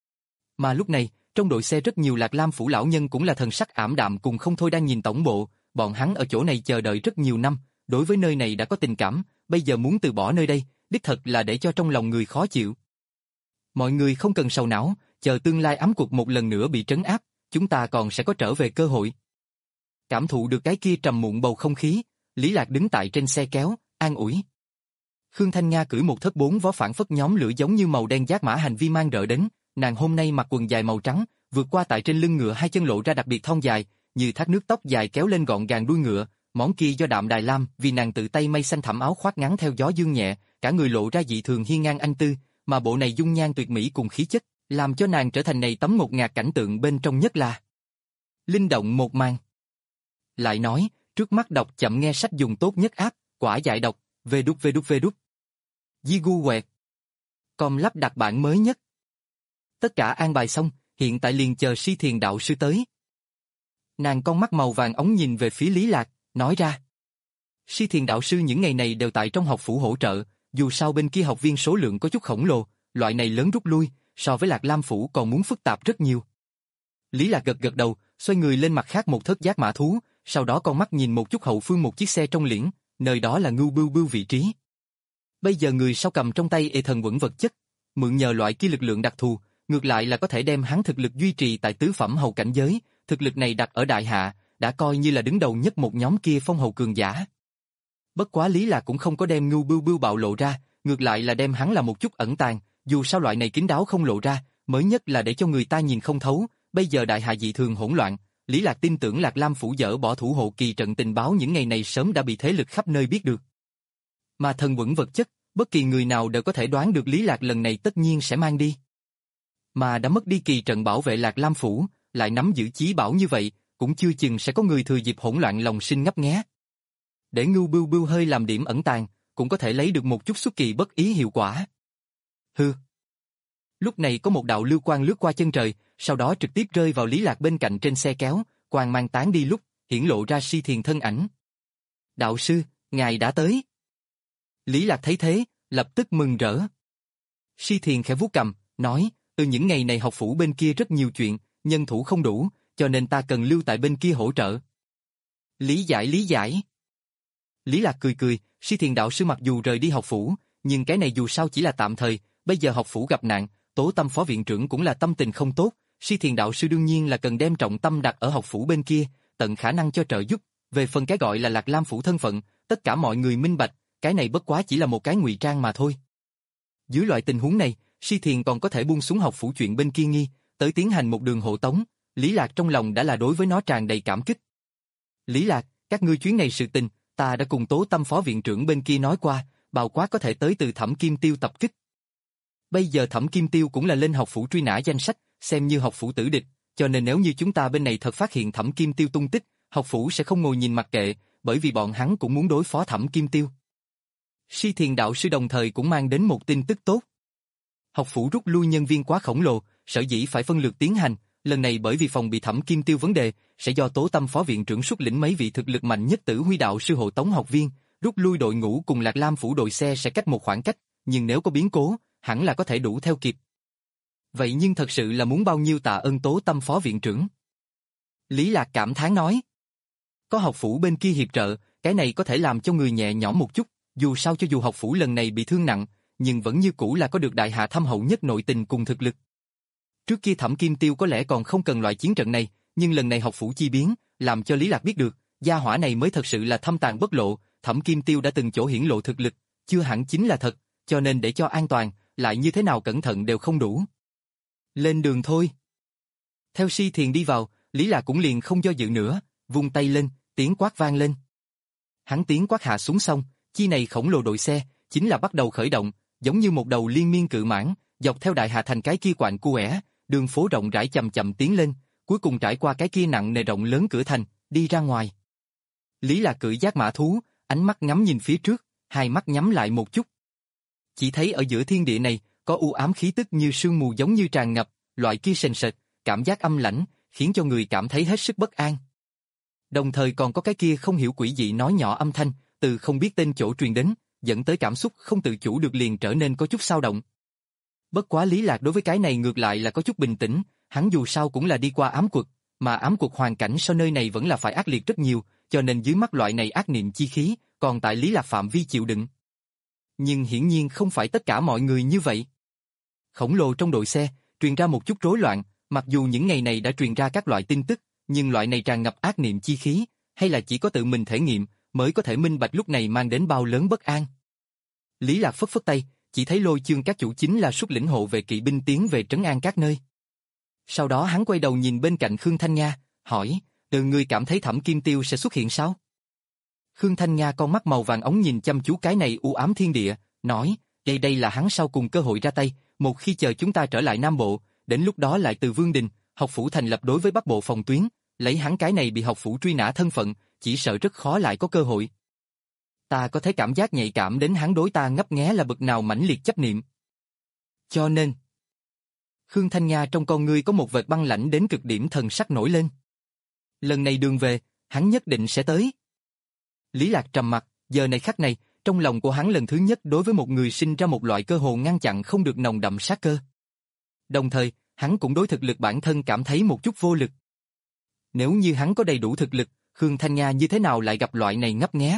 Mà lúc này, trong đội xe rất nhiều Lạc Lam phủ lão nhân cũng là thần sắc ảm đạm cùng không thôi đang nhìn tổng bộ, bọn hắn ở chỗ này chờ đợi rất nhiều năm, đối với nơi này đã có tình cảm, bây giờ muốn từ bỏ nơi đây, đích thật là để cho trong lòng người khó chịu. Mọi người không cần sầu não, chờ tương lai ám cuộc một lần nữa bị trấn áp, chúng ta còn sẽ có trở về cơ hội. Cảm thụ được cái kia trầm muộn bầu không khí, Lý Lạc đứng tại trên xe kéo, an ủi. Khương Thanh Nga cưỡi một thất bốn vó phản phất nhóm lửa giống như màu đen giác mã hành vi mang rợ đến, nàng hôm nay mặc quần dài màu trắng, vượt qua tại trên lưng ngựa hai chân lộ ra đặc biệt thon dài, như thác nước tóc dài kéo lên gọn gàng đuôi ngựa, món kia do Đạm Đài Lam vì nàng tự tay mây xanh thẳm áo khoác ngắn theo gió dương nhẹ, cả người lộ ra dị thường hiên ngang anh tư, mà bộ này dung nhan tuyệt mỹ cùng khí chất, làm cho nàng trở thành này tấm ngột ngạt cảnh tượng bên trong nhất là linh động một màn. Lại nói, trước mắt đọc chậm nghe sách dùng tốt nhất áp, quả dại đọc, về đúc về đúc về đúc. Di gu quẹt. Com lắp đặt bản mới nhất. Tất cả an bài xong, hiện tại liền chờ Si Thiền đạo sư tới. Nàng con mắt màu vàng ống nhìn về phía Lý Lạc, nói ra. Si Thiền đạo sư những ngày này đều tại trong học phủ hỗ trợ, dù sao bên kia học viên số lượng có chút khổng lồ, loại này lớn rút lui, so với Lạc Lam phủ còn muốn phức tạp rất nhiều. Lý Lạc gật gật đầu, xoay người lên mặt khác một thất giác mã thú, sau đó con mắt nhìn một chút hậu phương một chiếc xe trong liễn, nơi đó là Ngưu Bưu Bưu vị trí. Bây giờ người sau cầm trong tay ê thần quẩn vật chất, mượn nhờ loại kia lực lượng đặc thù, ngược lại là có thể đem hắn thực lực duy trì tại tứ phẩm hầu cảnh giới, thực lực này đặt ở đại hạ, đã coi như là đứng đầu nhất một nhóm kia phong hầu cường giả. Bất quá Lý Lạc cũng không có đem Ngưu Bưu Bưu bạo lộ ra, ngược lại là đem hắn là một chút ẩn tàng, dù sao loại này kín đáo không lộ ra, mới nhất là để cho người ta nhìn không thấu, bây giờ đại hạ dị thường hỗn loạn, Lý Lạc tin tưởng Lạc Lam phủ dỡ bỏ thủ hộ kỳ trận tình báo những ngày này sớm đã bị thế lực khắp nơi biết được. Mà thần quẩn vật chất, bất kỳ người nào đều có thể đoán được Lý Lạc lần này tất nhiên sẽ mang đi. Mà đã mất đi kỳ trận bảo vệ Lạc Lam phủ, lại nắm giữ chí bảo như vậy, cũng chưa chừng sẽ có người thừa dịp hỗn loạn lòng sinh ngấp nghé. Để Ngưu Bưu Bưu hơi làm điểm ẩn tàng, cũng có thể lấy được một chút xuất kỳ bất ý hiệu quả. Hừ. Lúc này có một đạo lưu quang lướt qua chân trời, sau đó trực tiếp rơi vào Lý Lạc bên cạnh trên xe kéo, quang mang tán đi lúc, hiển lộ ra Si Thiền thân ảnh. Đạo sư, ngài đã tới. Lý Lạc thấy thế, lập tức mừng rỡ. Si Thiền khẽ vuốt cằm, nói, từ những ngày này học phủ bên kia rất nhiều chuyện, nhân thủ không đủ, cho nên ta cần lưu tại bên kia hỗ trợ. Lý giải lý giải. Lý Lạc cười cười, Si Thiền đạo sư mặc dù rời đi học phủ, nhưng cái này dù sao chỉ là tạm thời, bây giờ học phủ gặp nạn, Tố Tâm phó viện trưởng cũng là tâm tình không tốt, Si Thiền đạo sư đương nhiên là cần đem trọng tâm đặt ở học phủ bên kia, tận khả năng cho trợ giúp, về phần cái gọi là Lạc Lam phủ thân phận, tất cả mọi người minh bạch, cái này bất quá chỉ là một cái ngụy trang mà thôi. Dưới loại tình huống này, Si Thiền còn có thể buông xuống học phủ chuyện bên kia nghi, tới tiến hành một đường hộ tống, Lý Lạc trong lòng đã là đối với nó tràn đầy cảm kích. Lý Lạc, các ngươi chuyến này sự tình, ta đã cùng Tố Tâm phó viện trưởng bên kia nói qua, bao quát có thể tới từ Thẩm Kim Tiêu tập kích. Bây giờ Thẩm Kim Tiêu cũng là lên học phủ truy nã danh sách, xem như học phủ tử địch, cho nên nếu như chúng ta bên này thật phát hiện Thẩm Kim Tiêu tung tích, học phủ sẽ không ngồi nhìn mặc kệ, bởi vì bọn hắn cũng muốn đối phó Thẩm Kim Tiêu. Si Thiền đạo sư đồng thời cũng mang đến một tin tức tốt. Học phủ rút lui nhân viên quá khổng lồ, sở dĩ phải phân lượt tiến hành, lần này bởi vì phòng bị Thẩm Kim Tiêu vấn đề, sẽ do Tố Tâm phó viện trưởng xuất lĩnh mấy vị thực lực mạnh nhất Tử Huy đạo sư hộ tống học viên, rút lui đội ngũ cùng Lạc Lam phủ đội xe sẽ cách một khoảng cách, nhưng nếu có biến cố, hẳn là có thể đủ theo kịp. Vậy nhưng thật sự là muốn bao nhiêu tạ ơn Tố Tâm phó viện trưởng. Lý Lạc cảm thán nói. Có học phủ bên kia hiệp trợ, cái này có thể làm cho người nhẹ nhõm một chút, dù sao cho dù học phủ lần này bị thương nặng, nhưng vẫn như cũ là có được đại hạ thâm hậu nhất nội tình cùng thực lực. Trước kia Thẩm Kim Tiêu có lẽ còn không cần loại chiến trận này, nhưng lần này học phủ chi biến, làm cho Lý Lạc biết được, gia hỏa này mới thật sự là thâm tàng bất lộ, Thẩm Kim Tiêu đã từng chỗ hiển lộ thực lực, chưa hẳn chính là thật, cho nên để cho an toàn, lại như thế nào cẩn thận đều không đủ. Lên đường thôi. Theo Si Thiền đi vào, Lý Lạc cũng liền không do dự nữa, vung tay lên, tiếng quát vang lên. Hắn tiếng quát hạ xuống xong, chi này khổng lồ đội xe, chính là bắt đầu khởi động, giống như một đầu liên miên cự mãng, dọc theo đại hạ thành cái kia quạnh quẻ, đường phố rộng rãi chậm chậm tiến lên, cuối cùng trải qua cái kia nặng nề rộng lớn cửa thành, đi ra ngoài. Lý Lạc cưỡi giác mã thú, ánh mắt ngắm nhìn phía trước, hai mắt nhắm lại một chút. Chỉ thấy ở giữa thiên địa này, có u ám khí tức như sương mù giống như tràn ngập, loại kia sền sệt, cảm giác âm lãnh, khiến cho người cảm thấy hết sức bất an. Đồng thời còn có cái kia không hiểu quỷ dị nói nhỏ âm thanh, từ không biết tên chỗ truyền đến, dẫn tới cảm xúc không tự chủ được liền trở nên có chút xao động. Bất quá Lý Lạc đối với cái này ngược lại là có chút bình tĩnh, hắn dù sao cũng là đi qua ám quật, mà ám quật hoàn cảnh sau nơi này vẫn là phải ác liệt rất nhiều, cho nên dưới mắt loại này ác niệm chi khí, còn tại Lý Lạc phạm vi chịu đựng. Nhưng hiển nhiên không phải tất cả mọi người như vậy. Khổng lồ trong đội xe, truyền ra một chút rối loạn, mặc dù những ngày này đã truyền ra các loại tin tức, nhưng loại này tràn ngập ác niệm chi khí, hay là chỉ có tự mình thể nghiệm, mới có thể minh bạch lúc này mang đến bao lớn bất an. Lý Lạc phất phất tay, chỉ thấy Lôi Chương các chủ chính là xuất lĩnh hộ về kỵ binh tiến về trấn an các nơi. Sau đó hắn quay đầu nhìn bên cạnh Khương Thanh Nga, hỏi, từ ngươi cảm thấy Thẩm Kim Tiêu sẽ xuất hiện sao? Khương Thanh Nga con mắt màu vàng ống nhìn chăm chú cái này u ám thiên địa, nói, đây đây là hắn sau cùng cơ hội ra tay, một khi chờ chúng ta trở lại Nam Bộ, đến lúc đó lại từ Vương Đình, học phủ thành lập đối với Bắc Bộ phòng tuyến, lấy hắn cái này bị học phủ truy nã thân phận, chỉ sợ rất khó lại có cơ hội. Ta có thể cảm giác nhạy cảm đến hắn đối ta ngấp nghé là bậc nào mãnh liệt chấp niệm. Cho nên, Khương Thanh Nga trong con ngươi có một vệt băng lãnh đến cực điểm thần sắc nổi lên. Lần này đường về, hắn nhất định sẽ tới. Lý Lạc trầm mặt, giờ này khắc này, trong lòng của hắn lần thứ nhất đối với một người sinh ra một loại cơ hồ ngăn chặn không được nồng đậm sát cơ. Đồng thời, hắn cũng đối thực lực bản thân cảm thấy một chút vô lực. Nếu như hắn có đầy đủ thực lực, Khương Thanh Nga như thế nào lại gặp loại này ngấp nghé?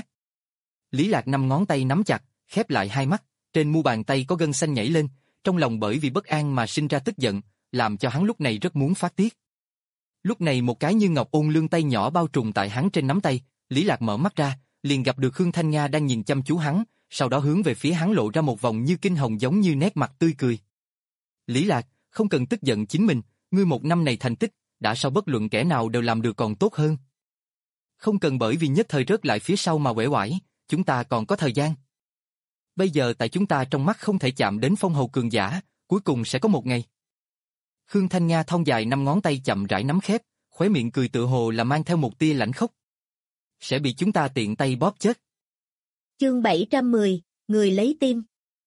Lý Lạc năm ngón tay nắm chặt, khép lại hai mắt, trên mu bàn tay có gân xanh nhảy lên, trong lòng bởi vì bất an mà sinh ra tức giận, làm cho hắn lúc này rất muốn phát tiết. Lúc này một cái như ngọc ôn lương tay nhỏ bao trùm tại hắn trên nắm tay, Lý Lạc mở mắt ra, liền gặp được Khương Thanh Nga đang nhìn chăm chú hắn, sau đó hướng về phía hắn lộ ra một vòng như kinh hồng giống như nét mặt tươi cười. Lý Lạc, không cần tức giận chính mình, ngươi một năm này thành tích, đã so bất luận kẻ nào đều làm được còn tốt hơn. Không cần bởi vì nhất thời rớt lại phía sau mà uể oải, chúng ta còn có thời gian. Bây giờ tại chúng ta trong mắt không thể chạm đến phong hầu cường giả, cuối cùng sẽ có một ngày. Khương Thanh Nga thon dài năm ngón tay chậm rãi nắm khép, khóe miệng cười tựa hồ là mang theo một tia lãnh khốc. Sẽ bị chúng ta tiện tay bóp chết. Chương bảy trăm mười, người lấy tim.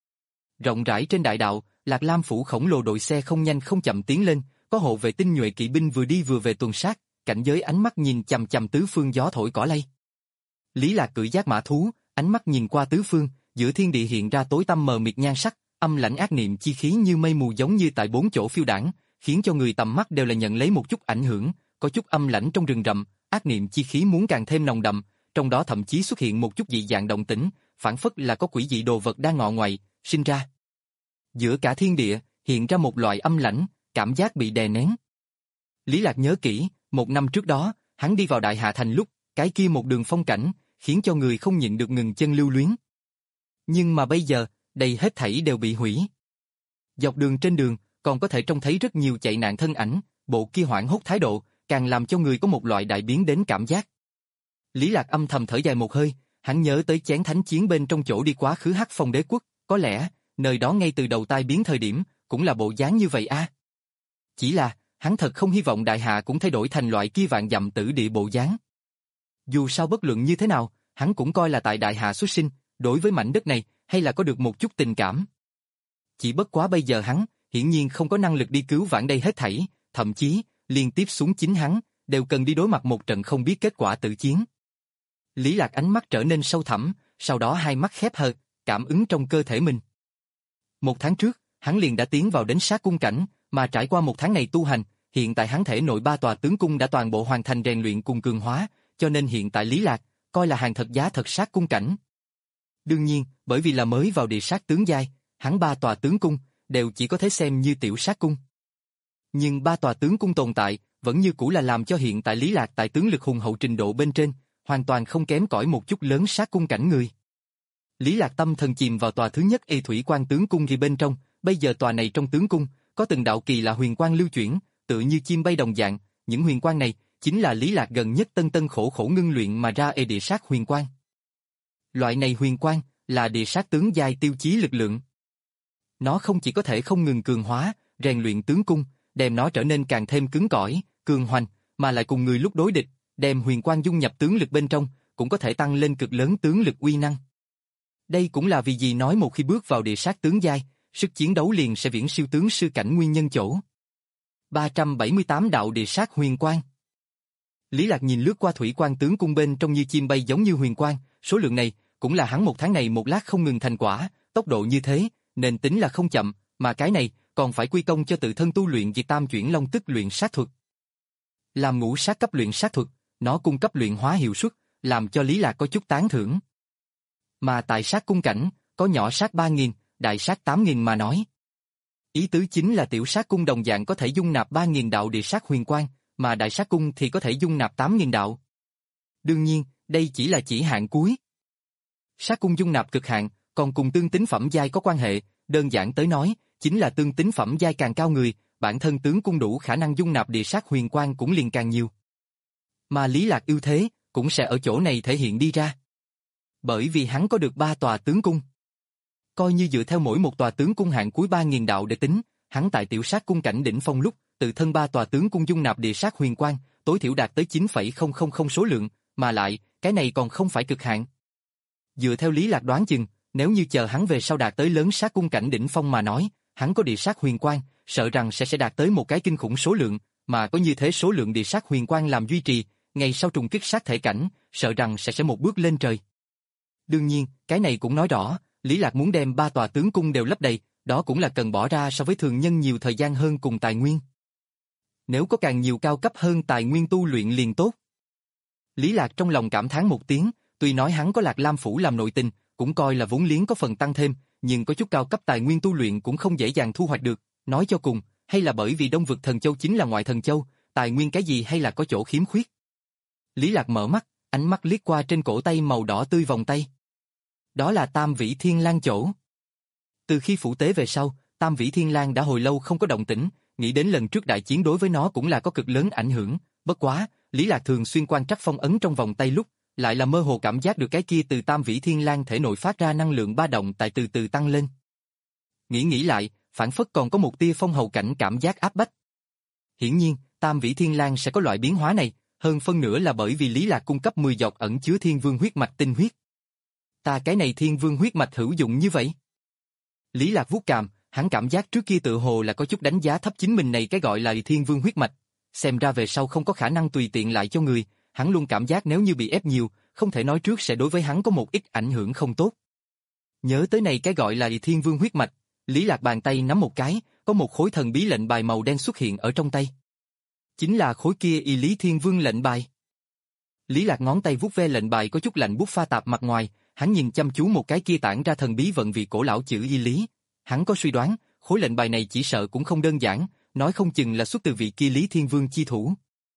Rộng rãi trên đại đạo, Lạc Lam phủ khổng lồ đội xe không nhanh không chậm tiến lên, có hộ vệ tinh nhuệ kỵ binh vừa đi vừa về tuần sát, cảnh giới ánh mắt nhìn chằm chằm tứ phương gió thổi cỏ lay. Lý Lạc cưỡi giác mã thú, ánh mắt nhìn qua tứ phương, giữa thiên địa hiện ra tối tăm mờ mịt nhan sắc, âm lãnh ác niệm chi khí như mây mù giống như tại bốn chỗ phiêu đãng, khiến cho người tầm mắt đều là nhận lấy một chút ảnh hưởng, có chút âm lãnh trong rừng rậm, ác niệm chi khí muốn càng thêm nồng đậm, trong đó thậm chí xuất hiện một chút dị dạng động tĩnh, phản phất là có quỷ dị đồ vật đang ngọ ngoại sinh ra. Giữa cả thiên địa hiện ra một loại âm lãnh, cảm giác bị đè nén. Lý Lạc nhớ kỹ, một năm trước đó, hắn đi vào Đại Hạ Thành lúc, cái kia một đường phong cảnh, khiến cho người không nhịn được ngừng chân lưu luyến. Nhưng mà bây giờ, đây hết thảy đều bị hủy. Dọc đường trên đường, còn có thể trông thấy rất nhiều chạy nạn thân ảnh, bộ kia hoảng hốt thái độ, càng làm cho người có một loại đại biến đến cảm giác. Lý Lạc âm thầm thở dài một hơi, hắn nhớ tới chén thánh chiến bên trong chỗ đi quá khứ Hắc Phong đế quốc, có lẽ, nơi đó ngay từ đầu tai biến thời điểm, cũng là bộ dáng như vậy a. À? Chỉ là, hắn thật không hy vọng Đại Hạ cũng thay đổi thành loại kia vạn dặm tử địa bộ dáng. Dù sao bất luận như thế nào, hắn cũng coi là tại Đại Hạ xuất sinh, đối với mảnh đất này, hay là có được một chút tình cảm. Chỉ bất quá bây giờ hắn, hiển nhiên không có năng lực đi cứu vãn đây hết thảy, thậm chí, liên tiếp xuống chính hắn, đều cần đi đối mặt một trận không biết kết quả tử chiến. Lý Lạc ánh mắt trở nên sâu thẳm, sau đó hai mắt khép hờ, cảm ứng trong cơ thể mình. Một tháng trước, hắn liền đã tiến vào đến sát cung cảnh, mà trải qua một tháng này tu hành, hiện tại hắn thể nội ba tòa tướng cung đã toàn bộ hoàn thành rèn luyện cùng cường hóa, cho nên hiện tại Lý Lạc coi là hàng thật giá thật sát cung cảnh. Đương nhiên, bởi vì là mới vào địa sát tướng giai, hắn ba tòa tướng cung đều chỉ có thể xem như tiểu sát cung. Nhưng ba tòa tướng cung tồn tại vẫn như cũ là làm cho hiện tại Lý Lạc tại tướng lực hùng hậu trình độ bên trên, hoàn toàn không kém cỏi một chút lớn sát cung cảnh người. Lý Lạc tâm thần chìm vào tòa thứ nhất Y Thủy Quan tướng cung ghi bên trong, bây giờ tòa này trong tướng cung có từng đạo kỳ lạ huyền quang lưu chuyển, tựa như chim bay đồng dạng, những huyền quang này chính là Lý Lạc gần nhất tân tân khổ khổ ngưng luyện mà ra e địa sát huyền quang. Loại này huyền quang là địa sát tướng giai tiêu chí lực lượng. Nó không chỉ có thể không ngừng cường hóa, rèn luyện tướng cung, đem nó trở nên càng thêm cứng cỏi, cường hoành, mà lại cùng người lúc đối địch, đem huyền quang dung nhập tướng lực bên trong, cũng có thể tăng lên cực lớn tướng lực uy năng. Đây cũng là vì gì nói một khi bước vào địa sát tướng giai, sức chiến đấu liền sẽ viễn siêu tướng sư cảnh nguyên nhân chỗ. ba trăm bảy mươi tám đạo địa sát huyền quang. Lý Lạc nhìn lướt qua thủy quan tướng cung bên trong như chim bay giống như huyền quang, số lượng này cũng là hắn một tháng này một lát không ngừng thành quả, tốc độ như thế, nên tính là không chậm, mà cái này còn phải quy công cho tự thân tu luyện Diệt Tam Chuyển Long Tức luyện sát thuật. Làm ngũ sát cấp luyện sát thuật, nó cung cấp luyện hóa hiệu suất, làm cho Lý Lạc có chút tán thưởng. Mà tại sát cung cảnh, có nhỏ sát ba nghìn, đại sát tám nghìn mà nói. Ý tứ chính là tiểu sát cung đồng dạng có thể dung nạp ba nghìn đạo địa sát huyền quang, mà đại sát cung thì có thể dung nạp tám nghìn đạo. Đương nhiên, đây chỉ là chỉ hạn cuối. Sát cung dung nạp cực hạn, còn cùng tương tính phẩm giai có quan hệ, đơn giản tới nói, chính là tương tính phẩm giai càng cao người, bản thân tướng cung đủ khả năng dung nạp địa sát huyền quang cũng liền càng nhiều. Mà Lý Lạc ưu thế, cũng sẽ ở chỗ này thể hiện đi ra. Bởi vì hắn có được ba tòa tướng cung. Coi như dựa theo mỗi một tòa tướng cung hạng cuối ba nghìn đạo để tính, hắn tại tiểu sát cung cảnh đỉnh phong lúc, tự thân ba tòa tướng cung dung nạp địa sát huyền quang, tối thiểu đạt tới chín phẩy không không không số lượng, mà lại, cái này còn không phải cực hạn. Dựa theo Lý Lạc đoán chừng, nếu như chờ hắn về sau đạt tới lớn sát cung cảnh đỉnh phong mà nói, hắn có địa sát huyền quang, sợ rằng sẽ sẽ đạt tới một cái kinh khủng số lượng, mà có như thế số lượng địa sát huyền quang làm duy trì, ngày sau trùng kích sát thể cảnh, sợ rằng sẽ sẽ một bước lên trời. Đương nhiên, cái này cũng nói rõ, Lý Lạc muốn đem ba tòa tướng cung đều lấp đầy, đó cũng là cần bỏ ra so với thường nhân nhiều thời gian hơn cùng tài nguyên. Nếu có càng nhiều cao cấp hơn tài nguyên tu luyện liền tốt. Lý Lạc trong lòng cảm thán một tiếng, tuy nói hắn có Lạc Lam Phủ làm nội tình, cũng coi là vốn liếng có phần tăng thêm, nhưng có chút cao cấp tài nguyên tu luyện cũng không dễ dàng thu hoạch được, nói cho cùng, hay là bởi vì Đông Vực Thần Châu chính là ngoại thần châu, tài nguyên cái gì hay là có chỗ khiếm khuyết. Lý Lạc mở mắt, ánh mắt liếc qua trên cổ tay màu đỏ tươi vòng tay. Đó là Tam Vĩ Thiên Lang chỗ. Từ khi phủ tế về sau, Tam Vĩ Thiên Lang đã hồi lâu không có động tĩnh, nghĩ đến lần trước đại chiến đối với nó cũng là có cực lớn ảnh hưởng, bất quá, Lý Lạc thường xuyên quan trắc phong ấn trong vòng tay lúc, lại là mơ hồ cảm giác được cái kia từ Tam Vĩ Thiên Lang thể nội phát ra năng lượng ba động tại từ từ tăng lên. Nghĩ nghĩ lại, phản phất còn có một tia phong hầu cảnh cảm giác áp bách. Hiển nhiên, Tam Vĩ Thiên Lang sẽ có loại biến hóa này, hơn phân nửa là bởi vì Lý Lạc cung cấp mười giọt ẩn chứa Thiên Vương huyết mạch tinh huyết. Ta cái này Thiên Vương huyết mạch hữu dụng như vậy? Lý Lạc vuốt cằm, hắn cảm giác trước kia tự hồ là có chút đánh giá thấp chính mình này cái gọi là Thiên Vương huyết mạch, xem ra về sau không có khả năng tùy tiện lại cho người, hắn luôn cảm giác nếu như bị ép nhiều, không thể nói trước sẽ đối với hắn có một ít ảnh hưởng không tốt. Nhớ tới này cái gọi là Thiên Vương huyết mạch, Lý Lạc bàn tay nắm một cái, có một khối thần bí lệnh bài màu đen xuất hiện ở trong tay. Chính là khối kia Y Lý Thiên Vương lệnh bài. Lý Lạc ngón tay vuốt ve lệnh bài có chút lạnh buốt pha tạp mặt ngoài, hắn nhìn chăm chú một cái kia tản ra thần bí vận vị cổ lão chữ Y Lý. Hắn có suy đoán, khối lệnh bài này chỉ sợ cũng không đơn giản, nói không chừng là xuất từ vị kia Lý Thiên Vương chi thủ.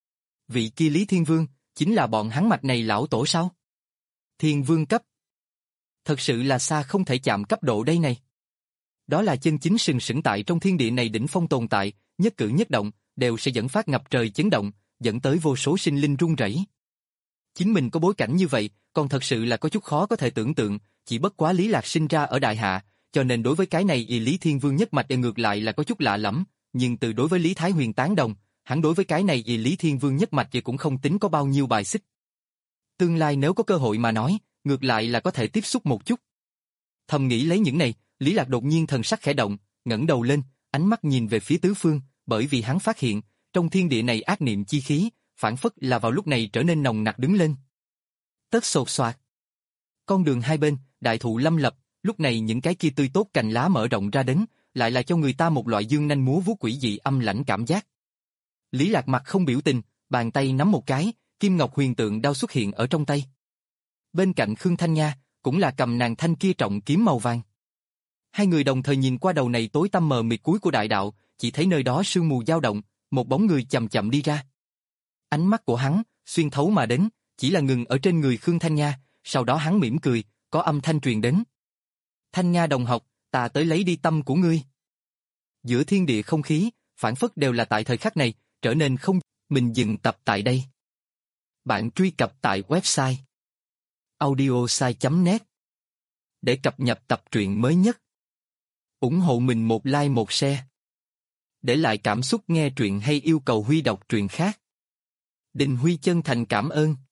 Vị kia Lý Thiên Vương, chính là bọn hắn mạch này lão tổ sao? Thiên Vương cấp. Thật sự là xa không thể chạm cấp độ đây này. Đó là chân chính sừng sững tại trong thiên địa này đỉnh phong tồn tại, nhất cử nhất động, đều sẽ dẫn phát ngập trời chấn động, dẫn tới vô số sinh linh run rẩy. Chính mình có bối cảnh như vậy, còn thật sự là có chút khó có thể tưởng tượng, chỉ bất quá Lý Lạc sinh ra ở Đại Hạ, cho nên đối với cái này Y Lý Thiên Vương nhất mạch e ngược lại là có chút lạ lẫm, nhưng từ đối với Lý Thái Huyền tán đồng, hắn đối với cái này Y Lý Thiên Vương nhất mạch thì cũng không tính có bao nhiêu bài xích. Tương lai nếu có cơ hội mà nói, ngược lại là có thể tiếp xúc một chút. Thầm nghĩ lấy những này, Lý Lạc đột nhiên thần sắc khẽ động, ngẩng đầu lên, ánh mắt nhìn về phía tứ phương, bởi vì hắn phát hiện, trong thiên địa này ác niệm chi khí, phản phất là vào lúc này trở nên nồng nặc đứng lên. Tất sột soạt. Con đường hai bên, đại thụ lâm lập, lúc này những cái kia tươi tốt cành lá mở rộng ra đến, lại là cho người ta một loại dương nanh múa vuốt quỷ dị âm lãnh cảm giác. Lý Lạc mặt không biểu tình, bàn tay nắm một cái, kim ngọc huyền tượng đao xuất hiện ở trong tay. Bên cạnh Khương Thanh Nha, cũng là cầm nàng thanh kia trọng kiếm màu vàng. Hai người đồng thời nhìn qua đầu này tối tăm mờ mịt cuối của đại đạo, chỉ thấy nơi đó sương mù dao động, một bóng người chậm chậm đi ra. Ánh mắt của hắn, xuyên thấu mà đến, chỉ là ngừng ở trên người Khương Thanh Nha, sau đó hắn mỉm cười, có âm thanh truyền đến. Thanh Nha đồng học, ta tới lấy đi tâm của ngươi. Giữa thiên địa không khí, phản phất đều là tại thời khắc này, trở nên không. Mình dừng tập tại đây. Bạn truy cập tại website audiosai chấm net để cập nhật tập truyện mới nhất. Ủng hộ mình một like một share. Để lại cảm xúc nghe truyện hay yêu cầu Huy đọc truyện khác. Đình Huy chân thành cảm ơn.